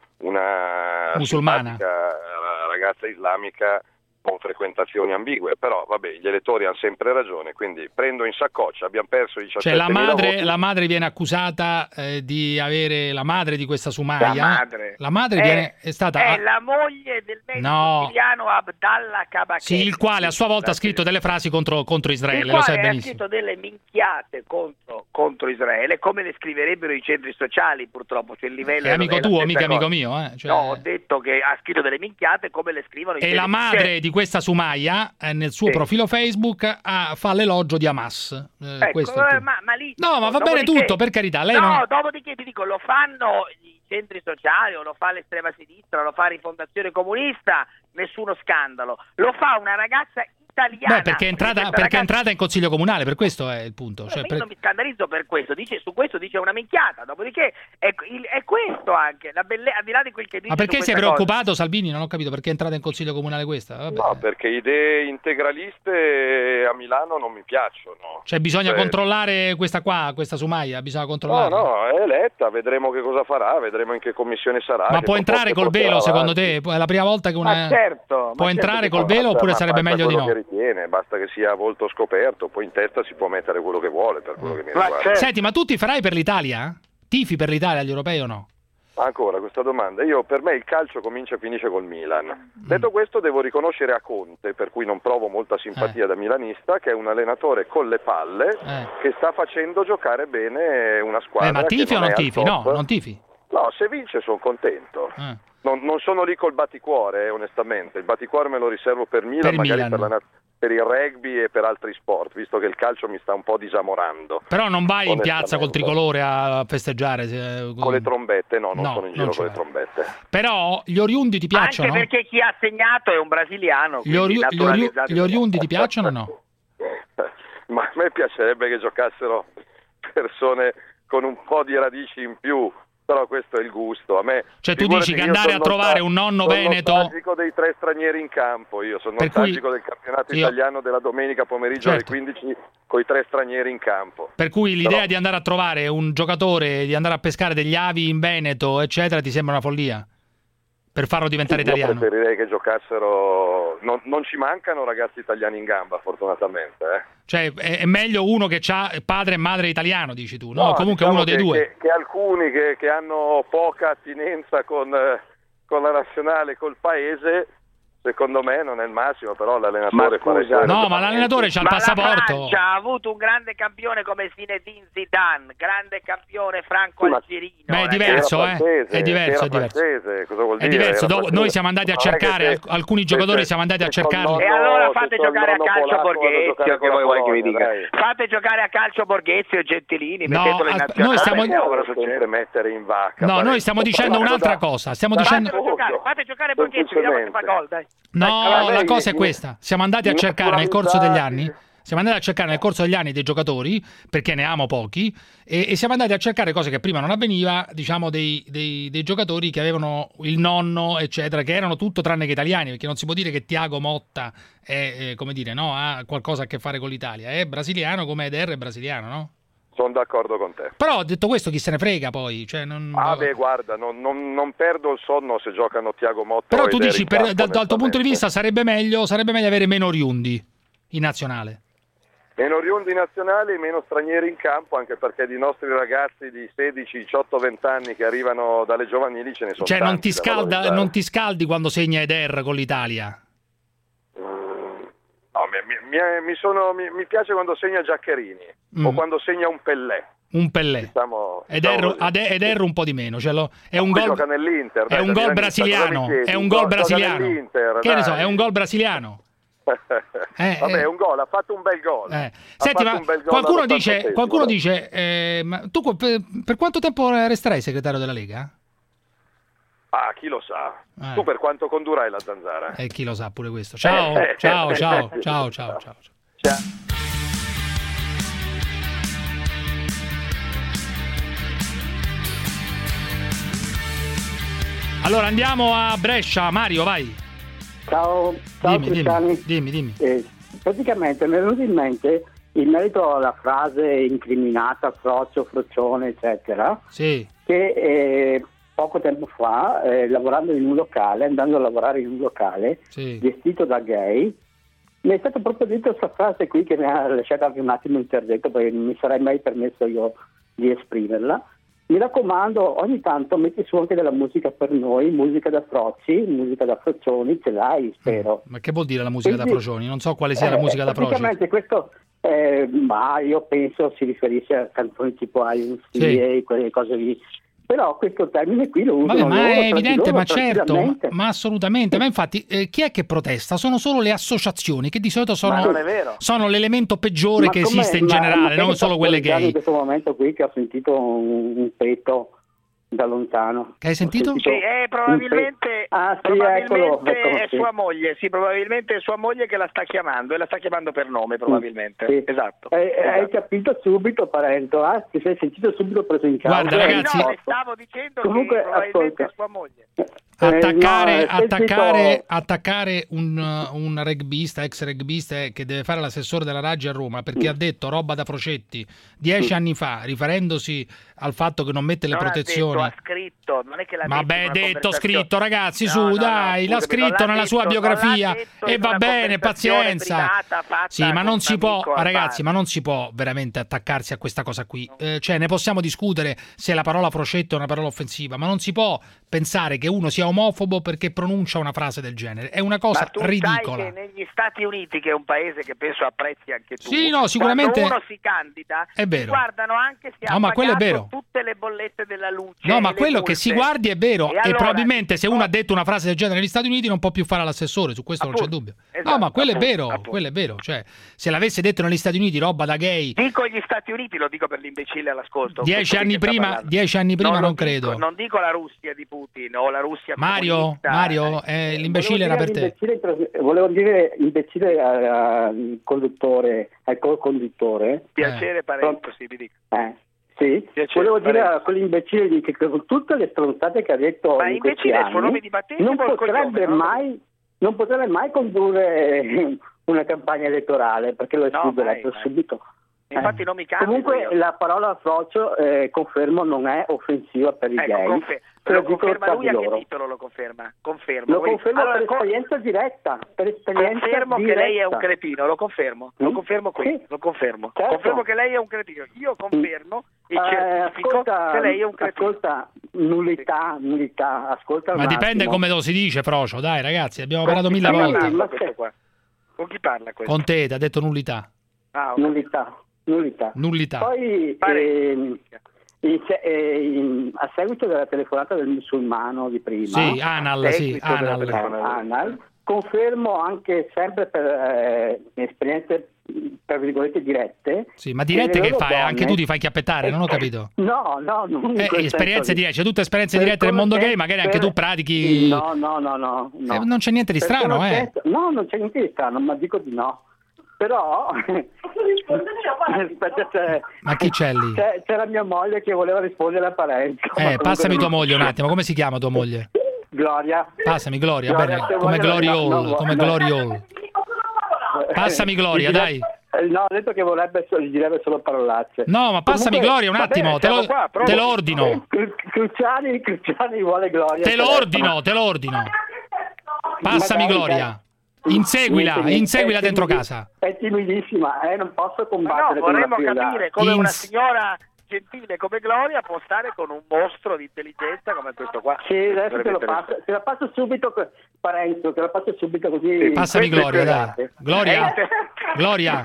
[SPEAKER 1] una
[SPEAKER 6] musulmana
[SPEAKER 1] ragazza islamica con frequentazioni ambigue, però vabbè, gli elettori hanno sempre ragione, quindi prendo in saccoccia, abbiamo perso diciassette
[SPEAKER 6] cioè la madre, la madre viene accusata eh, di avere la madre di questa Sumaya,
[SPEAKER 7] la madre,
[SPEAKER 6] la madre
[SPEAKER 7] è,
[SPEAKER 6] viene, è stata
[SPEAKER 7] è la moglie del medico
[SPEAKER 6] no.
[SPEAKER 7] siriano Abdallah Kabakè,
[SPEAKER 6] sì, il quale a sua volta ha scritto delle frasi contro, contro Israele,
[SPEAKER 7] il
[SPEAKER 6] lo sai
[SPEAKER 7] quale
[SPEAKER 6] benissimo,
[SPEAKER 7] ha scritto delle minchiate contro, contro Israele, come le scriverebbero i centri sociali, purtroppo, cioè il livello
[SPEAKER 6] è amico
[SPEAKER 7] è
[SPEAKER 6] tuo, mica
[SPEAKER 7] cosa.
[SPEAKER 6] amico mio, eh? Cioè...
[SPEAKER 7] no, ho detto che ha scritto delle minchiate come le scrivono i
[SPEAKER 6] e la madre di questa Sumaya eh, nel suo sì. profilo Facebook ah, fa l'elogio di Hamas. Eh,
[SPEAKER 7] ecco,
[SPEAKER 6] questo
[SPEAKER 7] eh, ma, ma lì,
[SPEAKER 6] no, ma va bene tutto, per carità. Lei
[SPEAKER 7] no,
[SPEAKER 6] non...
[SPEAKER 7] dopodiché ti dico, lo fanno i centri sociali, o lo fa l'estrema sinistra, lo fa Rifondazione Comunista, nessuno scandalo. Lo fa una ragazza italiana.
[SPEAKER 6] Beh, perché è entrata, perché ragazza... è entrata in consiglio comunale, per questo è il punto. Cioè,
[SPEAKER 7] io
[SPEAKER 6] per...
[SPEAKER 7] non mi scandalizzo per questo, dice, su questo dice una minchiata, dopodiché è, il, è questo anche, la belle... al di là di quel che dice.
[SPEAKER 6] Ma perché si è preoccupato
[SPEAKER 7] cosa.
[SPEAKER 6] Salvini? Non ho capito perché è entrata in consiglio comunale questa. Vabbè.
[SPEAKER 1] No, perché idee integraliste a Milano non mi piacciono.
[SPEAKER 6] Cioè bisogna
[SPEAKER 1] cioè...
[SPEAKER 6] controllare questa qua, questa Sumaia, bisogna controllare.
[SPEAKER 1] No, no, è eletta, vedremo che cosa farà, vedremo in che commissione sarà.
[SPEAKER 6] Ma può entrare col velo, secondo te? È la prima volta che una...
[SPEAKER 7] Ma certo.
[SPEAKER 6] Può
[SPEAKER 7] ma
[SPEAKER 6] entrare
[SPEAKER 7] certo
[SPEAKER 6] col velo
[SPEAKER 1] basta,
[SPEAKER 6] oppure sarebbe meglio di no?
[SPEAKER 1] Che ritiene, basta che sia volto scoperto, poi in testa si può mettere quello che vuole, per quello che mi riguarda.
[SPEAKER 7] certo.
[SPEAKER 6] Senti, ma tu ti farai per l'Italia? Tifi per l'Italia agli europei o no?
[SPEAKER 1] Ancora questa domanda. Io, per me il calcio comincia e finisce col Milan. Mm. Detto questo, devo riconoscere a Conte, per cui non provo molta simpatia eh. da milanista, che è un allenatore con le palle eh. che sta facendo giocare bene una squadra.
[SPEAKER 6] Eh, ma tifi
[SPEAKER 1] che
[SPEAKER 6] o
[SPEAKER 1] non
[SPEAKER 6] non
[SPEAKER 1] è
[SPEAKER 6] tifi? No, non tifi.
[SPEAKER 1] No, se vince sono contento. Eh. Non, non sono lì col batticuore, eh, onestamente. Il batticuore me lo riservo per Milan,
[SPEAKER 6] per
[SPEAKER 1] magari
[SPEAKER 6] Milan.
[SPEAKER 1] Per, la, per il rugby e per altri sport, visto che il calcio mi sta un po' disamorando.
[SPEAKER 6] Però non vai in piazza col tricolore a festeggiare? Se,
[SPEAKER 1] con... con le trombette? No, non
[SPEAKER 6] no,
[SPEAKER 1] sono in giro con le trombette.
[SPEAKER 6] Però gli oriundi ti piacciono?
[SPEAKER 7] Anche perché chi ha segnato è un brasiliano.
[SPEAKER 6] Gli, ori... gli, ori... gli oriundi ti piacciono o no?
[SPEAKER 1] Ma a me piacerebbe che giocassero persone con un po' di radici in più. Però questo è il gusto. A me,
[SPEAKER 6] cioè tu dici che andare a trovare un nonno
[SPEAKER 1] sono
[SPEAKER 6] veneto...
[SPEAKER 1] Sono nostalgico dei tre stranieri in campo, io sono nostalgico
[SPEAKER 6] cui...
[SPEAKER 1] del campionato
[SPEAKER 6] io...
[SPEAKER 1] italiano della domenica pomeriggio
[SPEAKER 6] certo.
[SPEAKER 1] alle quindici con i tre stranieri in campo.
[SPEAKER 6] Per cui l'idea
[SPEAKER 1] Però...
[SPEAKER 6] di andare a trovare un giocatore, di andare a pescare degli avi in Veneto, eccetera, ti sembra una follia? Per farlo diventare
[SPEAKER 1] sì,
[SPEAKER 6] italiano?
[SPEAKER 1] Io preferirei che giocassero... Non, non ci mancano ragazzi italiani in gamba, fortunatamente. Eh.
[SPEAKER 6] Cioè è, è meglio uno che ha padre e madre italiano, dici tu, no?
[SPEAKER 1] no
[SPEAKER 6] Comunque
[SPEAKER 1] diciamo
[SPEAKER 6] uno dei
[SPEAKER 1] che,
[SPEAKER 6] due.
[SPEAKER 1] Che, che alcuni che, che hanno poca attinenza con, eh, con la nazionale, col paese... Secondo me non è il massimo, però l'allenatore
[SPEAKER 6] scusa, no, ma l'allenatore c'ha il
[SPEAKER 7] ma
[SPEAKER 6] passaporto.
[SPEAKER 7] La Francia ha avuto un grande campione come Zinedine Zidane, grande campione Franco sì, Algerino.
[SPEAKER 6] Ma è diverso, eh? Francese, è diverso, è diverso.
[SPEAKER 1] Francese, cosa vuol
[SPEAKER 6] è
[SPEAKER 1] dire?
[SPEAKER 6] diverso. Dopo, noi siamo andati a cercare, se, alcuni giocatori se, siamo andati a cercarli.
[SPEAKER 7] E allora fate giocare a calcio Borghezio, che voi vuoi che vi dica? Fate giocare a calcio Borghezio e Gentilini,
[SPEAKER 6] no,
[SPEAKER 7] mettetelo in nazionale.
[SPEAKER 6] Noi stiamo
[SPEAKER 1] sempre mettere in vacca.
[SPEAKER 6] No, noi stiamo dicendo un'altra cosa. Stiamo dicendo
[SPEAKER 7] fate giocare Borghezio, vediamo se fa gol, dai.
[SPEAKER 6] No, la cosa è questa, siamo andati a cercare nel corso degli anni, siamo andati a cercare nel corso degli anni dei giocatori, perché ne amo pochi, e, e siamo andati a cercare cose che prima non avveniva, diciamo dei, dei, dei giocatori che avevano il nonno, eccetera, che erano tutto tranne che italiani, perché non si può dire che Thiago Motta è, è come dire, no, ha qualcosa a che fare con l'Italia, è brasiliano come Eder è brasiliano, no?
[SPEAKER 1] Sono d'accordo con te.
[SPEAKER 6] Però detto questo chi se ne frega poi, cioè non...
[SPEAKER 1] Ah beh guarda, non, non, non perdo il sonno se giocano Thiago Motta.
[SPEAKER 6] Però tu dici per, dal, dal tuo punto di vista sarebbe meglio, sarebbe meglio avere meno oriundi in nazionale.
[SPEAKER 1] Meno oriundi nazionali, meno stranieri in campo, anche perché di nostri ragazzi di sedici, diciotto, venti anni che arrivano dalle giovanili ce ne sono
[SPEAKER 6] cioè
[SPEAKER 1] tanti.
[SPEAKER 6] Non ti scalda, non ti scaldi quando segna Eder con l'Italia?
[SPEAKER 1] No, mi, mi, mi, sono, mi, mi piace quando segna Giaccherini mm. o quando segna un Pellè.
[SPEAKER 6] Un Pellè.
[SPEAKER 1] Diciamo,
[SPEAKER 6] ed,
[SPEAKER 1] diciamo
[SPEAKER 6] er, ed er un po' di meno. Cioè lo, è un gol,
[SPEAKER 1] gioca nell'Inter.
[SPEAKER 6] È dai, un gol brasiliano. È un gol brasiliano. Che dai. Ne so, è un gol brasiliano.
[SPEAKER 1] eh, Vabbè, è un gol, ha fatto un bel gol.
[SPEAKER 6] Eh. Senti, ma gol qualcuno dice, tempo, qualcuno dice eh, ma tu per, per quanto tempo resterai segretario della Lega?
[SPEAKER 1] Ah, chi lo sa.
[SPEAKER 6] Eh.
[SPEAKER 1] Tu per quanto condurrai la Zanzara?
[SPEAKER 6] E eh, chi lo sa pure questo. Ciao, eh, ciao, eh, ciao, eh, ciao, ciao, ciao, ciao, ciao. Allora andiamo a Brescia, Mario, vai.
[SPEAKER 18] Ciao, ciao
[SPEAKER 6] dimmi,
[SPEAKER 18] Cristiani.
[SPEAKER 6] Dimmi, dimmi.
[SPEAKER 18] Eh, praticamente mi è venuto in mente in merito alla frase incriminata, froccio, froccione, eccetera,
[SPEAKER 6] sì.
[SPEAKER 18] che eh, poco tempo fa, eh, lavorando in un locale, andando a lavorare in un locale,
[SPEAKER 6] sì.
[SPEAKER 18] vestito da gay, mi è stata proprio detta questa frase qui che mi ha lasciato anche un attimo interdetto, perché non mi sarei mai permesso io di esprimerla. Mi raccomando, ogni tanto metti su anche della musica per noi, musica da frocci, musica da froccioni, ce l'hai, spero.
[SPEAKER 6] Ma che vuol dire la musica
[SPEAKER 18] Quindi,
[SPEAKER 6] da frocioni? Non so quale sia
[SPEAKER 18] eh,
[SPEAKER 6] la musica da frocioni.
[SPEAKER 18] Praticamente questo, eh, ma io penso si riferisce a canzoni tipo I Don't See
[SPEAKER 6] sì.
[SPEAKER 18] e quelle cose lì. Però questo termine qui lo usano
[SPEAKER 6] Vabbè, ma
[SPEAKER 18] loro,
[SPEAKER 6] è evidente,
[SPEAKER 18] loro,
[SPEAKER 6] ma certo, ma, ma assolutamente. Ma infatti eh, chi è che protesta? Sono solo le associazioni che di solito sono, sono l'elemento peggiore
[SPEAKER 18] ma
[SPEAKER 6] che esiste in
[SPEAKER 18] ma,
[SPEAKER 6] generale,
[SPEAKER 18] ma
[SPEAKER 6] non solo quelle gay.
[SPEAKER 18] In questo momento qui che ho sentito un, un petto da lontano.
[SPEAKER 6] Che hai sentito?
[SPEAKER 7] Sì, è probabilmente,
[SPEAKER 18] ah, sì,
[SPEAKER 7] probabilmente
[SPEAKER 18] eccolo, eccolo,
[SPEAKER 7] è
[SPEAKER 18] sì.
[SPEAKER 7] sua moglie, sì, probabilmente è sua moglie che la sta chiamando e la sta chiamando per nome, probabilmente.
[SPEAKER 18] Sì.
[SPEAKER 7] Esatto.
[SPEAKER 18] Eh,
[SPEAKER 7] esatto.
[SPEAKER 18] Hai capito subito, Parenzo, eh? Ti sei sentito subito preso in causa.
[SPEAKER 6] Guarda, ragazzi,
[SPEAKER 7] no, le stavo dicendo
[SPEAKER 18] Comunque,
[SPEAKER 7] che probabilmente
[SPEAKER 18] ascolta.
[SPEAKER 7] è sua moglie.
[SPEAKER 6] Attaccare,
[SPEAKER 18] Eh, no,
[SPEAKER 6] attaccare,
[SPEAKER 18] sentito-
[SPEAKER 6] attaccare un, un rugbista, ex rugbista eh, che deve fare l'assessore della Raggi a Roma perché ha detto roba da Procetti dieci anni fa, riferendosi al fatto che non mette le
[SPEAKER 7] Non
[SPEAKER 6] protezioni.
[SPEAKER 7] ha detto, ha scritto, non è che l'ha
[SPEAKER 6] Ma
[SPEAKER 7] detto
[SPEAKER 6] beh,
[SPEAKER 7] in una
[SPEAKER 6] detto
[SPEAKER 7] conversazione.
[SPEAKER 6] scritto, ragazzi,
[SPEAKER 7] No,
[SPEAKER 6] su,
[SPEAKER 7] no, no,
[SPEAKER 6] dai, l'ha
[SPEAKER 7] scusami,
[SPEAKER 6] scritto
[SPEAKER 7] non l'ha
[SPEAKER 6] nella sua
[SPEAKER 7] detto, non l'ha
[SPEAKER 6] biografia
[SPEAKER 7] detto
[SPEAKER 6] e
[SPEAKER 7] in
[SPEAKER 6] va
[SPEAKER 7] una
[SPEAKER 6] bene,
[SPEAKER 7] conversazione
[SPEAKER 6] pazienza.
[SPEAKER 7] privata fatta
[SPEAKER 6] Sì, ma
[SPEAKER 7] con
[SPEAKER 6] non
[SPEAKER 7] un
[SPEAKER 6] si può,
[SPEAKER 7] amico al
[SPEAKER 6] ragazzi,
[SPEAKER 7] bar.
[SPEAKER 6] ma non si può veramente attaccarsi a questa cosa qui. Eh, cioè, ne possiamo discutere se la parola Frocetto è una parola offensiva, ma non si può pensare che uno sia omofobo perché pronuncia una frase del genere. È una cosa
[SPEAKER 7] Ma tu
[SPEAKER 6] ridicola.
[SPEAKER 7] sai che negli Stati Uniti, che è un paese che penso apprezzi anche tu,
[SPEAKER 6] Sì, no, sicuramente
[SPEAKER 7] quando uno si candida,
[SPEAKER 6] è vero.
[SPEAKER 7] si guardano anche se
[SPEAKER 6] No,
[SPEAKER 7] ha
[SPEAKER 6] ma quello è
[SPEAKER 7] pagato
[SPEAKER 6] vero.
[SPEAKER 7] tutte le bollette della luce.
[SPEAKER 6] No, ma
[SPEAKER 7] e le
[SPEAKER 6] quello
[SPEAKER 7] multe.
[SPEAKER 6] che si guardi è vero.
[SPEAKER 7] E
[SPEAKER 6] E,
[SPEAKER 7] allora,
[SPEAKER 6] probabilmente se uno ha detto una frase del genere negli Stati Uniti non può più fare l'assessore, su questo
[SPEAKER 7] Appunto,
[SPEAKER 6] non c'è dubbio.
[SPEAKER 7] esatto,
[SPEAKER 6] no, ma quello
[SPEAKER 7] appunto,
[SPEAKER 6] è vero,
[SPEAKER 7] appunto.
[SPEAKER 6] quello è vero. Cioè, se l'avesse detto negli Stati Uniti roba da gay
[SPEAKER 7] Dico gli Stati Uniti, lo dico per l'imbecille all'ascolto.
[SPEAKER 6] dieci
[SPEAKER 7] Questo qui
[SPEAKER 6] anni
[SPEAKER 7] che sta
[SPEAKER 6] prima,
[SPEAKER 7] parlando.
[SPEAKER 6] dieci anni prima
[SPEAKER 7] non
[SPEAKER 6] non
[SPEAKER 7] lo
[SPEAKER 6] credo.
[SPEAKER 7] dico, non dico la Russia di Putin o la Russia
[SPEAKER 6] Mario,
[SPEAKER 7] comunista.
[SPEAKER 6] Mario, eh, l'imbecille era per te.
[SPEAKER 18] Imbecille, volevo dire imbecille al, al conduttore, al co-conduttore.
[SPEAKER 7] Piacere Parenzo, sì, mi dica.
[SPEAKER 18] Eh, sì,
[SPEAKER 7] Piacere,
[SPEAKER 18] volevo dire
[SPEAKER 7] Parenzo.
[SPEAKER 18] a quell'imbecille di che con tutte le stronzate che ha detto
[SPEAKER 7] Ma
[SPEAKER 18] in questi
[SPEAKER 7] imbecille è il suo
[SPEAKER 18] anni,
[SPEAKER 7] nome di battesimo
[SPEAKER 18] non
[SPEAKER 7] o il
[SPEAKER 18] potrebbe
[SPEAKER 7] cognome, no?
[SPEAKER 18] mai non potrebbe mai condurre una campagna elettorale perché lo
[SPEAKER 7] No,
[SPEAKER 18] escluderebbe
[SPEAKER 7] mai, mai.
[SPEAKER 18] subito.
[SPEAKER 7] Infatti
[SPEAKER 18] Eh.
[SPEAKER 7] non mi candido
[SPEAKER 18] Comunque
[SPEAKER 7] io.
[SPEAKER 18] la parola frocio, eh, confermo, non è offensiva per i
[SPEAKER 7] Ecco,
[SPEAKER 18] gay.
[SPEAKER 7] confer-
[SPEAKER 18] Te
[SPEAKER 7] lo
[SPEAKER 18] lo dico
[SPEAKER 7] conferma
[SPEAKER 18] tra
[SPEAKER 7] lui
[SPEAKER 18] di
[SPEAKER 7] a che
[SPEAKER 18] loro.
[SPEAKER 7] titolo lo conferma? Confermo.
[SPEAKER 18] Lo
[SPEAKER 7] Quindi-
[SPEAKER 18] confermo
[SPEAKER 7] allora,
[SPEAKER 18] per
[SPEAKER 7] con-
[SPEAKER 18] esperienza diretta, per esperienza
[SPEAKER 7] Confermo
[SPEAKER 18] diretta.
[SPEAKER 7] che lei è un cretino, lo confermo, lo
[SPEAKER 18] Mm?
[SPEAKER 7] confermo qui,
[SPEAKER 18] Sì.
[SPEAKER 7] lo confermo.
[SPEAKER 18] Certo.
[SPEAKER 7] Confermo che lei è un cretino. Io confermo e
[SPEAKER 18] Eh,
[SPEAKER 7] certifico
[SPEAKER 18] ascolta,
[SPEAKER 7] che lei è un cretino.
[SPEAKER 18] ascolta, nullità, nullità, ascolta.
[SPEAKER 6] Ma
[SPEAKER 18] un
[SPEAKER 6] dipende
[SPEAKER 18] attimo.
[SPEAKER 6] come lo si dice, Frocio. Dai, ragazzi, abbiamo parlato
[SPEAKER 7] Con chi
[SPEAKER 6] mille
[SPEAKER 7] sta
[SPEAKER 6] volte.
[SPEAKER 7] parlando
[SPEAKER 18] ma
[SPEAKER 7] questo
[SPEAKER 18] se-
[SPEAKER 7] qua? Con chi parla questo?
[SPEAKER 6] Con te, ti ha detto nullità.
[SPEAKER 7] Ah, ok.
[SPEAKER 18] Nullità, nullità.
[SPEAKER 6] Nullità.
[SPEAKER 18] Poi ehm, in se- eh, in- a seguito della telefonata del musulmano di prima,
[SPEAKER 6] Sì, Anal,
[SPEAKER 18] a
[SPEAKER 6] sì,
[SPEAKER 18] seguito della
[SPEAKER 6] Anal.
[SPEAKER 18] telefonata- Anal, confermo anche sempre per eh, esperienze tra virgolette dirette.
[SPEAKER 6] Sì, ma dirette
[SPEAKER 18] le
[SPEAKER 6] che
[SPEAKER 18] loro
[SPEAKER 6] fai? Anche
[SPEAKER 18] donne-
[SPEAKER 6] tu ti fai chiappettare, non ho capito.
[SPEAKER 18] No, no, non in
[SPEAKER 6] Eh,
[SPEAKER 18] quel
[SPEAKER 6] esperienze
[SPEAKER 18] senso lì.
[SPEAKER 6] dirette, c'è tutte esperienze
[SPEAKER 18] Per
[SPEAKER 6] dirette nel mondo gay,
[SPEAKER 18] conoscenza-
[SPEAKER 6] magari anche tu
[SPEAKER 18] per-
[SPEAKER 6] pratichi.
[SPEAKER 18] No, no, no, no. no.
[SPEAKER 6] Eh, non c'è niente di
[SPEAKER 18] Per
[SPEAKER 6] strano, eh.
[SPEAKER 18] conoscenza- No, non c'è niente di strano, ma dico di no. Però aspetta, c'è,
[SPEAKER 6] Ma chi c'è lì?
[SPEAKER 18] c'è, c'è la mia moglie che voleva rispondere a Parenzo. ma
[SPEAKER 6] Eh,
[SPEAKER 18] comunque
[SPEAKER 6] passami
[SPEAKER 18] non-
[SPEAKER 6] tua moglie un attimo, come si chiama tua moglie?
[SPEAKER 18] Gloria.
[SPEAKER 6] Passami Gloria,
[SPEAKER 18] Gloria,
[SPEAKER 6] bene,
[SPEAKER 18] se
[SPEAKER 6] come
[SPEAKER 18] voglio-
[SPEAKER 6] Glory
[SPEAKER 18] no,
[SPEAKER 6] Hall,
[SPEAKER 18] no,
[SPEAKER 6] come
[SPEAKER 18] no.
[SPEAKER 6] Glory Hall. Passami Gloria,
[SPEAKER 18] Gli
[SPEAKER 6] dai.
[SPEAKER 18] dire- eh, No, ha detto che vorrebbe, gli direbbe solo parolacce.
[SPEAKER 6] No, ma passami
[SPEAKER 18] Comunque-
[SPEAKER 6] Gloria un
[SPEAKER 18] va bene,
[SPEAKER 6] attimo, te lo,
[SPEAKER 18] siamo qua, provo.
[SPEAKER 6] te lo ordino.
[SPEAKER 18] Cru- Cruciani, Cruciani vuole Gloria.
[SPEAKER 6] Te lo
[SPEAKER 18] telefono.
[SPEAKER 6] ordino, te lo ordino. Passami
[SPEAKER 18] Magari,
[SPEAKER 6] Gloria. Inseguila,
[SPEAKER 18] Niente,
[SPEAKER 6] inseguila
[SPEAKER 18] è
[SPEAKER 6] dentro
[SPEAKER 18] timidi-
[SPEAKER 6] casa.
[SPEAKER 18] È timidissima, eh, non posso
[SPEAKER 7] Ma no,
[SPEAKER 18] combattere con
[SPEAKER 7] vorremmo
[SPEAKER 18] una figlia.
[SPEAKER 7] capire come una
[SPEAKER 6] Ins-
[SPEAKER 7] signora gentile come Gloria può stare con un mostro di intelligenza come questo qua.
[SPEAKER 18] Sì, adesso te lo
[SPEAKER 7] Dovrebbe
[SPEAKER 18] passo, te la passo subito, co- Parenzo, te la passo subito così.
[SPEAKER 6] Passami
[SPEAKER 18] Questo è
[SPEAKER 6] Gloria, dai.
[SPEAKER 18] spiegate.
[SPEAKER 6] Gloria,
[SPEAKER 7] Eh,
[SPEAKER 6] Gloria.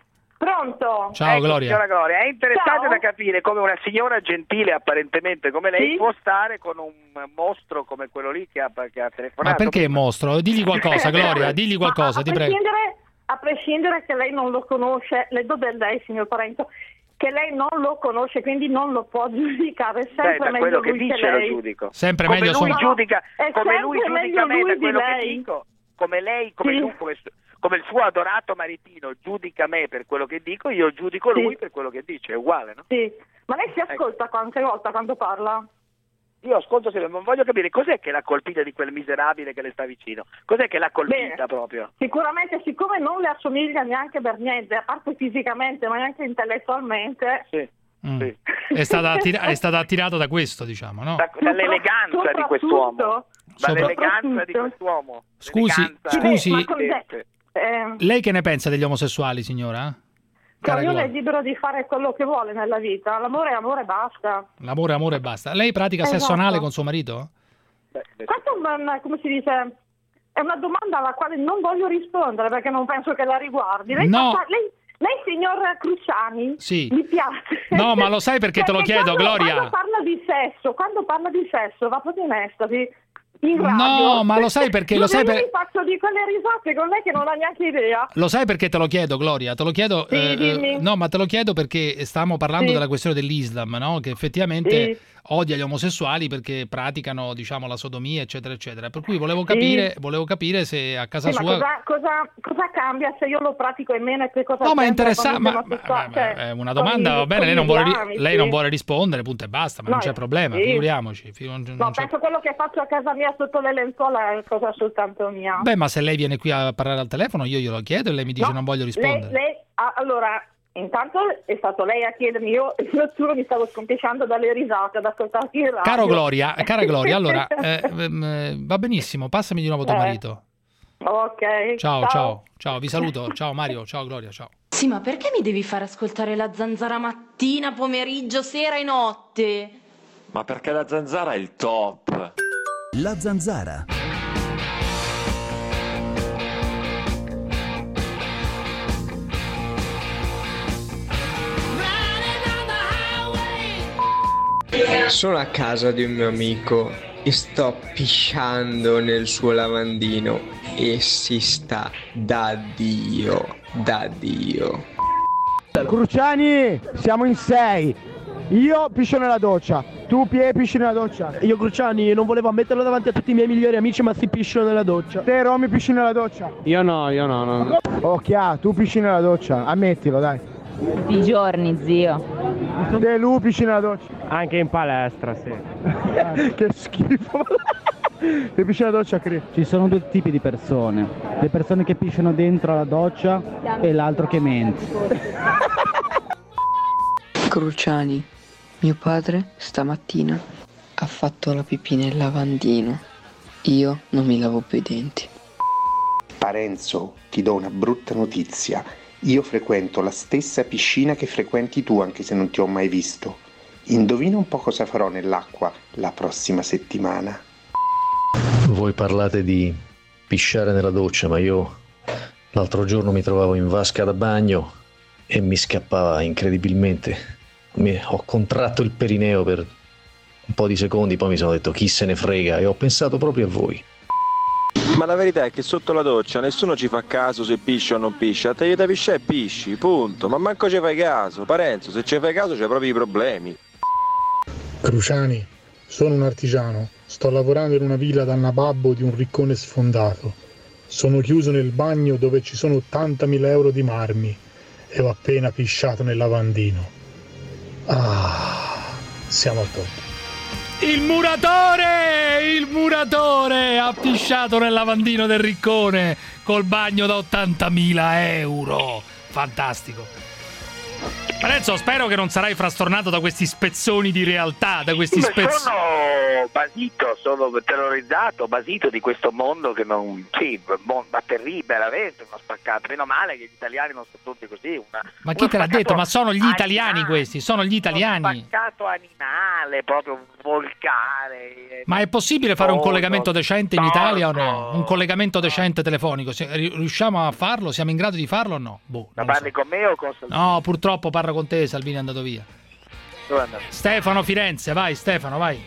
[SPEAKER 19] Pronto?
[SPEAKER 6] Ciao
[SPEAKER 7] ecco,
[SPEAKER 6] Gloria.
[SPEAKER 7] signora Gloria, è interessante
[SPEAKER 19] Ciao.
[SPEAKER 7] da capire come una signora gentile apparentemente come lei
[SPEAKER 19] Sì?
[SPEAKER 7] può stare con un mostro come quello lì che ha, che ha telefonato.
[SPEAKER 6] Ma perché mostro? Digli qualcosa, Gloria, digli qualcosa,
[SPEAKER 19] Ma a
[SPEAKER 6] ti prego.
[SPEAKER 19] prescindere, a prescindere che lei non lo conosce, le do del lei, signor Parenzo, che lei non lo conosce, quindi non lo può giudicare, è
[SPEAKER 7] Beh,
[SPEAKER 19] sempre
[SPEAKER 7] da
[SPEAKER 19] meglio
[SPEAKER 7] quello che
[SPEAKER 19] lui
[SPEAKER 7] dice lo
[SPEAKER 19] lei.
[SPEAKER 7] giudico.
[SPEAKER 6] Sempre
[SPEAKER 7] come
[SPEAKER 6] meglio
[SPEAKER 7] lui
[SPEAKER 6] sono-
[SPEAKER 7] giudica,
[SPEAKER 19] È
[SPEAKER 7] come lui
[SPEAKER 19] sempre
[SPEAKER 7] giudica
[SPEAKER 19] meglio
[SPEAKER 7] me
[SPEAKER 19] lui
[SPEAKER 7] da
[SPEAKER 19] di
[SPEAKER 7] quello che
[SPEAKER 19] lei.
[SPEAKER 7] dico, come lei, come
[SPEAKER 19] Sì.
[SPEAKER 7] lui, come, come il suo adorato maritino giudica me per quello che dico, io giudico lui
[SPEAKER 19] Sì.
[SPEAKER 7] per quello che dice, è uguale, no?
[SPEAKER 19] Sì, ma lei si ascolta quante volte quando parla?
[SPEAKER 7] Io ascolto sempre, non voglio capire cos'è che l'ha colpita di quel miserabile che le sta vicino, cos'è che l'ha colpita
[SPEAKER 19] Bene.
[SPEAKER 7] proprio?
[SPEAKER 19] Sicuramente, siccome non le assomiglia neanche per niente, a parte fisicamente, ma neanche intellettualmente,
[SPEAKER 7] Sì.
[SPEAKER 6] Mm.
[SPEAKER 7] Sì.
[SPEAKER 6] È stata, attira- è stata attirata da questo, diciamo, no?
[SPEAKER 7] Da- dall'eleganza di quest'uomo, dall'eleganza di quest'uomo.
[SPEAKER 6] Scusi,
[SPEAKER 7] L'eleganza
[SPEAKER 6] scusi,
[SPEAKER 19] ma cos'è? Eh,
[SPEAKER 6] lei che ne pensa degli omosessuali, signora? Cara
[SPEAKER 19] ognuno è
[SPEAKER 6] Gloria.
[SPEAKER 19] libero di fare quello che vuole nella vita, l'amore è amore e basta.
[SPEAKER 6] L'amore, amore e basta. Lei pratica sesso
[SPEAKER 19] Esatto.
[SPEAKER 6] anale con suo marito?
[SPEAKER 19] Questa è una, come si dice, è una domanda alla quale non voglio rispondere perché non penso che la riguardi. Lei,
[SPEAKER 6] No.
[SPEAKER 19] fa- lei, lei signor Cruciani,
[SPEAKER 6] Sì.
[SPEAKER 19] mi piace.
[SPEAKER 6] No, ma lo sai perché te lo chiedo,
[SPEAKER 19] quando,
[SPEAKER 6] Gloria?
[SPEAKER 19] Quando parla di sesso, quando parla di sesso va proprio in estasi. In radio.
[SPEAKER 6] No, ma lo sai perché- lo sai
[SPEAKER 19] Io
[SPEAKER 6] per-
[SPEAKER 19] mi faccio di quelle risate con lei che non ha neanche idea.
[SPEAKER 6] Lo sai perché te lo chiedo, Gloria? Te lo chiedo.
[SPEAKER 19] Sì,
[SPEAKER 6] eh,
[SPEAKER 19] dimmi.
[SPEAKER 6] no, ma te lo chiedo perché stavamo parlando
[SPEAKER 19] Sì.
[SPEAKER 6] della questione dell'Islam, no? Che effettivamente
[SPEAKER 19] Sì.
[SPEAKER 6] odia gli omosessuali perché praticano, diciamo, la sodomia, eccetera, eccetera. Per cui volevo capire, sì. volevo capire se a casa
[SPEAKER 19] sì,
[SPEAKER 6] sua...
[SPEAKER 19] Ma cosa, cosa, cosa cambia se io lo pratico e meno e che cosa
[SPEAKER 6] No, ma è
[SPEAKER 19] c'entra
[SPEAKER 6] interessante,
[SPEAKER 19] con
[SPEAKER 6] ma,
[SPEAKER 19] i
[SPEAKER 6] ma,
[SPEAKER 19] omosessuali?
[SPEAKER 6] ma,
[SPEAKER 19] Cioè,
[SPEAKER 6] è una domanda,
[SPEAKER 19] con i-
[SPEAKER 6] va bene,
[SPEAKER 19] con
[SPEAKER 6] lei
[SPEAKER 19] i
[SPEAKER 6] non, vuole, ri-
[SPEAKER 19] legami,
[SPEAKER 6] lei
[SPEAKER 19] sì.
[SPEAKER 6] non vuole rispondere, punto e basta, ma
[SPEAKER 19] No,
[SPEAKER 6] non c'è problema,
[SPEAKER 19] sì.
[SPEAKER 6] figuriamoci. fi- non-
[SPEAKER 19] No,
[SPEAKER 6] non c'è-
[SPEAKER 19] penso quello che faccio a casa mia sotto le lenzuola è cosa soltanto mia.
[SPEAKER 6] Beh, ma se lei viene qui a parlare al telefono, io glielo chiedo e lei mi dice
[SPEAKER 19] No,
[SPEAKER 6] non voglio
[SPEAKER 19] lei,
[SPEAKER 6] rispondere.
[SPEAKER 19] lei, ah, allora, intanto è stato lei a chiedermi, io io giuro mi stavo scompisciando dalle risate ad ascoltarti in radio.
[SPEAKER 6] Caro Gloria, cara Gloria, allora eh, ehm, eh, va benissimo, passami di nuovo tuo
[SPEAKER 19] Eh.
[SPEAKER 6] marito.
[SPEAKER 19] Ok.
[SPEAKER 6] Ciao, ciao, ciao, vi saluto. Ciao Mario, ciao Gloria, ciao.
[SPEAKER 3] Sì, ma perché mi devi far ascoltare la zanzara mattina, pomeriggio, sera e notte?
[SPEAKER 20] Ma perché la zanzara è il top.
[SPEAKER 2] La zanzara.
[SPEAKER 21] Sono a casa di un mio amico e sto pisciando nel suo lavandino e si sta da Dio, da Dio.
[SPEAKER 23] Cruciani, siamo in sei. Io piscio nella doccia, tu Pie pisci nella doccia. Io Cruciani non volevo ammetterlo davanti a tutti i miei migliori amici, ma si piscio nella doccia. Te Romy pisci nella doccia? Io no, io no, no. Ok, tu pisci nella doccia, ammettilo dai.
[SPEAKER 24] Tutti i giorni, zio.
[SPEAKER 23] Te Lu pisci nella doccia? Anche in palestra, sì. Che schifo. Te pisci nella doccia, Cri?
[SPEAKER 25] Ci sono due tipi di persone, le persone che pisciano dentro la doccia e l'altro che mente.
[SPEAKER 27] Cruciani, mio padre stamattina ha fatto la pipì nel lavandino. Io non mi lavo più i denti.
[SPEAKER 28] Parenzo, ti do una brutta notizia. Io frequento la stessa piscina che frequenti tu, anche se non ti ho mai visto. Indovina un po' cosa farò nell'acqua la prossima settimana.
[SPEAKER 29] Voi parlate di pisciare nella doccia, ma io l'altro giorno mi trovavo in vasca da bagno e mi scappava incredibilmente. Mi, ho contratto il perineo per un po' di secondi, poi mi sono detto chi se ne frega e ho pensato proprio a voi.
[SPEAKER 20] Ma la verità è che sotto la doccia nessuno ci fa caso se pisci o non pisci. A te gli da pisciare pisci, punto. Ma manco ci fai caso. Parenzo, se ci fai caso c'hai proprio i problemi.
[SPEAKER 30] Cruciani, sono un artigiano. Sto lavorando in una villa dal nababbo di un riccone sfondato. Sono chiuso nel bagno dove ci sono ottantamila euro di marmi e ho appena pisciato nel lavandino. Ah, siamo al top.
[SPEAKER 6] Il muratore! Il muratore ha pisciato nel lavandino del riccone col bagno da ottantamila euro. Fantastico. Parenzo, spero che non sarai frastornato da questi spezzoni di realtà, da questi spezzoni.
[SPEAKER 7] Sono basito, sono terrorizzato, basito di questo mondo che non... Sì, ma terribile, veramente, uno spaccato. Meno male che gli italiani non sono tutti così. Una,
[SPEAKER 6] Ma chi te l'ha detto? Ma sono gli italiani animale, questi, sono gli italiani.
[SPEAKER 7] Uno spaccato animale, proprio volgare.
[SPEAKER 6] Ma è possibile fare un collegamento decente in
[SPEAKER 7] torto.
[SPEAKER 6] Italia o no? Un collegamento decente telefonico? Riusciamo a farlo? Siamo in grado di farlo o no? Boh,
[SPEAKER 7] Ma
[SPEAKER 6] non lo
[SPEAKER 7] parli
[SPEAKER 6] so.
[SPEAKER 7] con me o con Salvini?
[SPEAKER 6] No, purtroppo parlo con te, Salvini è andato via.
[SPEAKER 7] Dove è andato?
[SPEAKER 6] Stefano Firenze, vai Stefano, vai.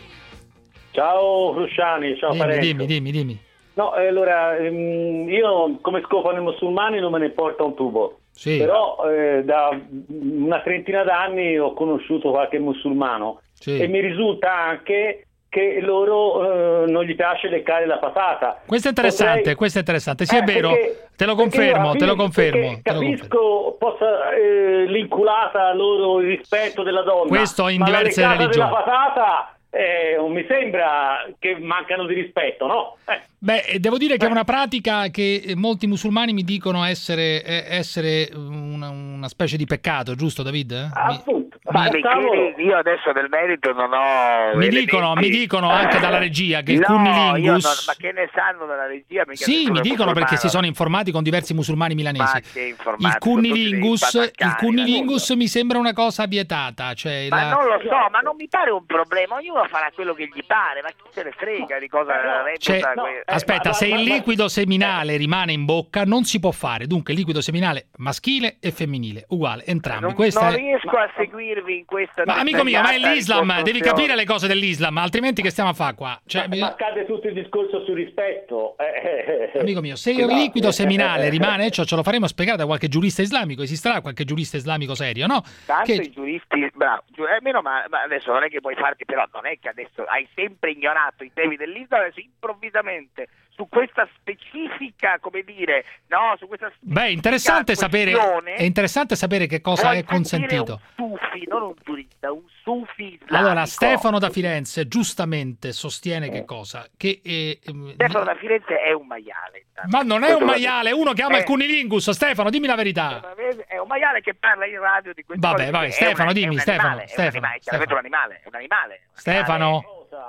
[SPEAKER 31] Ciao Cruciani, ciao
[SPEAKER 6] Dimmi,
[SPEAKER 31] Parenzo.
[SPEAKER 6] dimmi, dimmi, dimmi.
[SPEAKER 31] No, eh, allora, ehm, io come scopano i musulmani non me ne importa un tubo.
[SPEAKER 6] Sì.
[SPEAKER 31] Però eh, da una trentina d'anni ho conosciuto qualche musulmano
[SPEAKER 6] Sì.
[SPEAKER 31] e mi risulta anche che loro eh, non gli piace leccare la patata.
[SPEAKER 6] Questo è interessante,
[SPEAKER 31] Potrei-
[SPEAKER 6] questo è interessante. Sì,
[SPEAKER 31] Eh,
[SPEAKER 6] è vero,
[SPEAKER 31] perché-
[SPEAKER 6] te lo
[SPEAKER 31] perché
[SPEAKER 6] confermo,
[SPEAKER 31] io
[SPEAKER 6] te lo
[SPEAKER 31] capisco-
[SPEAKER 6] confermo.
[SPEAKER 31] perché
[SPEAKER 6] te lo confermo.
[SPEAKER 31] Capisco possa eh, l'inculata loro il rispetto della donna.
[SPEAKER 6] Questo in
[SPEAKER 31] ma
[SPEAKER 6] diverse
[SPEAKER 31] la leccata
[SPEAKER 6] religioni.
[SPEAKER 31] della patata eh, non mi sembra che mancano di rispetto, no? Eh.
[SPEAKER 6] Beh, devo dire che è una pratica che molti musulmani mi dicono essere, eh, essere una, una specie di peccato, giusto David? Eh?
[SPEAKER 31] Appunto.
[SPEAKER 7] Ma mi chiedi, io adesso del merito non ho
[SPEAKER 6] Mi
[SPEAKER 7] elementi.
[SPEAKER 6] dicono, mi dicono anche dalla regia che il
[SPEAKER 7] no,
[SPEAKER 6] cunnilingus...
[SPEAKER 7] io non, ma che ne sanno dalla regia? Mica
[SPEAKER 6] Sì,
[SPEAKER 7] nessuno
[SPEAKER 6] mi
[SPEAKER 7] è
[SPEAKER 6] dicono perché
[SPEAKER 7] musulmano.
[SPEAKER 6] si sono informati con diversi musulmani milanesi.
[SPEAKER 7] Ma che informati,
[SPEAKER 6] Il cunnilingus,
[SPEAKER 7] sono tutti dei
[SPEAKER 6] il cunnilingus mi sembra una cosa vietata. Cioè
[SPEAKER 7] Ma
[SPEAKER 6] la...
[SPEAKER 7] non lo so, ma non mi pare un problema. Ognuno farà quello che gli pare, ma chi se ne frega di cosa reputa
[SPEAKER 6] Cioè,
[SPEAKER 7] que-
[SPEAKER 6] aspetta,
[SPEAKER 7] Eh,
[SPEAKER 6] se
[SPEAKER 7] ma-
[SPEAKER 6] il
[SPEAKER 7] ma-
[SPEAKER 6] liquido seminale rimane in bocca non si può fare. Dunque, liquido seminale maschile e femminile, uguale, entrambi.
[SPEAKER 7] Non,
[SPEAKER 6] Questa
[SPEAKER 7] non
[SPEAKER 6] è...
[SPEAKER 7] riesco a seguirvi introdurvi in questa...
[SPEAKER 6] Ma amico mio, ma è l'Islam, devi
[SPEAKER 7] costruzione.
[SPEAKER 6] capire le cose dell'Islam, altrimenti che stiamo a fare qua? Cioè,
[SPEAKER 31] ma, ma cade tutto il discorso sul rispetto. Eh, eh,
[SPEAKER 6] amico mio, se il
[SPEAKER 31] no.
[SPEAKER 6] liquido seminale rimane, cioè, ce lo faremo spiegare da qualche giurista islamico, esisterà qualche giurista islamico serio, no?
[SPEAKER 7] Tanto
[SPEAKER 6] Che...
[SPEAKER 7] i giuristi, bravo, giu- eh, meno ma, ma adesso non è che puoi farti, però non è che adesso hai sempre ignorato i temi dell'Islam, adesso improvvisamente su questa specifica, come dire, no, su questa
[SPEAKER 6] Beh, interessante sapere, è interessante sapere che cosa è consentito.
[SPEAKER 7] Un sufi, non un giurista, un sufi islamico.
[SPEAKER 6] Allora, Stefano da Firenze giustamente sostiene che cosa? Che eh,
[SPEAKER 7] Stefano da Firenze è un maiale.
[SPEAKER 6] Ma non è
[SPEAKER 7] Questo
[SPEAKER 6] un
[SPEAKER 7] lo
[SPEAKER 6] maiale,
[SPEAKER 7] dico.
[SPEAKER 6] uno che ama
[SPEAKER 7] Eh.
[SPEAKER 6] il cunilingus. Stefano, dimmi la verità.
[SPEAKER 7] È un maiale che parla in radio di queste
[SPEAKER 6] Vabbè,
[SPEAKER 7] cose.
[SPEAKER 6] vabbè,
[SPEAKER 7] È
[SPEAKER 6] Stefano,
[SPEAKER 7] un- è
[SPEAKER 6] dimmi,
[SPEAKER 7] un
[SPEAKER 6] Stefano,
[SPEAKER 7] animale, è un
[SPEAKER 6] Stefano,
[SPEAKER 7] animale, è chiaramente un animale, è un animale.
[SPEAKER 6] Stefano.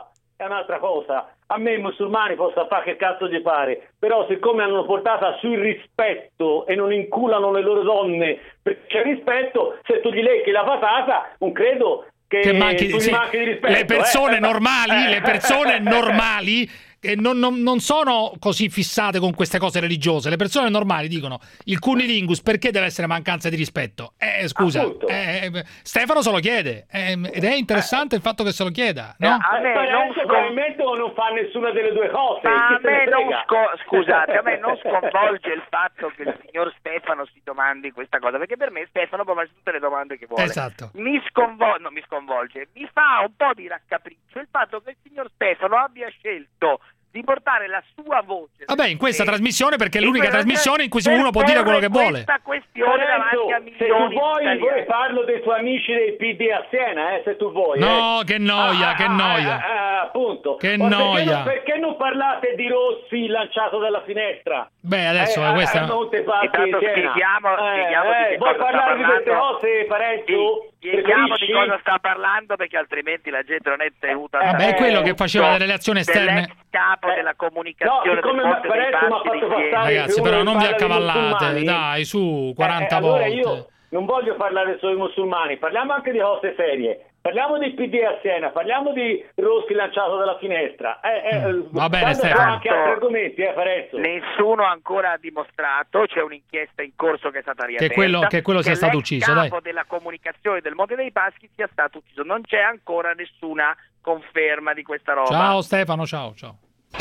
[SPEAKER 31] È un'altra cosa. A me i musulmani possono fare che cazzo gli pare, però siccome hanno portata sul rispetto e non inculano le loro donne perché c'è rispetto, se tu gli lecchi la patata, non credo che,
[SPEAKER 6] Che manchi,
[SPEAKER 31] tu gli
[SPEAKER 6] sì,
[SPEAKER 31] manchi di rispetto.
[SPEAKER 6] le persone
[SPEAKER 31] eh.
[SPEAKER 6] normali,
[SPEAKER 31] Eh.
[SPEAKER 6] le persone normali eh, non, non- non sono così fissate con queste cose religiose. Le persone normali dicono il cunilingus perché deve essere mancanza di rispetto? Eh, scusa,
[SPEAKER 31] Appunto.
[SPEAKER 6] eh, eh, Stefano se lo chiede eh, ed è interessante il fatto che se lo chieda, no?
[SPEAKER 7] A me
[SPEAKER 31] Eh,
[SPEAKER 7] non
[SPEAKER 31] scom- probabilmente non fa nessuna delle due cose.
[SPEAKER 7] Ma
[SPEAKER 31] chi
[SPEAKER 7] a
[SPEAKER 31] se ne
[SPEAKER 7] me non
[SPEAKER 31] frega?
[SPEAKER 7] sco- scusate, a me non sconvolge il fatto che il signor Stefano si domandi questa cosa, perché per me Stefano può farsi tutte le domande che vuole.
[SPEAKER 6] Esatto.
[SPEAKER 7] Mi sconvolge, no, mi sconvolge, mi fa un po' di raccapriccio il fatto che il signor Stefano abbia scelto di portare la sua voce.
[SPEAKER 6] Vabbè, in questa
[SPEAKER 7] Eh,
[SPEAKER 6] trasmissione perché è
[SPEAKER 7] in
[SPEAKER 6] l'unica
[SPEAKER 7] questa-
[SPEAKER 6] trasmissione in cui
[SPEAKER 7] per
[SPEAKER 6] uno può dire quello che
[SPEAKER 7] porre
[SPEAKER 6] vuole.
[SPEAKER 7] questa questione davanti a
[SPEAKER 31] Lorenzo, se tu
[SPEAKER 7] milioni
[SPEAKER 31] vuoi,
[SPEAKER 7] di
[SPEAKER 31] vuoi
[SPEAKER 7] italiani.
[SPEAKER 31] parlo dei tuoi amici del P D a Siena, eh, se tu vuoi.
[SPEAKER 6] No,
[SPEAKER 31] eh.
[SPEAKER 6] che noia,
[SPEAKER 31] Ah,
[SPEAKER 6] che
[SPEAKER 31] ah,
[SPEAKER 6] noia.
[SPEAKER 31] ah, ah, appunto.
[SPEAKER 6] Che
[SPEAKER 31] Ma perché
[SPEAKER 6] noia.
[SPEAKER 31] non- Perché non parlate di Rossi lanciato dalla finestra?
[SPEAKER 6] Beh, adesso
[SPEAKER 31] eh,
[SPEAKER 6] questa...
[SPEAKER 31] a Montepaschi,
[SPEAKER 7] Intanto
[SPEAKER 31] Siena.
[SPEAKER 7] spieghiamo-
[SPEAKER 31] Eh,
[SPEAKER 7] spieghiamo di
[SPEAKER 31] eh,
[SPEAKER 7] che
[SPEAKER 31] vuoi
[SPEAKER 7] cosa sta
[SPEAKER 31] parlare di queste
[SPEAKER 7] parlando?
[SPEAKER 31] cose, Parenzo?
[SPEAKER 7] Sì, spieghiamo di
[SPEAKER 31] Preferisci?
[SPEAKER 7] cosa sta parlando perché altrimenti la gente non è tenuta
[SPEAKER 31] Eh,
[SPEAKER 7] a
[SPEAKER 6] Vabbè, è quello che faceva le
[SPEAKER 7] dell'ex
[SPEAKER 6] relazioni esterne.
[SPEAKER 7] capo
[SPEAKER 31] Eh,
[SPEAKER 7] della
[SPEAKER 31] no,
[SPEAKER 7] comunicazione
[SPEAKER 31] siccome
[SPEAKER 7] del Monte dei
[SPEAKER 31] Parenzo mi ha
[SPEAKER 7] Paschi
[SPEAKER 31] fatto
[SPEAKER 7] di Siena.
[SPEAKER 31] passare
[SPEAKER 6] Ragazzi,
[SPEAKER 31] uno
[SPEAKER 6] però
[SPEAKER 31] che
[SPEAKER 6] non vi
[SPEAKER 31] parla di
[SPEAKER 6] accavallate,
[SPEAKER 31] musulmani.
[SPEAKER 6] dai, su, quaranta
[SPEAKER 31] Eh, allora
[SPEAKER 6] volte.
[SPEAKER 31] io non voglio parlare solo di musulmani, parliamo anche di cose serie. Parliamo di P D a Siena, parliamo di Rossi lanciato dalla finestra. Eh, eh,
[SPEAKER 6] Mm. Va bene,
[SPEAKER 31] tanto
[SPEAKER 6] Stefano.
[SPEAKER 31] abbiamo anche altri argomenti, eh, Parenzo.
[SPEAKER 7] Nessuno ancora ha dimostrato, c'è un'inchiesta in corso che è stata riaperta,
[SPEAKER 6] quello- che quello sia stato
[SPEAKER 7] l'ex
[SPEAKER 6] ucciso, dai.
[SPEAKER 7] capo della comunicazione del Monte dei Paschi sia stato ucciso. Non c'è ancora nessuna conferma di questa roba.
[SPEAKER 6] Ciao Stefano, ciao, ciao.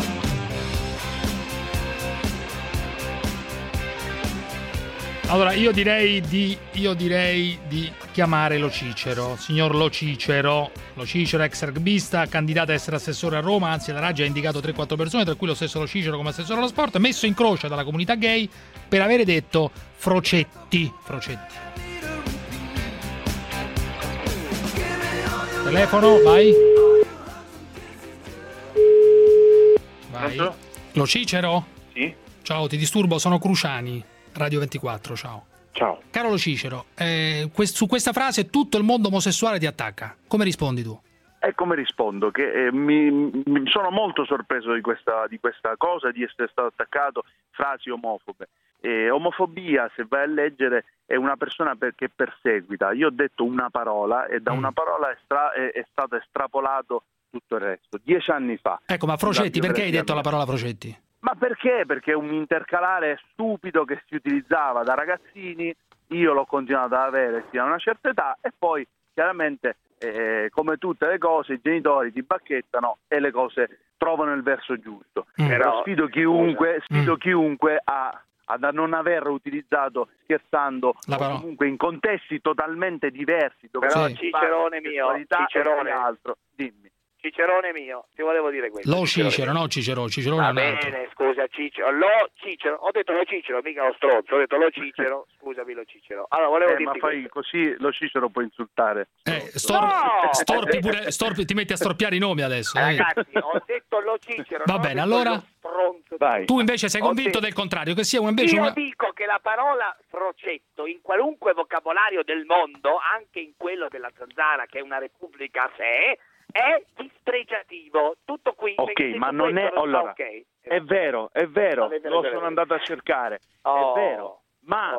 [SPEAKER 6] Allora, io direi di io direi di chiamare Lo Cicero, signor Lo Cicero. Lo Cicero, ex rugbista, candidato a essere assessore a Roma, anzi la Raggi ha indicato tre quattro persone, tra cui lo stesso Lo Cicero come assessore allo sport, messo in croce dalla comunità gay per avere detto Frocetti. Frocetti. Telefono, vai. Vai.
[SPEAKER 5] Pronto?
[SPEAKER 6] Lo Cicero?
[SPEAKER 5] Sì.
[SPEAKER 6] Ciao, ti disturbo, sono Cruciani, Radio ventiquattro, ciao.
[SPEAKER 5] Ciao.
[SPEAKER 6] Caro Lo Cicero, eh, quest- su questa frase tutto il mondo omosessuale ti attacca. Come rispondi tu?
[SPEAKER 5] E come rispondo? Che eh, mi, mi sono molto sorpreso di questa, di questa cosa, di essere stato attaccato frasi omofobe. Eh, omofobia, se vai a leggere, è una persona per, che perseguita. Io ho detto una parola e da
[SPEAKER 6] Mm.
[SPEAKER 5] una parola è, stra- è, è stato estrapolato tutto il resto. Dieci anni fa.
[SPEAKER 6] Ecco, ma Frocetti,
[SPEAKER 5] La
[SPEAKER 6] perché hai detto la
[SPEAKER 5] violenza-
[SPEAKER 6] parola Frocetti?
[SPEAKER 5] Ma perché? Perché è un intercalare stupido che si utilizzava da ragazzini, io l'ho continuato ad avere fino a una certa età e poi chiaramente eh, come tutte le cose i genitori ti bacchettano e le cose trovano il verso giusto.
[SPEAKER 6] Mm.
[SPEAKER 5] Però sfido chiunque, sfido
[SPEAKER 6] Mm.
[SPEAKER 5] chiunque a, a non aver utilizzato scherzando
[SPEAKER 6] La
[SPEAKER 5] o
[SPEAKER 6] parola.
[SPEAKER 5] comunque in contesti totalmente diversi dove
[SPEAKER 7] Però
[SPEAKER 5] si
[SPEAKER 7] Cicerone
[SPEAKER 5] parla di
[SPEAKER 7] mio,
[SPEAKER 5] sessualità e
[SPEAKER 7] Cicerone.
[SPEAKER 5] altro. Dimmi.
[SPEAKER 7] Cicerone mio, ti volevo dire questo.
[SPEAKER 6] Lo
[SPEAKER 7] Cicerone.
[SPEAKER 6] Cicero, no Cicero, Cicero è
[SPEAKER 7] Va
[SPEAKER 6] un altro.
[SPEAKER 7] bene, scusa Cicero, lo Cicero, ho detto lo Cicero, mica lo stronzo, ho detto lo Cicero, scusami lo Cicero. Allora volevo
[SPEAKER 5] Eh, ma
[SPEAKER 7] dirti
[SPEAKER 5] poi
[SPEAKER 7] questo.
[SPEAKER 5] così lo Cicero può insultare.
[SPEAKER 6] Eh, stor-
[SPEAKER 7] No!
[SPEAKER 6] storpi pure, storpi, ti metti a storpiare i nomi adesso. eh.
[SPEAKER 7] Ragazzi, ho detto lo Cicero.
[SPEAKER 6] Va
[SPEAKER 7] non ho
[SPEAKER 6] bene,
[SPEAKER 7] detto
[SPEAKER 6] allora?
[SPEAKER 7] lo stronzo.
[SPEAKER 5] Vai.
[SPEAKER 6] Tu invece sei
[SPEAKER 7] Ho
[SPEAKER 6] convinto
[SPEAKER 7] detto-
[SPEAKER 6] del contrario, che sia un- invece
[SPEAKER 7] Io
[SPEAKER 6] una...
[SPEAKER 7] dico che la parola frocetto in qualunque vocabolario del mondo, anche in quello della Zanzara che è una repubblica a sé, è dispregiativo. Tutto qui.
[SPEAKER 5] Ok,
[SPEAKER 7] perché
[SPEAKER 5] ma
[SPEAKER 7] detto
[SPEAKER 5] non è...
[SPEAKER 7] questo sta
[SPEAKER 5] Allora,
[SPEAKER 7] ok.
[SPEAKER 5] è vero, è vero,
[SPEAKER 7] Avete
[SPEAKER 5] lo
[SPEAKER 7] ragione.
[SPEAKER 5] sono andato a cercare,
[SPEAKER 7] Oh,
[SPEAKER 5] è vero, ma
[SPEAKER 7] oh.
[SPEAKER 5] se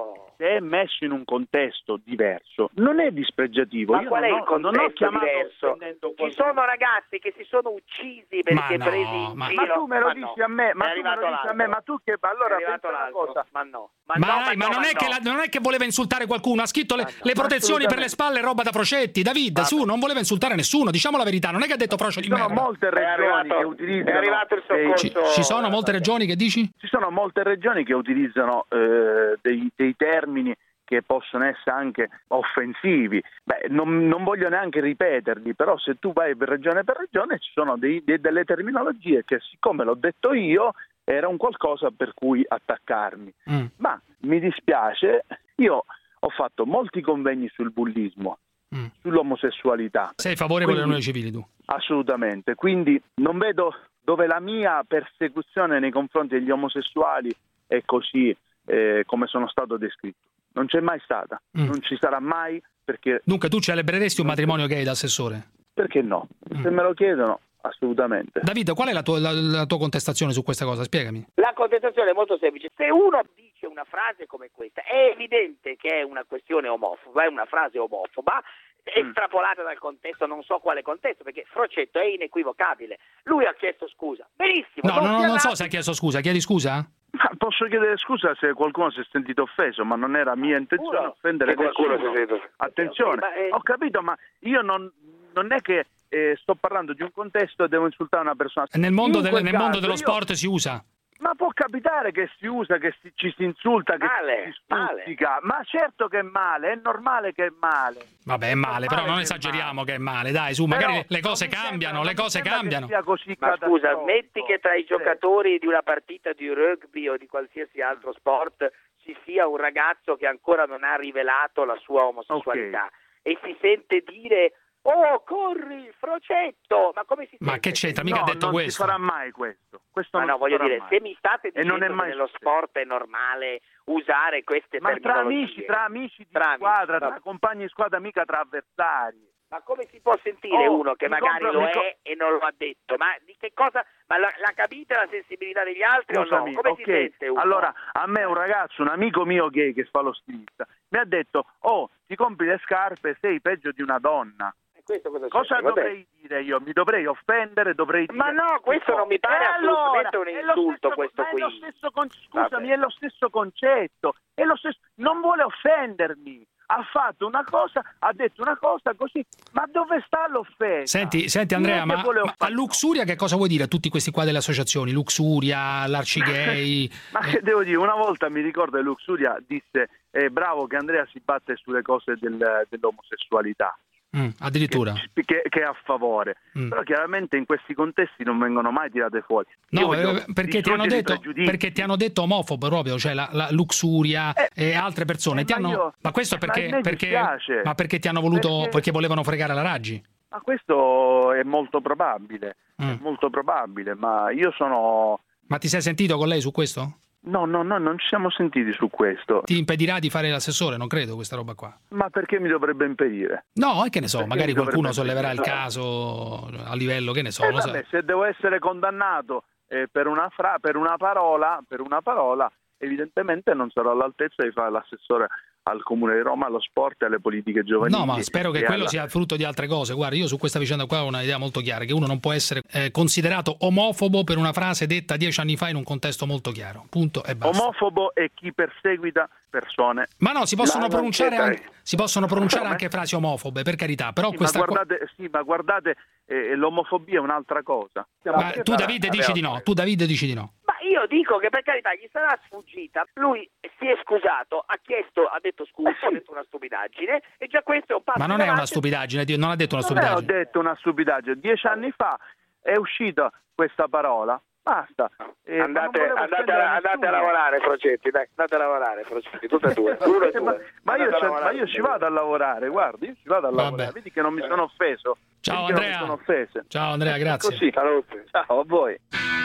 [SPEAKER 5] se è messo in un contesto diverso, non è dispregiatiativo.
[SPEAKER 7] Ma
[SPEAKER 5] Io
[SPEAKER 7] qual
[SPEAKER 5] non
[SPEAKER 7] è
[SPEAKER 5] ho,
[SPEAKER 7] il contesto
[SPEAKER 5] non ho chiamato
[SPEAKER 7] diverso? Ci sono ragazzi che si sono uccisi perché
[SPEAKER 5] no,
[SPEAKER 7] presi in
[SPEAKER 5] ma,
[SPEAKER 7] giro.
[SPEAKER 5] ma tu me lo
[SPEAKER 7] ma
[SPEAKER 5] dici
[SPEAKER 7] no.
[SPEAKER 5] a me, ma
[SPEAKER 7] È
[SPEAKER 5] tu me lo dici
[SPEAKER 7] l'altro.
[SPEAKER 5] a me, ma tu che allora
[SPEAKER 7] È
[SPEAKER 5] pensa una
[SPEAKER 7] l'altro.
[SPEAKER 5] cosa.
[SPEAKER 7] Ma no.
[SPEAKER 6] Ma,
[SPEAKER 7] Ma, no,
[SPEAKER 6] dai,
[SPEAKER 7] ma,
[SPEAKER 6] ma
[SPEAKER 7] no,
[SPEAKER 6] non,
[SPEAKER 7] ma
[SPEAKER 6] è
[SPEAKER 7] no.
[SPEAKER 6] che la, non è che voleva insultare qualcuno, ha scritto le, le protezioni per le spalle e roba da Frocetti. David,
[SPEAKER 5] Vabbè.
[SPEAKER 6] su, non voleva insultare nessuno, diciamo la verità, non è che ha detto Frocio di
[SPEAKER 5] Ci sono
[SPEAKER 6] merda.
[SPEAKER 5] molte regioni che utilizzano
[SPEAKER 7] è arrivato il soccorso.
[SPEAKER 6] Ci, ci sono molte regioni che dici?
[SPEAKER 5] Ci sono molte regioni che utilizzano eh, dei, dei termini che possono essere anche offensivi. Beh, non, non voglio neanche ripeterli, però se tu vai per regione per regione ci sono dei, dei, delle terminologie che, siccome l'ho detto io, era un qualcosa per cui attaccarmi.
[SPEAKER 6] Mm.
[SPEAKER 5] Ma mi dispiace, io ho fatto molti convegni sul bullismo,
[SPEAKER 6] mm.
[SPEAKER 5] sull'omosessualità.
[SPEAKER 6] Sei favorevole alle
[SPEAKER 5] Quindi,
[SPEAKER 6] unioni civili tu?
[SPEAKER 5] Assolutamente, quindi non vedo dove la mia persecuzione nei confronti degli omosessuali è così eh, come sono stato descritto. Non c'è mai stata, mm. non ci sarà mai, perché...
[SPEAKER 6] Dunque tu celebreresti un matrimonio gay da assessore?
[SPEAKER 5] Perché no?
[SPEAKER 6] Mm.
[SPEAKER 5] Se me lo chiedono, assolutamente.
[SPEAKER 6] David, qual è la tua, la, la tua contestazione su questa cosa? Spiegami.
[SPEAKER 7] La contestazione è molto semplice. Se uno dice una frase come questa, è evidente che è una questione omofoba, è una frase omofoba, estrapolata dal contesto, non so quale contesto, perché Frocetto è inequivocabile. Lui ha chiesto scusa. Benissimo.
[SPEAKER 6] No,
[SPEAKER 7] non,
[SPEAKER 6] no, non so se ha chiesto scusa. Chiedi scusa?
[SPEAKER 5] Ma posso chiedere scusa se qualcuno si è sentito offeso, ma non era mia intenzione offendere nessuno. Attenzione,
[SPEAKER 7] ma è...
[SPEAKER 5] ho capito, ma io non, non è che eh, sto parlando di un contesto e devo insultare una persona.
[SPEAKER 6] Nel mondo,
[SPEAKER 5] In
[SPEAKER 6] del,
[SPEAKER 5] quel
[SPEAKER 6] nel
[SPEAKER 5] caso
[SPEAKER 6] mondo dello
[SPEAKER 5] io...
[SPEAKER 6] sport si usa.
[SPEAKER 5] Ma può capitare che si usa, che si, ci si insulta, che
[SPEAKER 7] male,
[SPEAKER 5] si stuzzica, ma certo che è male, è normale che è male.
[SPEAKER 6] Vabbè, è male, però non esageriamo che è male, dai, su, magari
[SPEAKER 5] Però
[SPEAKER 6] le cose cambiano, le cose cambiano.
[SPEAKER 7] Ma scusa, metti che tra i giocatori di una partita di rugby o di qualsiasi altro sport ci sia un ragazzo che ancora non ha rivelato la sua omosessualità, okay, e si sente dire: oh, corri, Frocetto! Ma come si sente?
[SPEAKER 6] Ma che c'entra? Mica
[SPEAKER 5] no,
[SPEAKER 6] ha detto
[SPEAKER 5] non
[SPEAKER 6] questo.
[SPEAKER 5] Non si farà mai questo. questo
[SPEAKER 7] Ma
[SPEAKER 5] non
[SPEAKER 7] no, voglio dire,
[SPEAKER 5] mai.
[SPEAKER 7] se mi state dicendo
[SPEAKER 5] e non è mai
[SPEAKER 7] che nello sport è normale usare queste
[SPEAKER 5] Ma tra
[SPEAKER 7] terminologie...
[SPEAKER 5] amici, tra amici di
[SPEAKER 7] tra
[SPEAKER 5] squadra,
[SPEAKER 7] amici,
[SPEAKER 5] tra compagni di squadra, mica tra avversari.
[SPEAKER 7] Ma come si può sentire
[SPEAKER 5] oh,
[SPEAKER 7] uno che magari
[SPEAKER 5] compro,
[SPEAKER 7] lo
[SPEAKER 5] co-
[SPEAKER 7] è e non lo ha detto? Ma di che cosa? Ma la, la capite la sensibilità degli altri
[SPEAKER 5] Scusami,
[SPEAKER 7] o no? Come
[SPEAKER 5] okay.
[SPEAKER 7] si sente uno?
[SPEAKER 5] Allora, a me un ragazzo, un amico mio gay che fa lo stilista, mi ha detto: oh, ti compri le scarpe, sei peggio di una donna.
[SPEAKER 7] Questo cosa
[SPEAKER 5] cosa dovrei dire io? Mi dovrei offendere? Dovrei dire...
[SPEAKER 7] Ma no, questo non mi pare assolutamente
[SPEAKER 5] allora,
[SPEAKER 7] un insulto,
[SPEAKER 5] stesso,
[SPEAKER 7] questo
[SPEAKER 5] ma
[SPEAKER 7] qui.
[SPEAKER 5] È lo stesso con... Scusami, Vabbè. è lo stesso concetto. È lo stesso... Non vuole offendermi. Ha fatto una cosa, ha detto una cosa così, ma dove sta l'offesa?
[SPEAKER 6] Senti, senti Andrea, ma, ma a Luxuria che cosa vuoi dire a tutti questi qua delle associazioni? Luxuria, l'Arcigay...
[SPEAKER 5] ma che devo dire, una volta mi ricordo che Luxuria disse eh, bravo che Andrea si batte sulle cose del, dell'omosessualità.
[SPEAKER 6] Mm, addirittura
[SPEAKER 5] che, che, che è a favore, mm. però chiaramente in questi contesti non vengono mai tirate fuori.
[SPEAKER 6] No, eh, perché, ti hanno detto, perché ti hanno detto omofobo proprio, cioè la, la Luxuria eh, e altre persone.
[SPEAKER 5] Eh,
[SPEAKER 6] ti
[SPEAKER 5] ma,
[SPEAKER 6] hanno,
[SPEAKER 5] io,
[SPEAKER 6] ma questo perché,
[SPEAKER 5] ma
[SPEAKER 6] perché, ma perché ti hanno voluto, perché, perché volevano fregare la Raggi?
[SPEAKER 5] Ma questo è molto probabile, mm. è molto probabile, ma io sono...
[SPEAKER 6] Ma ti sei sentito con lei su questo?
[SPEAKER 5] No, no, no, non ci siamo sentiti su questo.
[SPEAKER 6] Ti impedirà di fare l'assessore? Non credo questa roba qua.
[SPEAKER 5] Ma perché mi dovrebbe impedire?
[SPEAKER 6] No, e che ne so, perché magari qualcuno solleverà il
[SPEAKER 5] no.
[SPEAKER 6] caso a livello, che ne so.
[SPEAKER 5] Eh,
[SPEAKER 6] non
[SPEAKER 5] vabbè,
[SPEAKER 6] so.
[SPEAKER 5] Se devo essere condannato eh, per, una fra- per una parola, per una parola, evidentemente non sarò all'altezza di fare l'assessore al Comune di Roma, allo sport e alle politiche giovanili.
[SPEAKER 6] No, ma spero che quello
[SPEAKER 5] alla...
[SPEAKER 6] sia frutto di altre cose. Guarda, io su questa vicenda qua ho una idea molto chiara, che uno non può essere eh, considerato omofobo per una frase detta dieci anni fa in un contesto molto chiaro. Punto e basta.
[SPEAKER 5] Omofobo è chi perseguita persone.
[SPEAKER 6] Ma no, si possono no, pronunciare, anche, si possono pronunciare anche frasi omofobe, per carità, però
[SPEAKER 5] sì,
[SPEAKER 6] questa
[SPEAKER 5] ma guardate, co- sì, ma guardate eh, l'omofobia è un'altra cosa.
[SPEAKER 6] Ma tu Davide dici di no, tu Davide dici di no.
[SPEAKER 7] Ma io dico che per carità gli sarà sfuggita, lui si è scusato, ha chiesto, ha detto scusa, ha detto una stupidaggine e già questo è un passo.
[SPEAKER 6] Ma non è una stupidaggine, non ha detto una stupidaggine.
[SPEAKER 5] Non ho detto una stupidaggine, dieci anni fa è uscita questa parola. Basta. Eh,
[SPEAKER 7] andate, andate, a, andate a lavorare, Frocetti, dai, andate a lavorare, Frocetti, tutte e due. due, due.
[SPEAKER 5] ma, ma, io ma io ci vado a lavorare, guardi, io ci vado a
[SPEAKER 6] Vabbè.
[SPEAKER 5] lavorare, vedi che non mi sono offeso.
[SPEAKER 6] Ciao
[SPEAKER 5] Vedi
[SPEAKER 6] Andrea.
[SPEAKER 5] che non mi sono offese.
[SPEAKER 6] Ciao Andrea, grazie.
[SPEAKER 5] Così.
[SPEAKER 7] Salute.
[SPEAKER 5] Ciao a voi.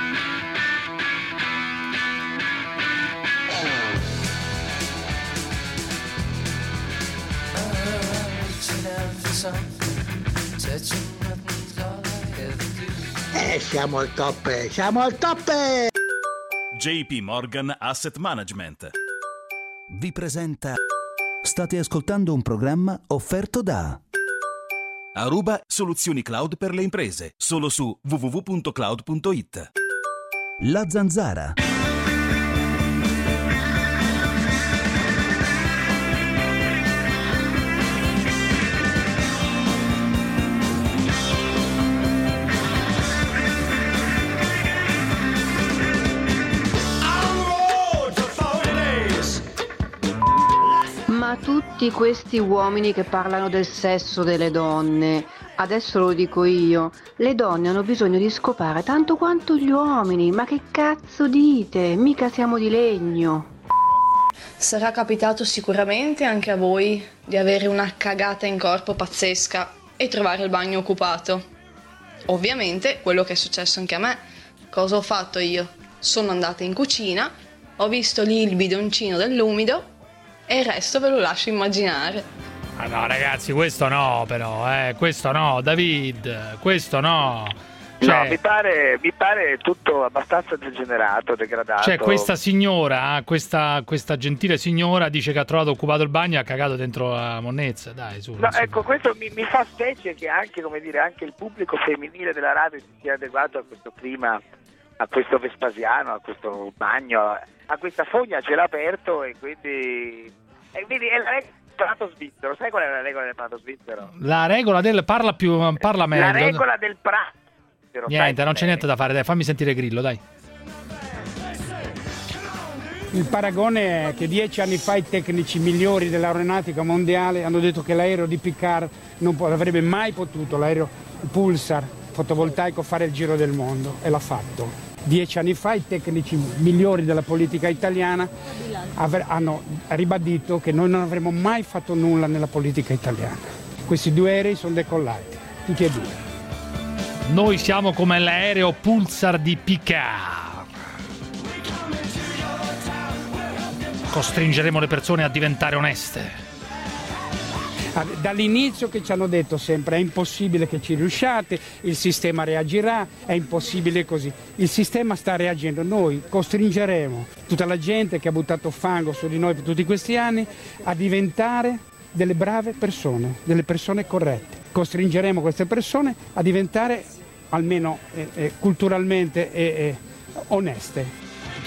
[SPEAKER 23] Eh, siamo al top, siamo al top!
[SPEAKER 8] J P Morgan Asset Management.
[SPEAKER 2] vi presenta. State ascoltando un programma offerto da
[SPEAKER 8] Aruba Soluzioni Cloud per le imprese, solo su w w w punto cloud punto i t.
[SPEAKER 2] La Zanzara.
[SPEAKER 9] Ma tutti questi uomini che parlano del sesso delle donne, adesso lo dico io, le donne hanno bisogno di scopare tanto quanto gli uomini, ma che cazzo dite? Mica siamo di legno.
[SPEAKER 10] Sarà capitato sicuramente anche a voi di avere una cagata in corpo pazzesca e trovare il bagno occupato. Ovviamente quello che è successo anche a me. Cosa ho fatto io? Sono andata in cucina, ho visto lì il bidoncino dell'umido e il resto ve lo lascio immaginare.
[SPEAKER 6] Ah no ragazzi, questo no però, eh, questo no, David, questo no. Cioè,
[SPEAKER 7] no, mi pare, mi pare tutto abbastanza degenerato, degradato.
[SPEAKER 6] Cioè questa signora, questa, questa gentile signora dice che ha trovato occupato il bagno e ha cagato dentro la monnezza, dai su.
[SPEAKER 7] No, ecco, questo mi, mi fa specie che anche, come dire, anche il pubblico femminile della radio si sia adeguato a questo clima, a questo Vespasiano, a questo bagno, a questa fogna a cielo aperto e quindi... E quindi è la regola del prato svizzero. Sai qual è la regola del prato svizzero?
[SPEAKER 6] La regola del... parla più, parla meglio.
[SPEAKER 7] La regola del prato svizzero.
[SPEAKER 6] Niente, non c'è niente da fare, dai, fammi sentire Grillo, dai.
[SPEAKER 11] Il paragone è che dieci anni fa i tecnici migliori dell'aeronautica mondiale hanno detto che l'aereo di Picard non po- avrebbe mai potuto, l'aereo Pulsar fotovoltaico, fare il giro del mondo, e l'ha fatto. Dieci anni fa i tecnici migliori della politica italiana aver, hanno ribadito che noi non avremmo mai fatto nulla nella politica italiana. Questi due aerei sono decollati, tutti e due.
[SPEAKER 6] Noi siamo come l'aereo Pulsar di Picard. Costringeremo le persone a diventare oneste.
[SPEAKER 11] Dall'inizio che ci hanno detto sempre è impossibile che ci riusciate, il sistema reagirà, è impossibile così. Il sistema sta reagendo, noi costringeremo tutta la gente che ha buttato fango su di noi per tutti questi anni a diventare delle brave persone, delle persone corrette. Costringeremo queste persone a diventare almeno eh, eh, culturalmente eh, eh, oneste.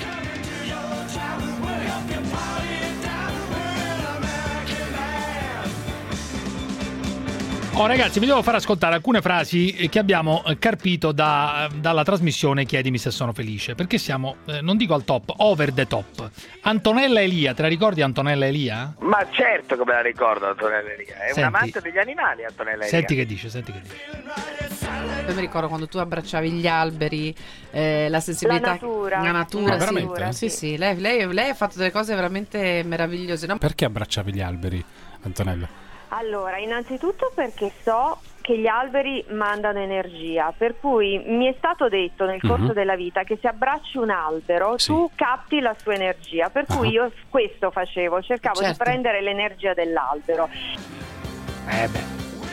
[SPEAKER 6] Oh ragazzi, vi devo far ascoltare alcune frasi che abbiamo carpito da, dalla trasmissione Chiedimi se sono felice, perché siamo, eh, non dico al top, over the top. Antonella Elia, te la ricordi Antonella Elia?
[SPEAKER 7] Ma certo che me la ricordo Antonella Elia, è
[SPEAKER 6] Senti,
[SPEAKER 7] un amante degli animali Antonella Elia.
[SPEAKER 6] Senti che dice, senti che dice.
[SPEAKER 12] Io mi ricordo quando tu abbracciavi gli alberi, eh, la sensibilità,
[SPEAKER 19] la natura,
[SPEAKER 12] la natura,
[SPEAKER 13] Ma veramente?
[SPEAKER 12] sì, sì, sì. Lei, lei, lei ha fatto delle cose veramente meravigliose. No?
[SPEAKER 13] Perché abbracciavi gli alberi, Antonella?
[SPEAKER 19] Allora, innanzitutto perché so che gli alberi mandano energia, per cui mi è stato detto nel corso uh-huh. della vita che se abbracci un albero sì. tu capti la sua energia, per uh-huh. cui io questo facevo, cercavo certo. di prendere l'energia dell'albero.
[SPEAKER 6] Eh beh.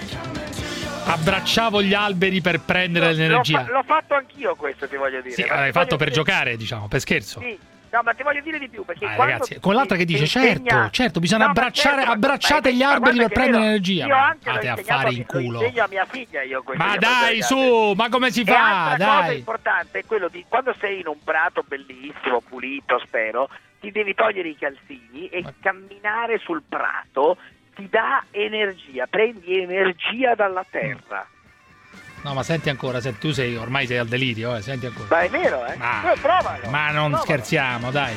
[SPEAKER 6] Abbracciavo gli alberi per prendere no, l'energia.
[SPEAKER 7] L'ho, fa- l'ho fatto anch'io questo, ti voglio dire.
[SPEAKER 6] Sì, l'hai fatto per dire... giocare, diciamo, per scherzo.
[SPEAKER 7] Sì. No, ma ti voglio dire di più, perché
[SPEAKER 6] ah,
[SPEAKER 7] quando
[SPEAKER 6] ragazzi, con l'altra che dice certo,
[SPEAKER 7] insegna...
[SPEAKER 6] certo, bisogna
[SPEAKER 7] no,
[SPEAKER 6] abbracciare,
[SPEAKER 7] certo,
[SPEAKER 6] abbracciate gli alberi per prendere l'energia.
[SPEAKER 7] Io anche
[SPEAKER 6] Fate a fare in culo.
[SPEAKER 7] Lo insegno a mia figlia io questo.
[SPEAKER 6] Ma dai, su, ma come si fa?
[SPEAKER 7] E
[SPEAKER 6] dai.
[SPEAKER 7] La cosa importante è quello di quando sei in un prato bellissimo, pulito, spero, ti devi togliere i calzini e ma... camminare sul prato ti dà energia, prendi energia dalla terra.
[SPEAKER 6] No, ma senti ancora, se tu sei ormai sei al delirio, eh, senti ancora.
[SPEAKER 7] Ma è vero, eh?
[SPEAKER 6] Ma,
[SPEAKER 7] no, provalo.
[SPEAKER 6] Ma non provalo. Scherziamo, dai.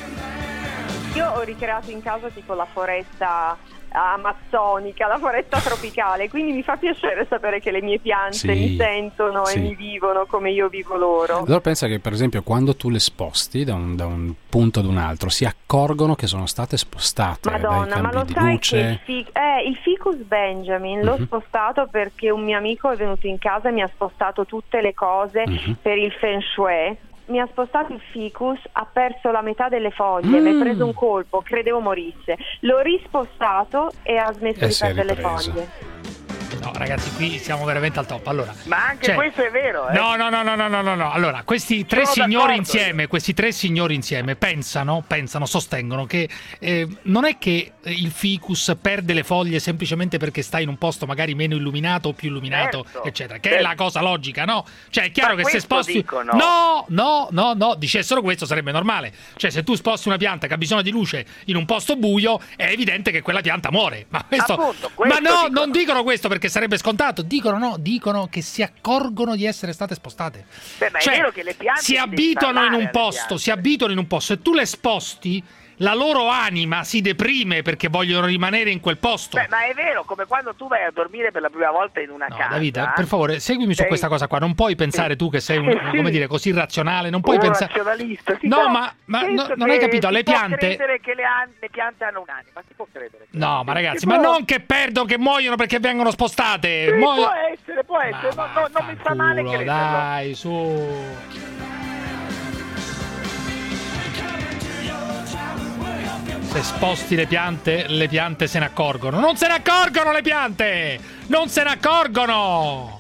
[SPEAKER 19] Io ho ricreato in casa tipo la foresta amazzonica, la foresta tropicale, quindi mi fa piacere sapere che le mie piante sì, mi sentono sì. e mi vivono come io vivo loro.
[SPEAKER 13] Allora pensa che per esempio quando tu le sposti da un, da un punto ad un altro si accorgono che sono state spostate.
[SPEAKER 19] Madonna,
[SPEAKER 13] dai cambi
[SPEAKER 19] ma lo
[SPEAKER 13] di
[SPEAKER 19] sai
[SPEAKER 13] luce.
[SPEAKER 19] che il, fi- eh, il ficus Benjamin l'ho uh-huh. spostato perché un mio amico è venuto in casa e mi ha spostato tutte le cose uh-huh. per il feng shui. Mi ha spostato il ficus, ha perso la metà delle foglie, mm. mi ha preso un colpo, credevo morisse. L'ho rispostato e ha smesso
[SPEAKER 13] e
[SPEAKER 19] di perdere le
[SPEAKER 13] ripreso.
[SPEAKER 19] foglie.
[SPEAKER 6] No, ragazzi, qui siamo veramente al top. Allora,
[SPEAKER 7] ma anche
[SPEAKER 6] cioè,
[SPEAKER 7] questo è vero, eh?
[SPEAKER 6] No, no, no, no, no, no, no, no. Allora, questi tre
[SPEAKER 7] Sono
[SPEAKER 6] signori
[SPEAKER 7] d'accordo
[SPEAKER 6] insieme,
[SPEAKER 7] io.
[SPEAKER 6] questi tre signori insieme pensano, pensano, sostengono che eh, non è che il ficus perde le foglie semplicemente perché sta in un posto magari meno illuminato o più illuminato,
[SPEAKER 7] certo,
[SPEAKER 6] eccetera, che
[SPEAKER 7] certo.
[SPEAKER 6] è la cosa logica, no? Cioè, è chiaro
[SPEAKER 7] ma
[SPEAKER 6] che se
[SPEAKER 7] questo
[SPEAKER 6] sposti
[SPEAKER 7] dicono.
[SPEAKER 6] No, no, no, no, dicessero questo sarebbe normale. Cioè, se tu sposti una pianta che ha bisogno di luce in un posto buio, è evidente che quella pianta muore. Ma questo
[SPEAKER 7] Appunto, questo
[SPEAKER 6] Ma no,
[SPEAKER 7] dicono.
[SPEAKER 6] non dicono questo perché sarebbe scontato. Dicono no, dicono che si accorgono di essere state spostate.
[SPEAKER 7] Beh, ma è
[SPEAKER 6] Cioè,
[SPEAKER 7] vero che le piante
[SPEAKER 6] si
[SPEAKER 7] si devi
[SPEAKER 6] abituano in
[SPEAKER 7] parlare
[SPEAKER 6] un
[SPEAKER 7] alle
[SPEAKER 6] posto,
[SPEAKER 7] piante.
[SPEAKER 6] si abituano in un posto e tu le sposti, la loro anima si deprime perché vogliono rimanere in quel posto.
[SPEAKER 7] Beh, ma è vero, come quando tu vai a dormire per la prima volta in una
[SPEAKER 6] No,
[SPEAKER 7] casa.
[SPEAKER 6] Davide, per favore, seguimi su
[SPEAKER 7] sei-
[SPEAKER 6] questa cosa qua. Non puoi pensare tu che sei un,
[SPEAKER 7] Sì.
[SPEAKER 6] come dire, così razionale. Non puoi
[SPEAKER 7] un
[SPEAKER 6] pensare.
[SPEAKER 7] razionalista, sì,
[SPEAKER 6] No,
[SPEAKER 7] però
[SPEAKER 6] ma, ma
[SPEAKER 7] penso
[SPEAKER 6] no- non
[SPEAKER 7] che
[SPEAKER 6] hai capito.
[SPEAKER 7] si
[SPEAKER 6] Le
[SPEAKER 7] può
[SPEAKER 6] piante.
[SPEAKER 7] credere che le, an- le piante hanno un'anima, si può credere.
[SPEAKER 6] No, ma ragazzi,
[SPEAKER 7] Si
[SPEAKER 6] ma
[SPEAKER 7] può-
[SPEAKER 6] non che perdono, che muoiono perché vengono spostate.
[SPEAKER 7] Sì,
[SPEAKER 6] Muoio-
[SPEAKER 7] può essere, può essere, no, no, non mi fa male
[SPEAKER 6] Culo,
[SPEAKER 7] crederlo.
[SPEAKER 6] dai, su. Se sposti le piante, le piante se ne accorgono. Non se ne accorgono le piante! Non se ne accorgono!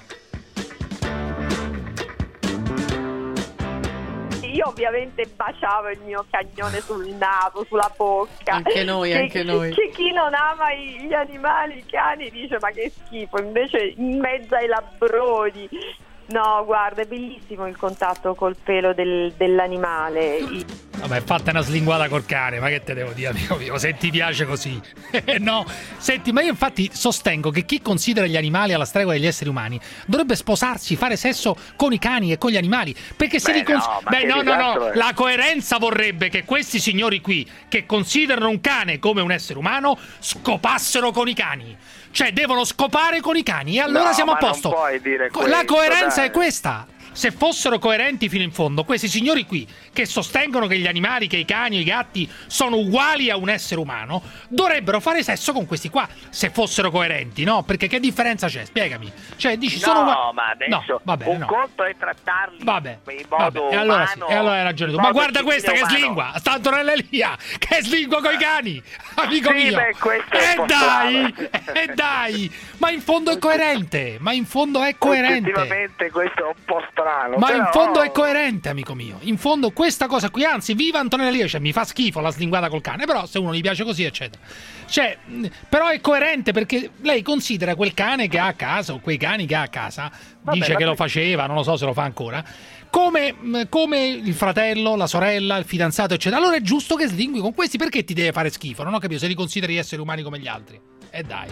[SPEAKER 19] Io ovviamente baciavo il mio cagnone sul naso, sulla bocca.
[SPEAKER 12] Anche noi,
[SPEAKER 19] C'è-
[SPEAKER 12] anche noi.
[SPEAKER 19] C'è chi non ama i- gli animali, i cani, dice ma che schifo, invece in mezzo ai labbroni. No, guarda, è bellissimo il contatto col pelo del- dell'animale.
[SPEAKER 6] Vabbè, fatta una slinguata col cane, ma che te devo dire, amico mio, se ti piace così. No, senti, ma io infatti sostengo che chi considera gli animali alla stregua degli esseri umani dovrebbe sposarsi, fare sesso con i cani e con gli animali, perché se
[SPEAKER 7] Beh,
[SPEAKER 6] li cons-
[SPEAKER 7] no, ma
[SPEAKER 6] Beh,
[SPEAKER 7] che
[SPEAKER 6] no, no, no,
[SPEAKER 7] disastro è.
[SPEAKER 6] la coerenza vorrebbe che questi signori qui, che considerano un cane come un essere umano, scopassero con i cani. Cioè, devono scopare con i cani e allora
[SPEAKER 7] No,
[SPEAKER 6] siamo a
[SPEAKER 7] ma non
[SPEAKER 6] posto.
[SPEAKER 7] puoi dire
[SPEAKER 6] Co- la
[SPEAKER 7] questo,
[SPEAKER 6] coerenza
[SPEAKER 7] dai.
[SPEAKER 6] è questa. Se fossero coerenti fino in fondo, questi signori qui, che sostengono che gli animali, che i cani o i gatti sono uguali a un essere umano, dovrebbero fare sesso con questi qua, se fossero coerenti, no? Perché che differenza c'è? Spiegami. Cioè, dici, sono
[SPEAKER 7] No,
[SPEAKER 6] umani.
[SPEAKER 7] ma adesso
[SPEAKER 6] No, va bene,
[SPEAKER 7] un
[SPEAKER 6] no.
[SPEAKER 7] conto è trattarli
[SPEAKER 6] Vabbè,
[SPEAKER 7] in modo
[SPEAKER 6] vabbè, e allora sì,
[SPEAKER 7] umano,
[SPEAKER 6] e allora hai ragione tu.
[SPEAKER 7] in
[SPEAKER 6] Ma
[SPEAKER 7] modo
[SPEAKER 6] guarda
[SPEAKER 7] civile
[SPEAKER 6] questa che
[SPEAKER 7] umano.
[SPEAKER 6] slingua, sta Antonella Elia, che slingua coi cani, amico
[SPEAKER 7] Sì,
[SPEAKER 6] mio.
[SPEAKER 7] beh, questo è
[SPEAKER 6] E
[SPEAKER 7] un po'
[SPEAKER 6] dai,
[SPEAKER 7] strano.
[SPEAKER 6] e dai, ma in fondo è coerente, ma in fondo è coerente.
[SPEAKER 7] Effettivamente questo è un po' strano.
[SPEAKER 6] Ma
[SPEAKER 7] però...
[SPEAKER 6] in fondo è coerente, amico mio. In fondo questa cosa qui, anzi, viva Antonella Elia, cioè mi fa schifo la slinguata col cane, però se uno gli piace così, eccetera. Cioè, mh, però è coerente perché lei considera quel cane che ha a casa, o quei cani che ha a casa,
[SPEAKER 7] Vabbè,
[SPEAKER 6] dice
[SPEAKER 7] ma
[SPEAKER 6] che lo
[SPEAKER 7] poi-
[SPEAKER 6] faceva, non lo so se lo fa ancora, come, mh, come il fratello, la sorella, il fidanzato, eccetera. Allora è giusto che slingui con questi, perché ti deve fare schifo? Non ho capito, se li consideri esseri umani come gli altri. E dai.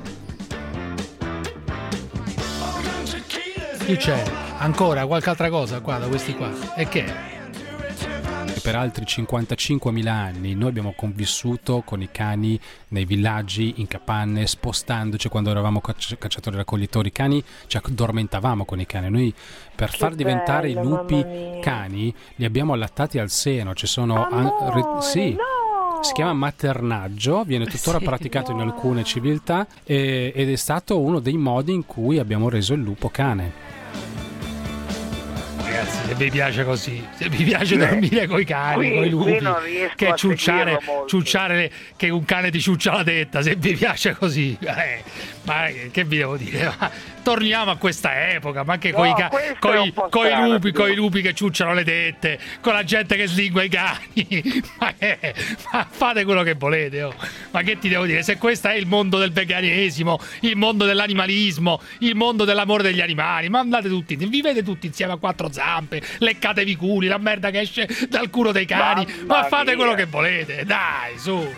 [SPEAKER 6] Chi c'è? Ancora qualche altra cosa qua da questi qua? E che è?
[SPEAKER 13] Per altri cinquantacinquemila anni noi abbiamo convissuto con i cani nei villaggi, in capanne, spostandoci quando eravamo cacci- cacciatori e raccoglitori. I cani ci addormentavamo con i cani. Noi per
[SPEAKER 19] Che
[SPEAKER 13] far diventare
[SPEAKER 19] bello,
[SPEAKER 13] i lupi
[SPEAKER 19] mamma mia.
[SPEAKER 13] cani li abbiamo allattati al seno. Ci sono an- re- sì. Si chiama maternaggio, viene tuttora
[SPEAKER 12] Sì.
[SPEAKER 13] praticato in alcune civiltà e- ed è stato uno dei modi in cui abbiamo reso il lupo cane.
[SPEAKER 6] Ragazzi, se vi piace così, se vi piace dormire coi cani,
[SPEAKER 7] qui-
[SPEAKER 6] coi lupi,
[SPEAKER 7] qui non riesco
[SPEAKER 6] che
[SPEAKER 7] a
[SPEAKER 6] ciucciare,
[SPEAKER 7] seguirlo molto.
[SPEAKER 6] ciucciare, che un cane ti ciuccia la tetta, se vi piace così, eh, ma che, che vi devo dire? Ma torniamo a questa epoca, ma anche
[SPEAKER 7] No,
[SPEAKER 6] coi, ca-
[SPEAKER 7] questo è
[SPEAKER 6] coi,
[SPEAKER 7] un po'
[SPEAKER 6] coi
[SPEAKER 7] strano,
[SPEAKER 6] lupi,
[SPEAKER 7] ti
[SPEAKER 6] coi
[SPEAKER 7] dico.
[SPEAKER 6] lupi che ciucciano le tette, con la gente che slingua i cani, ma, che- ma fate quello che volete, oh. Ma che ti devo dire? Se questo è il mondo del veganesimo, il mondo dell'animalismo, il mondo dell'amore degli animali, ma andate tutti, vivete tutti insieme a quattro zampe, leccatevi i culi, la merda che esce dal culo dei cani,
[SPEAKER 7] Mamma
[SPEAKER 6] ma fate
[SPEAKER 7] mia.
[SPEAKER 6] quello che volete, dai, su.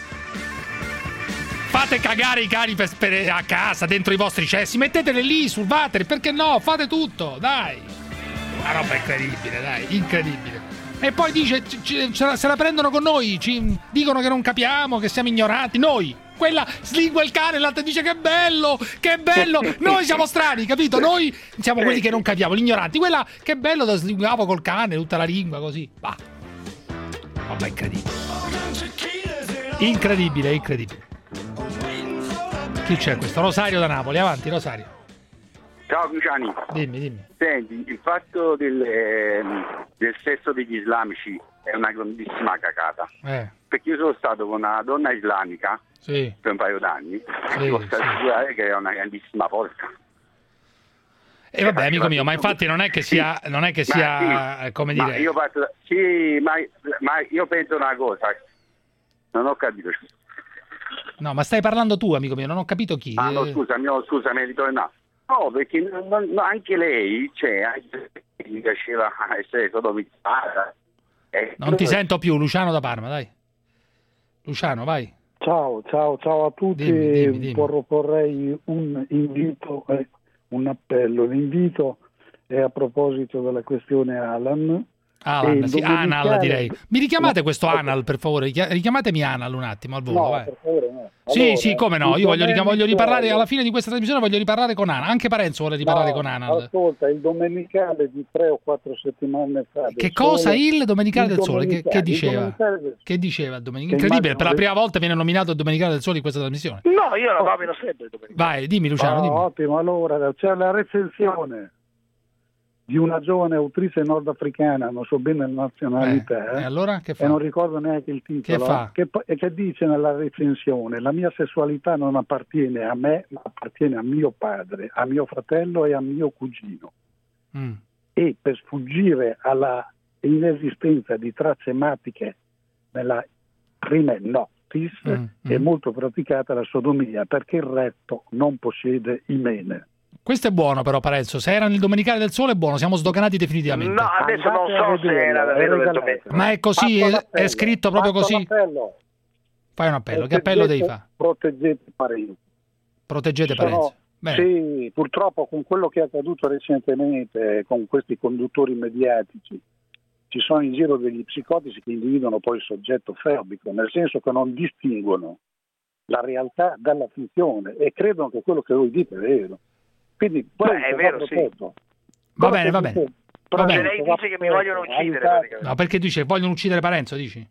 [SPEAKER 6] Fate cagare i cani per, per- a casa, dentro i vostri cessi, metteteli lì sul water, perché no? Fate tutto, dai. Una roba incredibile, dai, incredibile. E poi dice, ci- ci- ce la- se la prendono con noi, ci dicono che non capiamo, che siamo ignoranti, noi. Quella slingua il cane, l'altra dice che bello, che bello. Noi siamo strani, capito? Noi siamo quelli che non capiamo, gli ignoranti. Quella che bello da slinguavo col cane, tutta la lingua così. Va. Roba incredibile. Incredibile, incredibile. Chi c'è questo? Rosario da Napoli, avanti Rosario.
[SPEAKER 1] Ciao Cruciani.
[SPEAKER 6] Dimmi, dimmi.
[SPEAKER 1] Senti, il fatto del, ehm, del sesso degli islamici è una grandissima cagata.
[SPEAKER 6] Eh.
[SPEAKER 1] Perché io sono stato con una donna islamica
[SPEAKER 6] sì.
[SPEAKER 1] per un paio d'anni,
[SPEAKER 6] sì,
[SPEAKER 1] posso
[SPEAKER 6] sì.
[SPEAKER 1] assicurare che è una grandissima forza.
[SPEAKER 6] E vabbè, amico mio, ma infatti non è che sia, non è che sia
[SPEAKER 1] sì,
[SPEAKER 6] come
[SPEAKER 1] ma
[SPEAKER 6] dire...
[SPEAKER 1] Io parto da, sì, ma, ma io penso una cosa, non ho capito.
[SPEAKER 6] No, ma stai parlando tu, amico mio, non ho capito chi.
[SPEAKER 1] Ah, no, scusami, no, scusami, ritorno. No, perché non, non, anche lei, cioè, anche mi piaceva essere sodomizzata. Eh,
[SPEAKER 6] Non ti sento più, Luciano da Parma, dai. Luciano, vai.
[SPEAKER 3] Ciao, ciao, ciao a tutti.
[SPEAKER 6] Dimmi, dimmi, dimmi.
[SPEAKER 3] Proporrei un invito, eh, un appello. L'invito è a proposito della questione Alan.
[SPEAKER 6] Alan, sì,
[SPEAKER 3] domenicale...
[SPEAKER 6] Anal direi. Mi richiamate
[SPEAKER 3] no,
[SPEAKER 6] questo Anal, per favore? Richiamatemi Anal un attimo al volo,
[SPEAKER 3] no,
[SPEAKER 6] vai.
[SPEAKER 3] per favore, no.
[SPEAKER 6] Sì,
[SPEAKER 3] allora,
[SPEAKER 6] sì, come no, io voglio,
[SPEAKER 3] domenicale...
[SPEAKER 6] voglio riparlare, alla fine di questa trasmissione voglio riparlare con Anal, anche Parenzo vuole riparlare
[SPEAKER 3] no,
[SPEAKER 6] con Anal.
[SPEAKER 3] Ascolta, il domenicale di tre o quattro settimane fa.
[SPEAKER 6] Che cosa
[SPEAKER 3] sole,
[SPEAKER 6] il Domenicale
[SPEAKER 3] il
[SPEAKER 6] del Sole? Che, che diceva?
[SPEAKER 3] Del...
[SPEAKER 6] Che diceva il Domenicale? Incredibile, per la prima volta viene nominato il Domenicale del Sole in questa trasmissione.
[SPEAKER 7] No, io lo nomino sempre il domenicale.
[SPEAKER 6] Vai, dimmi Luciano,
[SPEAKER 3] oh,
[SPEAKER 6] dimmi.
[SPEAKER 3] Ottimo, allora c'è la recensione di una giovane autrice nordafricana, non so bene la nazionalità,
[SPEAKER 6] eh, e, allora, che fa?
[SPEAKER 3] e non ricordo neanche il titolo,
[SPEAKER 6] che, fa?
[SPEAKER 3] Che, che dice nella recensione: la mia sessualità non appartiene a me, ma appartiene a mio padre, a mio fratello e a mio cugino.
[SPEAKER 6] Mm.
[SPEAKER 3] E per sfuggire alla inesistenza di tracce ematiche nella prima noctis
[SPEAKER 6] mm,
[SPEAKER 3] è
[SPEAKER 6] mm.
[SPEAKER 3] molto praticata la sodomia, perché il retto non possiede imene.
[SPEAKER 6] Questo è buono però, Parenzo, se era nel Domenicale del Sole è buono, siamo sdoganati definitivamente.
[SPEAKER 7] No, adesso non so se era davvero del domenicale.
[SPEAKER 6] Ma è così, è, è scritto proprio così?
[SPEAKER 3] Appello.
[SPEAKER 6] Fai un appello, che appello devi fare?
[SPEAKER 3] Proteggete Parenzo.
[SPEAKER 6] Proteggete
[SPEAKER 3] Sono,
[SPEAKER 6] Parenzo. Bene.
[SPEAKER 3] Sì, purtroppo con quello che è accaduto recentemente con questi conduttori mediatici ci sono in giro degli psicotici che individuano poi il soggetto fobico, nel senso che non distinguono la realtà dalla finzione e credono che quello che voi dite è vero. Quindi
[SPEAKER 7] Beh, è vero, sì.
[SPEAKER 6] Va bene, va bene. Va bene.
[SPEAKER 7] Lei dice che mi vogliono uccidere.
[SPEAKER 6] No, perché dice vogliono uccidere Parenzo, dici?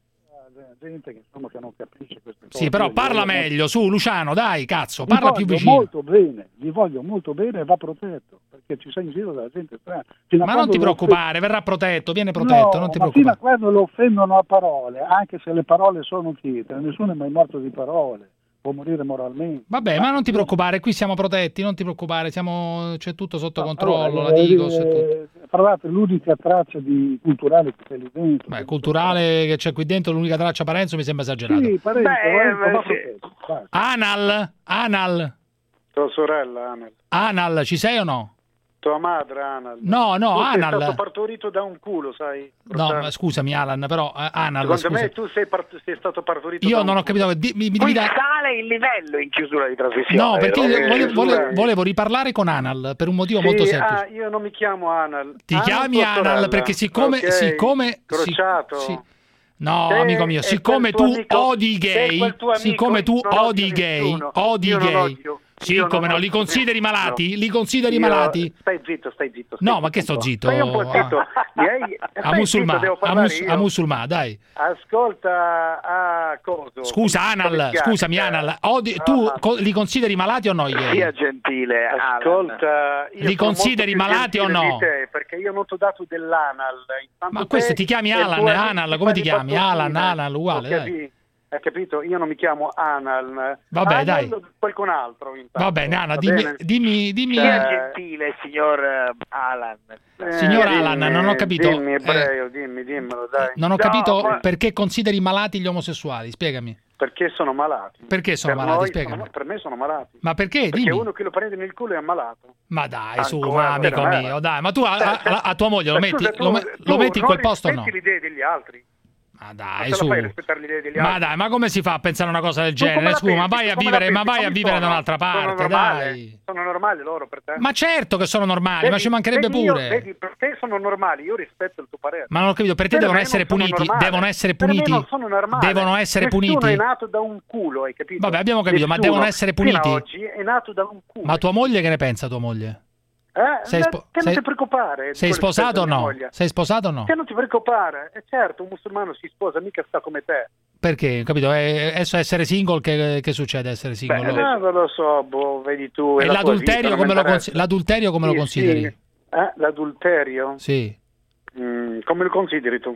[SPEAKER 3] Gente che, insomma, che non capisce queste cose.
[SPEAKER 6] Sì, però parla meglio, su Luciano, dai, cazzo,
[SPEAKER 3] gli
[SPEAKER 6] parla più vicino.
[SPEAKER 3] Molto bene, gli voglio molto bene e va protetto, perché ci sei in giro della gente strana.
[SPEAKER 6] Ma non ti preoccupare, verrà protetto, viene protetto,
[SPEAKER 3] no,
[SPEAKER 6] non ti
[SPEAKER 3] ma
[SPEAKER 6] preoccupare.
[SPEAKER 3] fino a quando lo offendono a parole, anche se le parole sono chiete, nessuno è mai morto di parole. Può morire moralmente.
[SPEAKER 6] Vabbè, ma non ti preoccupare, qui siamo protetti, non ti preoccupare, siamo... c'è tutto sotto controllo,
[SPEAKER 3] allora,
[SPEAKER 6] la Digos
[SPEAKER 3] eh,
[SPEAKER 6] e tutto.
[SPEAKER 3] Tra l'altro l'unica traccia di culturale che c'è lì dentro.
[SPEAKER 6] Beh, culturale che c'è qui dentro, l'unica traccia Parenzo mi sembra esagerato.
[SPEAKER 3] Sì, Parenzo,
[SPEAKER 7] Beh,
[SPEAKER 3] Parenzo,
[SPEAKER 7] eh,
[SPEAKER 3] sì.
[SPEAKER 6] Anal, Anal,
[SPEAKER 3] Tua sorella, Anal.
[SPEAKER 6] Anal, ci sei o no?
[SPEAKER 3] Tua madre, Anal.
[SPEAKER 6] No, no,
[SPEAKER 3] tu
[SPEAKER 6] Anal.
[SPEAKER 3] sei stato partorito da un culo, sai?
[SPEAKER 6] No, ma scusami Alan, però eh, Anal,
[SPEAKER 3] Secondo
[SPEAKER 6] scusa.
[SPEAKER 3] me tu sei, part- sei stato partorito
[SPEAKER 6] Io
[SPEAKER 3] da
[SPEAKER 6] non
[SPEAKER 3] un
[SPEAKER 6] ho capito, di, mi, mi
[SPEAKER 7] Qui
[SPEAKER 6] devi da...
[SPEAKER 7] sale il livello in chiusura di trasmissione.
[SPEAKER 6] No, perché
[SPEAKER 7] vero?
[SPEAKER 6] volevo, volevo, volevo riparlare con Anal per un motivo
[SPEAKER 3] Sì,
[SPEAKER 6] molto semplice.
[SPEAKER 3] ah, io non mi chiamo Anal.
[SPEAKER 6] Ti
[SPEAKER 3] Anal
[SPEAKER 6] chiami
[SPEAKER 3] tua
[SPEAKER 6] Anal
[SPEAKER 3] sorella.
[SPEAKER 6] perché siccome...
[SPEAKER 3] Ok,
[SPEAKER 6] siccome
[SPEAKER 3] crociato.
[SPEAKER 6] si- sì. No,
[SPEAKER 3] Te
[SPEAKER 6] amico mio,
[SPEAKER 3] e
[SPEAKER 6] siccome
[SPEAKER 3] quel tuo
[SPEAKER 6] tu
[SPEAKER 3] amico-
[SPEAKER 6] odi i
[SPEAKER 3] te e
[SPEAKER 6] gay,
[SPEAKER 3] quel tuo amico
[SPEAKER 6] siccome tu
[SPEAKER 3] non
[SPEAKER 6] odi i
[SPEAKER 3] odio
[SPEAKER 6] gay,
[SPEAKER 3] nessuno.
[SPEAKER 6] odi i
[SPEAKER 3] Io non
[SPEAKER 6] gay,
[SPEAKER 3] odio.
[SPEAKER 6] sì,
[SPEAKER 3] Io
[SPEAKER 6] come
[SPEAKER 3] non
[SPEAKER 6] no, li
[SPEAKER 3] odio
[SPEAKER 6] consideri
[SPEAKER 3] nessuno.
[SPEAKER 6] malati? Li consideri
[SPEAKER 3] Io-
[SPEAKER 6] malati?
[SPEAKER 3] Stai zitto, stai zitto. Stai
[SPEAKER 6] No,
[SPEAKER 3] zitto
[SPEAKER 6] ma che sto
[SPEAKER 3] un po'.
[SPEAKER 6] zitto?
[SPEAKER 3] Stai un po' zitto.
[SPEAKER 6] Ah.
[SPEAKER 3] Ieri-
[SPEAKER 6] A
[SPEAKER 3] stai
[SPEAKER 6] musulmà,
[SPEAKER 3] zitto, devo
[SPEAKER 6] a,
[SPEAKER 3] parlare
[SPEAKER 6] mus-
[SPEAKER 3] io.
[SPEAKER 6] a musulmà, dai.
[SPEAKER 3] Ascolta, a coso.
[SPEAKER 6] Scusa,
[SPEAKER 3] Come
[SPEAKER 6] Anal,
[SPEAKER 3] si chiama?
[SPEAKER 6] scusami, Anal, odi- tu
[SPEAKER 3] Ah.
[SPEAKER 6] co- li consideri malati o no? i gay?
[SPEAKER 7] Sia gentile, Alan.
[SPEAKER 3] Ascolta, io
[SPEAKER 6] Li
[SPEAKER 3] sono
[SPEAKER 6] consideri
[SPEAKER 3] molto più
[SPEAKER 6] malati o
[SPEAKER 3] gentile
[SPEAKER 6] no?
[SPEAKER 3] di te, perché io non ti ho dato dell'anal. Intanto
[SPEAKER 6] Ma questo
[SPEAKER 3] te
[SPEAKER 6] ti chiami
[SPEAKER 3] e
[SPEAKER 6] Alan,
[SPEAKER 3] tu
[SPEAKER 6] Anal,
[SPEAKER 3] amici
[SPEAKER 6] come ti
[SPEAKER 3] fai
[SPEAKER 6] chiami?
[SPEAKER 3] battutine.
[SPEAKER 6] Alan, Anal, uguale,
[SPEAKER 3] Ho
[SPEAKER 6] dai.
[SPEAKER 3] capi- Hai capito? Io non mi chiamo Anal.
[SPEAKER 6] Vabbè,
[SPEAKER 3] Anal
[SPEAKER 6] dai.
[SPEAKER 3] o qualcun altro. Intanto.
[SPEAKER 6] Va bene, Anna,
[SPEAKER 3] Va
[SPEAKER 6] dimmi,
[SPEAKER 3] bene?
[SPEAKER 6] dimmi, dimmi...
[SPEAKER 7] Sia
[SPEAKER 3] Cioè-
[SPEAKER 7] gentile, signor eh, Alan.
[SPEAKER 3] Eh,
[SPEAKER 6] Signor
[SPEAKER 3] dimmi,
[SPEAKER 6] Alan, non ho capito,
[SPEAKER 3] Dimmi,
[SPEAKER 6] eh,
[SPEAKER 3] ebreo, dimmi, dimmelo, dai.
[SPEAKER 6] Non ho
[SPEAKER 7] No,
[SPEAKER 6] capito
[SPEAKER 7] ma-
[SPEAKER 6] perché consideri malati gli omosessuali, spiegami.
[SPEAKER 3] Perché sono malati.
[SPEAKER 6] Perché sono
[SPEAKER 3] Per
[SPEAKER 6] malati,
[SPEAKER 3] noi
[SPEAKER 6] spiegami.
[SPEAKER 3] sono- per me sono malati.
[SPEAKER 6] Ma perché?
[SPEAKER 3] Perché
[SPEAKER 6] Dimmi.
[SPEAKER 3] uno che lo prende nel culo è ammalato.
[SPEAKER 6] Ma dai, su,
[SPEAKER 3] Ancora,
[SPEAKER 6] ma amico
[SPEAKER 3] per me.
[SPEAKER 6] mio, dai, ma tu a, a- a- a tua moglie lo
[SPEAKER 3] Eh,
[SPEAKER 6] metti,
[SPEAKER 3] scusa, tu-
[SPEAKER 6] lo, me-
[SPEAKER 3] tu
[SPEAKER 6] lo metti in quel
[SPEAKER 3] non
[SPEAKER 6] posto o no?
[SPEAKER 3] rispetti le idee degli altri.
[SPEAKER 6] Ma
[SPEAKER 3] Non
[SPEAKER 6] dai,
[SPEAKER 3] te
[SPEAKER 6] su.
[SPEAKER 3] la fai rispettare le idee degli
[SPEAKER 6] Ma
[SPEAKER 3] altri.
[SPEAKER 6] dai, ma come si fa a pensare una cosa del
[SPEAKER 3] Tu come
[SPEAKER 6] genere?
[SPEAKER 3] la
[SPEAKER 6] Scusa, ma
[SPEAKER 3] pensi?
[SPEAKER 6] vai a
[SPEAKER 3] Tu come
[SPEAKER 6] vivere,
[SPEAKER 3] la
[SPEAKER 6] ma
[SPEAKER 3] pensi?
[SPEAKER 6] vai a
[SPEAKER 3] Come
[SPEAKER 6] vivere da
[SPEAKER 3] sono?
[SPEAKER 6] un'altra
[SPEAKER 3] Sono
[SPEAKER 6] parte,
[SPEAKER 3] normali?
[SPEAKER 6] dai.
[SPEAKER 3] Sono normali loro per te?
[SPEAKER 6] Ma certo che sono normali, ma
[SPEAKER 3] Vedi-
[SPEAKER 6] ci mancherebbe
[SPEAKER 3] vedi io-
[SPEAKER 6] pure.
[SPEAKER 3] Vedi, per te sono normali, io rispetto il tuo parere.
[SPEAKER 6] Ma non ho capito, per te
[SPEAKER 3] Per
[SPEAKER 6] devono
[SPEAKER 3] me
[SPEAKER 6] essere
[SPEAKER 3] non sono
[SPEAKER 6] puniti,
[SPEAKER 3] normali.
[SPEAKER 6] devono essere
[SPEAKER 3] Per me
[SPEAKER 6] puniti.
[SPEAKER 3] non sono normali.
[SPEAKER 6] Devono essere
[SPEAKER 3] Nessuno
[SPEAKER 6] puniti.
[SPEAKER 3] è nato da un culo, hai capito?
[SPEAKER 6] Vabbè, abbiamo capito, ma
[SPEAKER 3] Nessuno,
[SPEAKER 6] devono essere
[SPEAKER 3] fino
[SPEAKER 6] puniti?
[SPEAKER 3] a oggi è nato da un culo.
[SPEAKER 6] Ma tua moglie che ne pensa, tua moglie?
[SPEAKER 3] Eh?
[SPEAKER 6] Sei
[SPEAKER 3] Beh,
[SPEAKER 6] spo-
[SPEAKER 3] che non
[SPEAKER 6] sei-
[SPEAKER 3] ti preoccupare. di
[SPEAKER 6] Sei
[SPEAKER 3] quello che
[SPEAKER 6] sposato o
[SPEAKER 3] pensa mia
[SPEAKER 6] no?
[SPEAKER 3] moglie.
[SPEAKER 6] Sei sposato o no?
[SPEAKER 3] Che non ti preoccupare. È certo, un musulmano si sposa, mica sta come te.
[SPEAKER 6] Perché, capito? È, adesso essere single, che, che succede essere single?
[SPEAKER 3] Beh, eh, non lo so, boh, vedi tu. è
[SPEAKER 6] e
[SPEAKER 3] la tua
[SPEAKER 6] l'adulterio
[SPEAKER 3] vita, non
[SPEAKER 6] come,
[SPEAKER 3] mi
[SPEAKER 6] lo,
[SPEAKER 3] interessa.
[SPEAKER 6] consi- l'adulterio come lo
[SPEAKER 3] Sì,
[SPEAKER 6] consideri?
[SPEAKER 3] sì. Eh, l'adulterio?
[SPEAKER 6] Sì.
[SPEAKER 3] Mm, come lo consideri tu?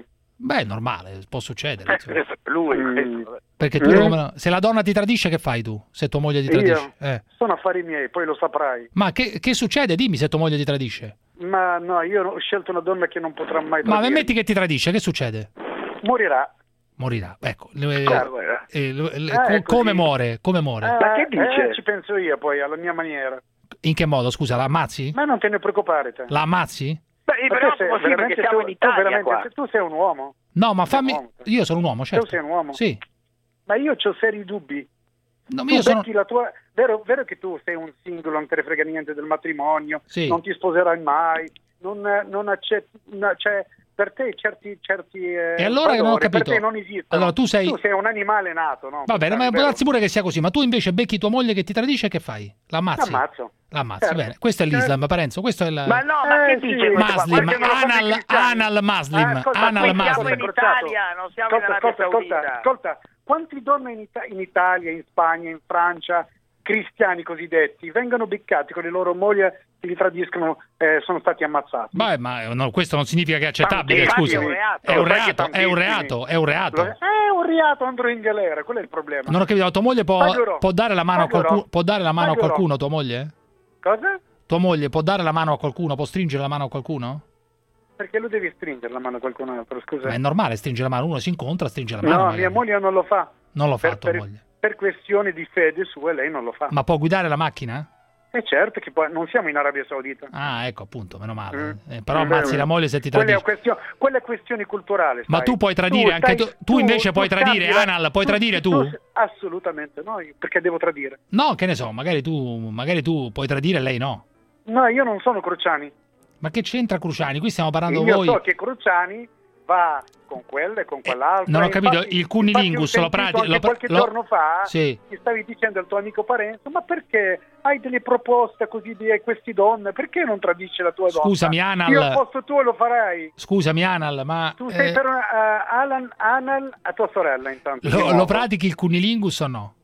[SPEAKER 6] Beh, è normale, può succedere.
[SPEAKER 4] Eh, lui,
[SPEAKER 3] Mm.
[SPEAKER 6] Perché tu, mm. se la donna ti tradisce, che fai tu? Se tua moglie ti tradisce?
[SPEAKER 3] Io
[SPEAKER 6] Eh.
[SPEAKER 3] sono affari miei, poi lo saprai.
[SPEAKER 6] Ma che, che succede? Dimmi se tua moglie ti tradisce.
[SPEAKER 3] Ma no, io ho scelto una donna che non potrà mai
[SPEAKER 6] Ma
[SPEAKER 3] tradire.
[SPEAKER 6] metti che ti tradisce, che succede?
[SPEAKER 3] Morirà.
[SPEAKER 6] Morirà. Ecco, le-
[SPEAKER 3] Certo.
[SPEAKER 6] eh, le- le-
[SPEAKER 3] Eh,
[SPEAKER 6] co-
[SPEAKER 3] è così.
[SPEAKER 6] come muore? Come muore?
[SPEAKER 3] Eh,
[SPEAKER 4] Ma che dice?
[SPEAKER 3] eh, ci penso io poi, alla mia maniera.
[SPEAKER 6] In che modo? Scusa, la ammazzi?
[SPEAKER 3] Ma non te ne preoccupare te.
[SPEAKER 6] La ammazzi?
[SPEAKER 4] Beh,
[SPEAKER 3] Ma
[SPEAKER 4] però
[SPEAKER 3] te sei-
[SPEAKER 4] così
[SPEAKER 3] veramente
[SPEAKER 4] perché siamo
[SPEAKER 3] tu-
[SPEAKER 4] in
[SPEAKER 3] tu
[SPEAKER 4] Italia
[SPEAKER 3] veramente-
[SPEAKER 4] qua.
[SPEAKER 3] se tu sei un uomo.
[SPEAKER 6] No, ma
[SPEAKER 3] Sei un
[SPEAKER 6] fammi...
[SPEAKER 3] uomo.
[SPEAKER 6] Io sono un uomo, certo.
[SPEAKER 3] Tu sei un uomo?
[SPEAKER 6] Sì.
[SPEAKER 3] Ma io ho seri dubbi.
[SPEAKER 6] No, ma
[SPEAKER 3] Tu
[SPEAKER 6] io sono...
[SPEAKER 3] becchi la tua... vero, vero che tu sei un singolo, non te ne frega niente del matrimonio,
[SPEAKER 6] Sì.
[SPEAKER 3] non ti sposerai mai, non, non accetti... no, cioè, per te certi... certi eh,
[SPEAKER 6] E allora che non ho
[SPEAKER 3] valori
[SPEAKER 6] capito.
[SPEAKER 3] per te non esistono.
[SPEAKER 6] Allora, tu sei-
[SPEAKER 3] Tu sei un animale nato, no?
[SPEAKER 6] Va bene, ma può
[SPEAKER 3] Vero?
[SPEAKER 6] darsi pure che sia così, ma tu invece becchi tua moglie che ti tradisce e che fai? L'ammazzi?
[SPEAKER 3] L'ammazzo.
[SPEAKER 6] L'ammazzi,
[SPEAKER 3] Certo.
[SPEAKER 6] bene. Questo è l'Islam, Parenzo, questo è il...
[SPEAKER 4] Ma no, ma
[SPEAKER 3] Eh,
[SPEAKER 4] che
[SPEAKER 3] sì,
[SPEAKER 4] dice?
[SPEAKER 6] Muslim,
[SPEAKER 3] perché non lo fanno i
[SPEAKER 6] anal,
[SPEAKER 3] cristiani.
[SPEAKER 6] anal muslim,
[SPEAKER 3] Ah, ascolta,
[SPEAKER 6] anal
[SPEAKER 3] qui siamo
[SPEAKER 6] muslim.
[SPEAKER 3] in
[SPEAKER 4] Italia, non siamo in
[SPEAKER 3] Ascolta,
[SPEAKER 4] Arabia
[SPEAKER 3] ascolta, ascolta,
[SPEAKER 4] Saudita.
[SPEAKER 3] ascolta, quanti donne in, Ita- in Italia, in Spagna, in Francia, cristiani cosiddetti, vengono beccati con le loro mogli che li tradiscono, eh, sono stati ammazzati.
[SPEAKER 6] Beh, ma no, questo non significa che è accettabile,
[SPEAKER 3] Tanti,
[SPEAKER 6] scusa.
[SPEAKER 3] è un reato.
[SPEAKER 6] È un
[SPEAKER 3] Lo sai che
[SPEAKER 6] reato, è un
[SPEAKER 3] tantissimi-
[SPEAKER 6] reato, è un reato.
[SPEAKER 3] È un reato, andrò in galera, quello è il problema.
[SPEAKER 6] Non ho capito, tua moglie può,
[SPEAKER 3] Pagherò.
[SPEAKER 6] può dare la mano a
[SPEAKER 3] Pagherò.
[SPEAKER 6] qualcuno, può dare la mano a
[SPEAKER 3] Pagherò.
[SPEAKER 6] qualcuno, tua moglie?
[SPEAKER 3] Cosa?
[SPEAKER 6] Tua moglie può dare la mano a qualcuno, può stringere la mano a qualcuno?
[SPEAKER 3] Perché lo devi stringere la mano a qualcun altro, scusa.
[SPEAKER 6] Ma è normale stringere la mano, uno si incontra, stringe la mano.
[SPEAKER 3] No,
[SPEAKER 6] magari.
[SPEAKER 3] mia moglie non lo fa.
[SPEAKER 6] Non lo fa
[SPEAKER 3] Per,
[SPEAKER 6] tua
[SPEAKER 3] per,
[SPEAKER 6] moglie.
[SPEAKER 3] per questioni di fede sua, lei non lo fa.
[SPEAKER 6] Ma può guidare la macchina?
[SPEAKER 3] E certo che poi non siamo in Arabia Saudita.
[SPEAKER 6] Ah, ecco, appunto, meno male.
[SPEAKER 3] Mm.
[SPEAKER 6] Eh, però
[SPEAKER 3] Mm.
[SPEAKER 6] ammazzi la moglie se ti
[SPEAKER 3] Quella è,
[SPEAKER 6] tradisce.
[SPEAKER 3] questione, quella è questione culturale.
[SPEAKER 6] Ma
[SPEAKER 3] sai.
[SPEAKER 6] tu puoi tradire anche
[SPEAKER 3] stai-
[SPEAKER 6] tu, tu invece puoi tradire,
[SPEAKER 3] scambi la-
[SPEAKER 6] Anal, puoi tradire tu?
[SPEAKER 3] Assolutamente no, io- perché devo tradire.
[SPEAKER 6] No, che ne so, magari tu, magari tu puoi tradire e lei no.
[SPEAKER 3] No, io non sono Cruciani.
[SPEAKER 6] Ma che c'entra Cruciani? Qui stiamo parlando
[SPEAKER 3] Io
[SPEAKER 6] voi.
[SPEAKER 3] so che Cruciani va con quella e con quell'altra.
[SPEAKER 6] non ho capito,
[SPEAKER 3] Infatti-
[SPEAKER 6] il cunnilingus
[SPEAKER 3] infatti ho
[SPEAKER 6] lo
[SPEAKER 3] sentito
[SPEAKER 6] prati-
[SPEAKER 3] anche
[SPEAKER 6] lo pra-
[SPEAKER 3] qualche
[SPEAKER 6] lo-
[SPEAKER 3] giorno fa
[SPEAKER 6] Sì.
[SPEAKER 3] ti stavi dicendo al tuo amico Parenzo, ma perché hai delle proposte così di queste donne? Perché non tradisci la tua donna?
[SPEAKER 6] Scusami, Anal.
[SPEAKER 3] Io al posto tuo lo farai.
[SPEAKER 6] Scusami, Anal, ma
[SPEAKER 3] Tu sei
[SPEAKER 6] eh,
[SPEAKER 3] per una, uh, Alan, Anal a tua sorella intanto. di
[SPEAKER 6] lo,
[SPEAKER 3] nuovo.
[SPEAKER 6] lo pratichi il cunnilingus o no?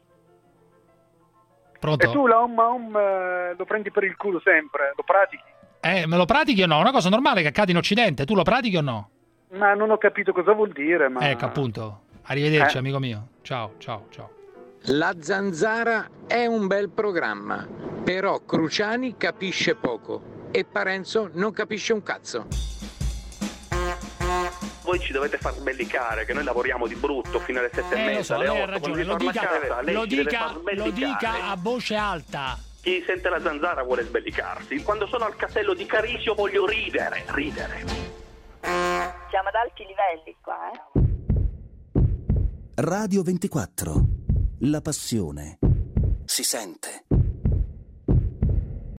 [SPEAKER 6] Pronto?
[SPEAKER 3] E tu la um, um, eh, lo prendi per il culo sempre, lo pratichi.
[SPEAKER 6] Eh, me lo pratichi o no? È una cosa normale che accade in Occidente. Tu lo pratichi o no?
[SPEAKER 3] Ma non ho capito cosa vuol dire, ma...
[SPEAKER 6] Ecco, appunto. Arrivederci,
[SPEAKER 3] Eh.
[SPEAKER 6] amico mio. Ciao, ciao, ciao.
[SPEAKER 14] La Zanzara è un bel programma, però Cruciani capisce poco e Parenzo non capisce un cazzo.
[SPEAKER 15] Voi ci dovete far sbellicare, che noi lavoriamo di brutto fino alle sette e
[SPEAKER 6] Eh, lo
[SPEAKER 15] mezza,
[SPEAKER 6] so,
[SPEAKER 15] alle
[SPEAKER 6] lei ha
[SPEAKER 15] otto, quando
[SPEAKER 6] ragione. Lo
[SPEAKER 15] ritorna a casa,
[SPEAKER 6] dica,
[SPEAKER 15] lei
[SPEAKER 6] lo,
[SPEAKER 15] ci deve
[SPEAKER 6] dica,
[SPEAKER 15] far
[SPEAKER 6] lo
[SPEAKER 15] sbellicare.
[SPEAKER 6] dica a voce alta.
[SPEAKER 15] Chi sente la Zanzara vuole sbellicarsi. Quando sono al castello di Carisio voglio ridere, ridere.
[SPEAKER 16] Siamo ad alti livelli qua, eh?
[SPEAKER 2] Radio ventiquattro. La passione si sente.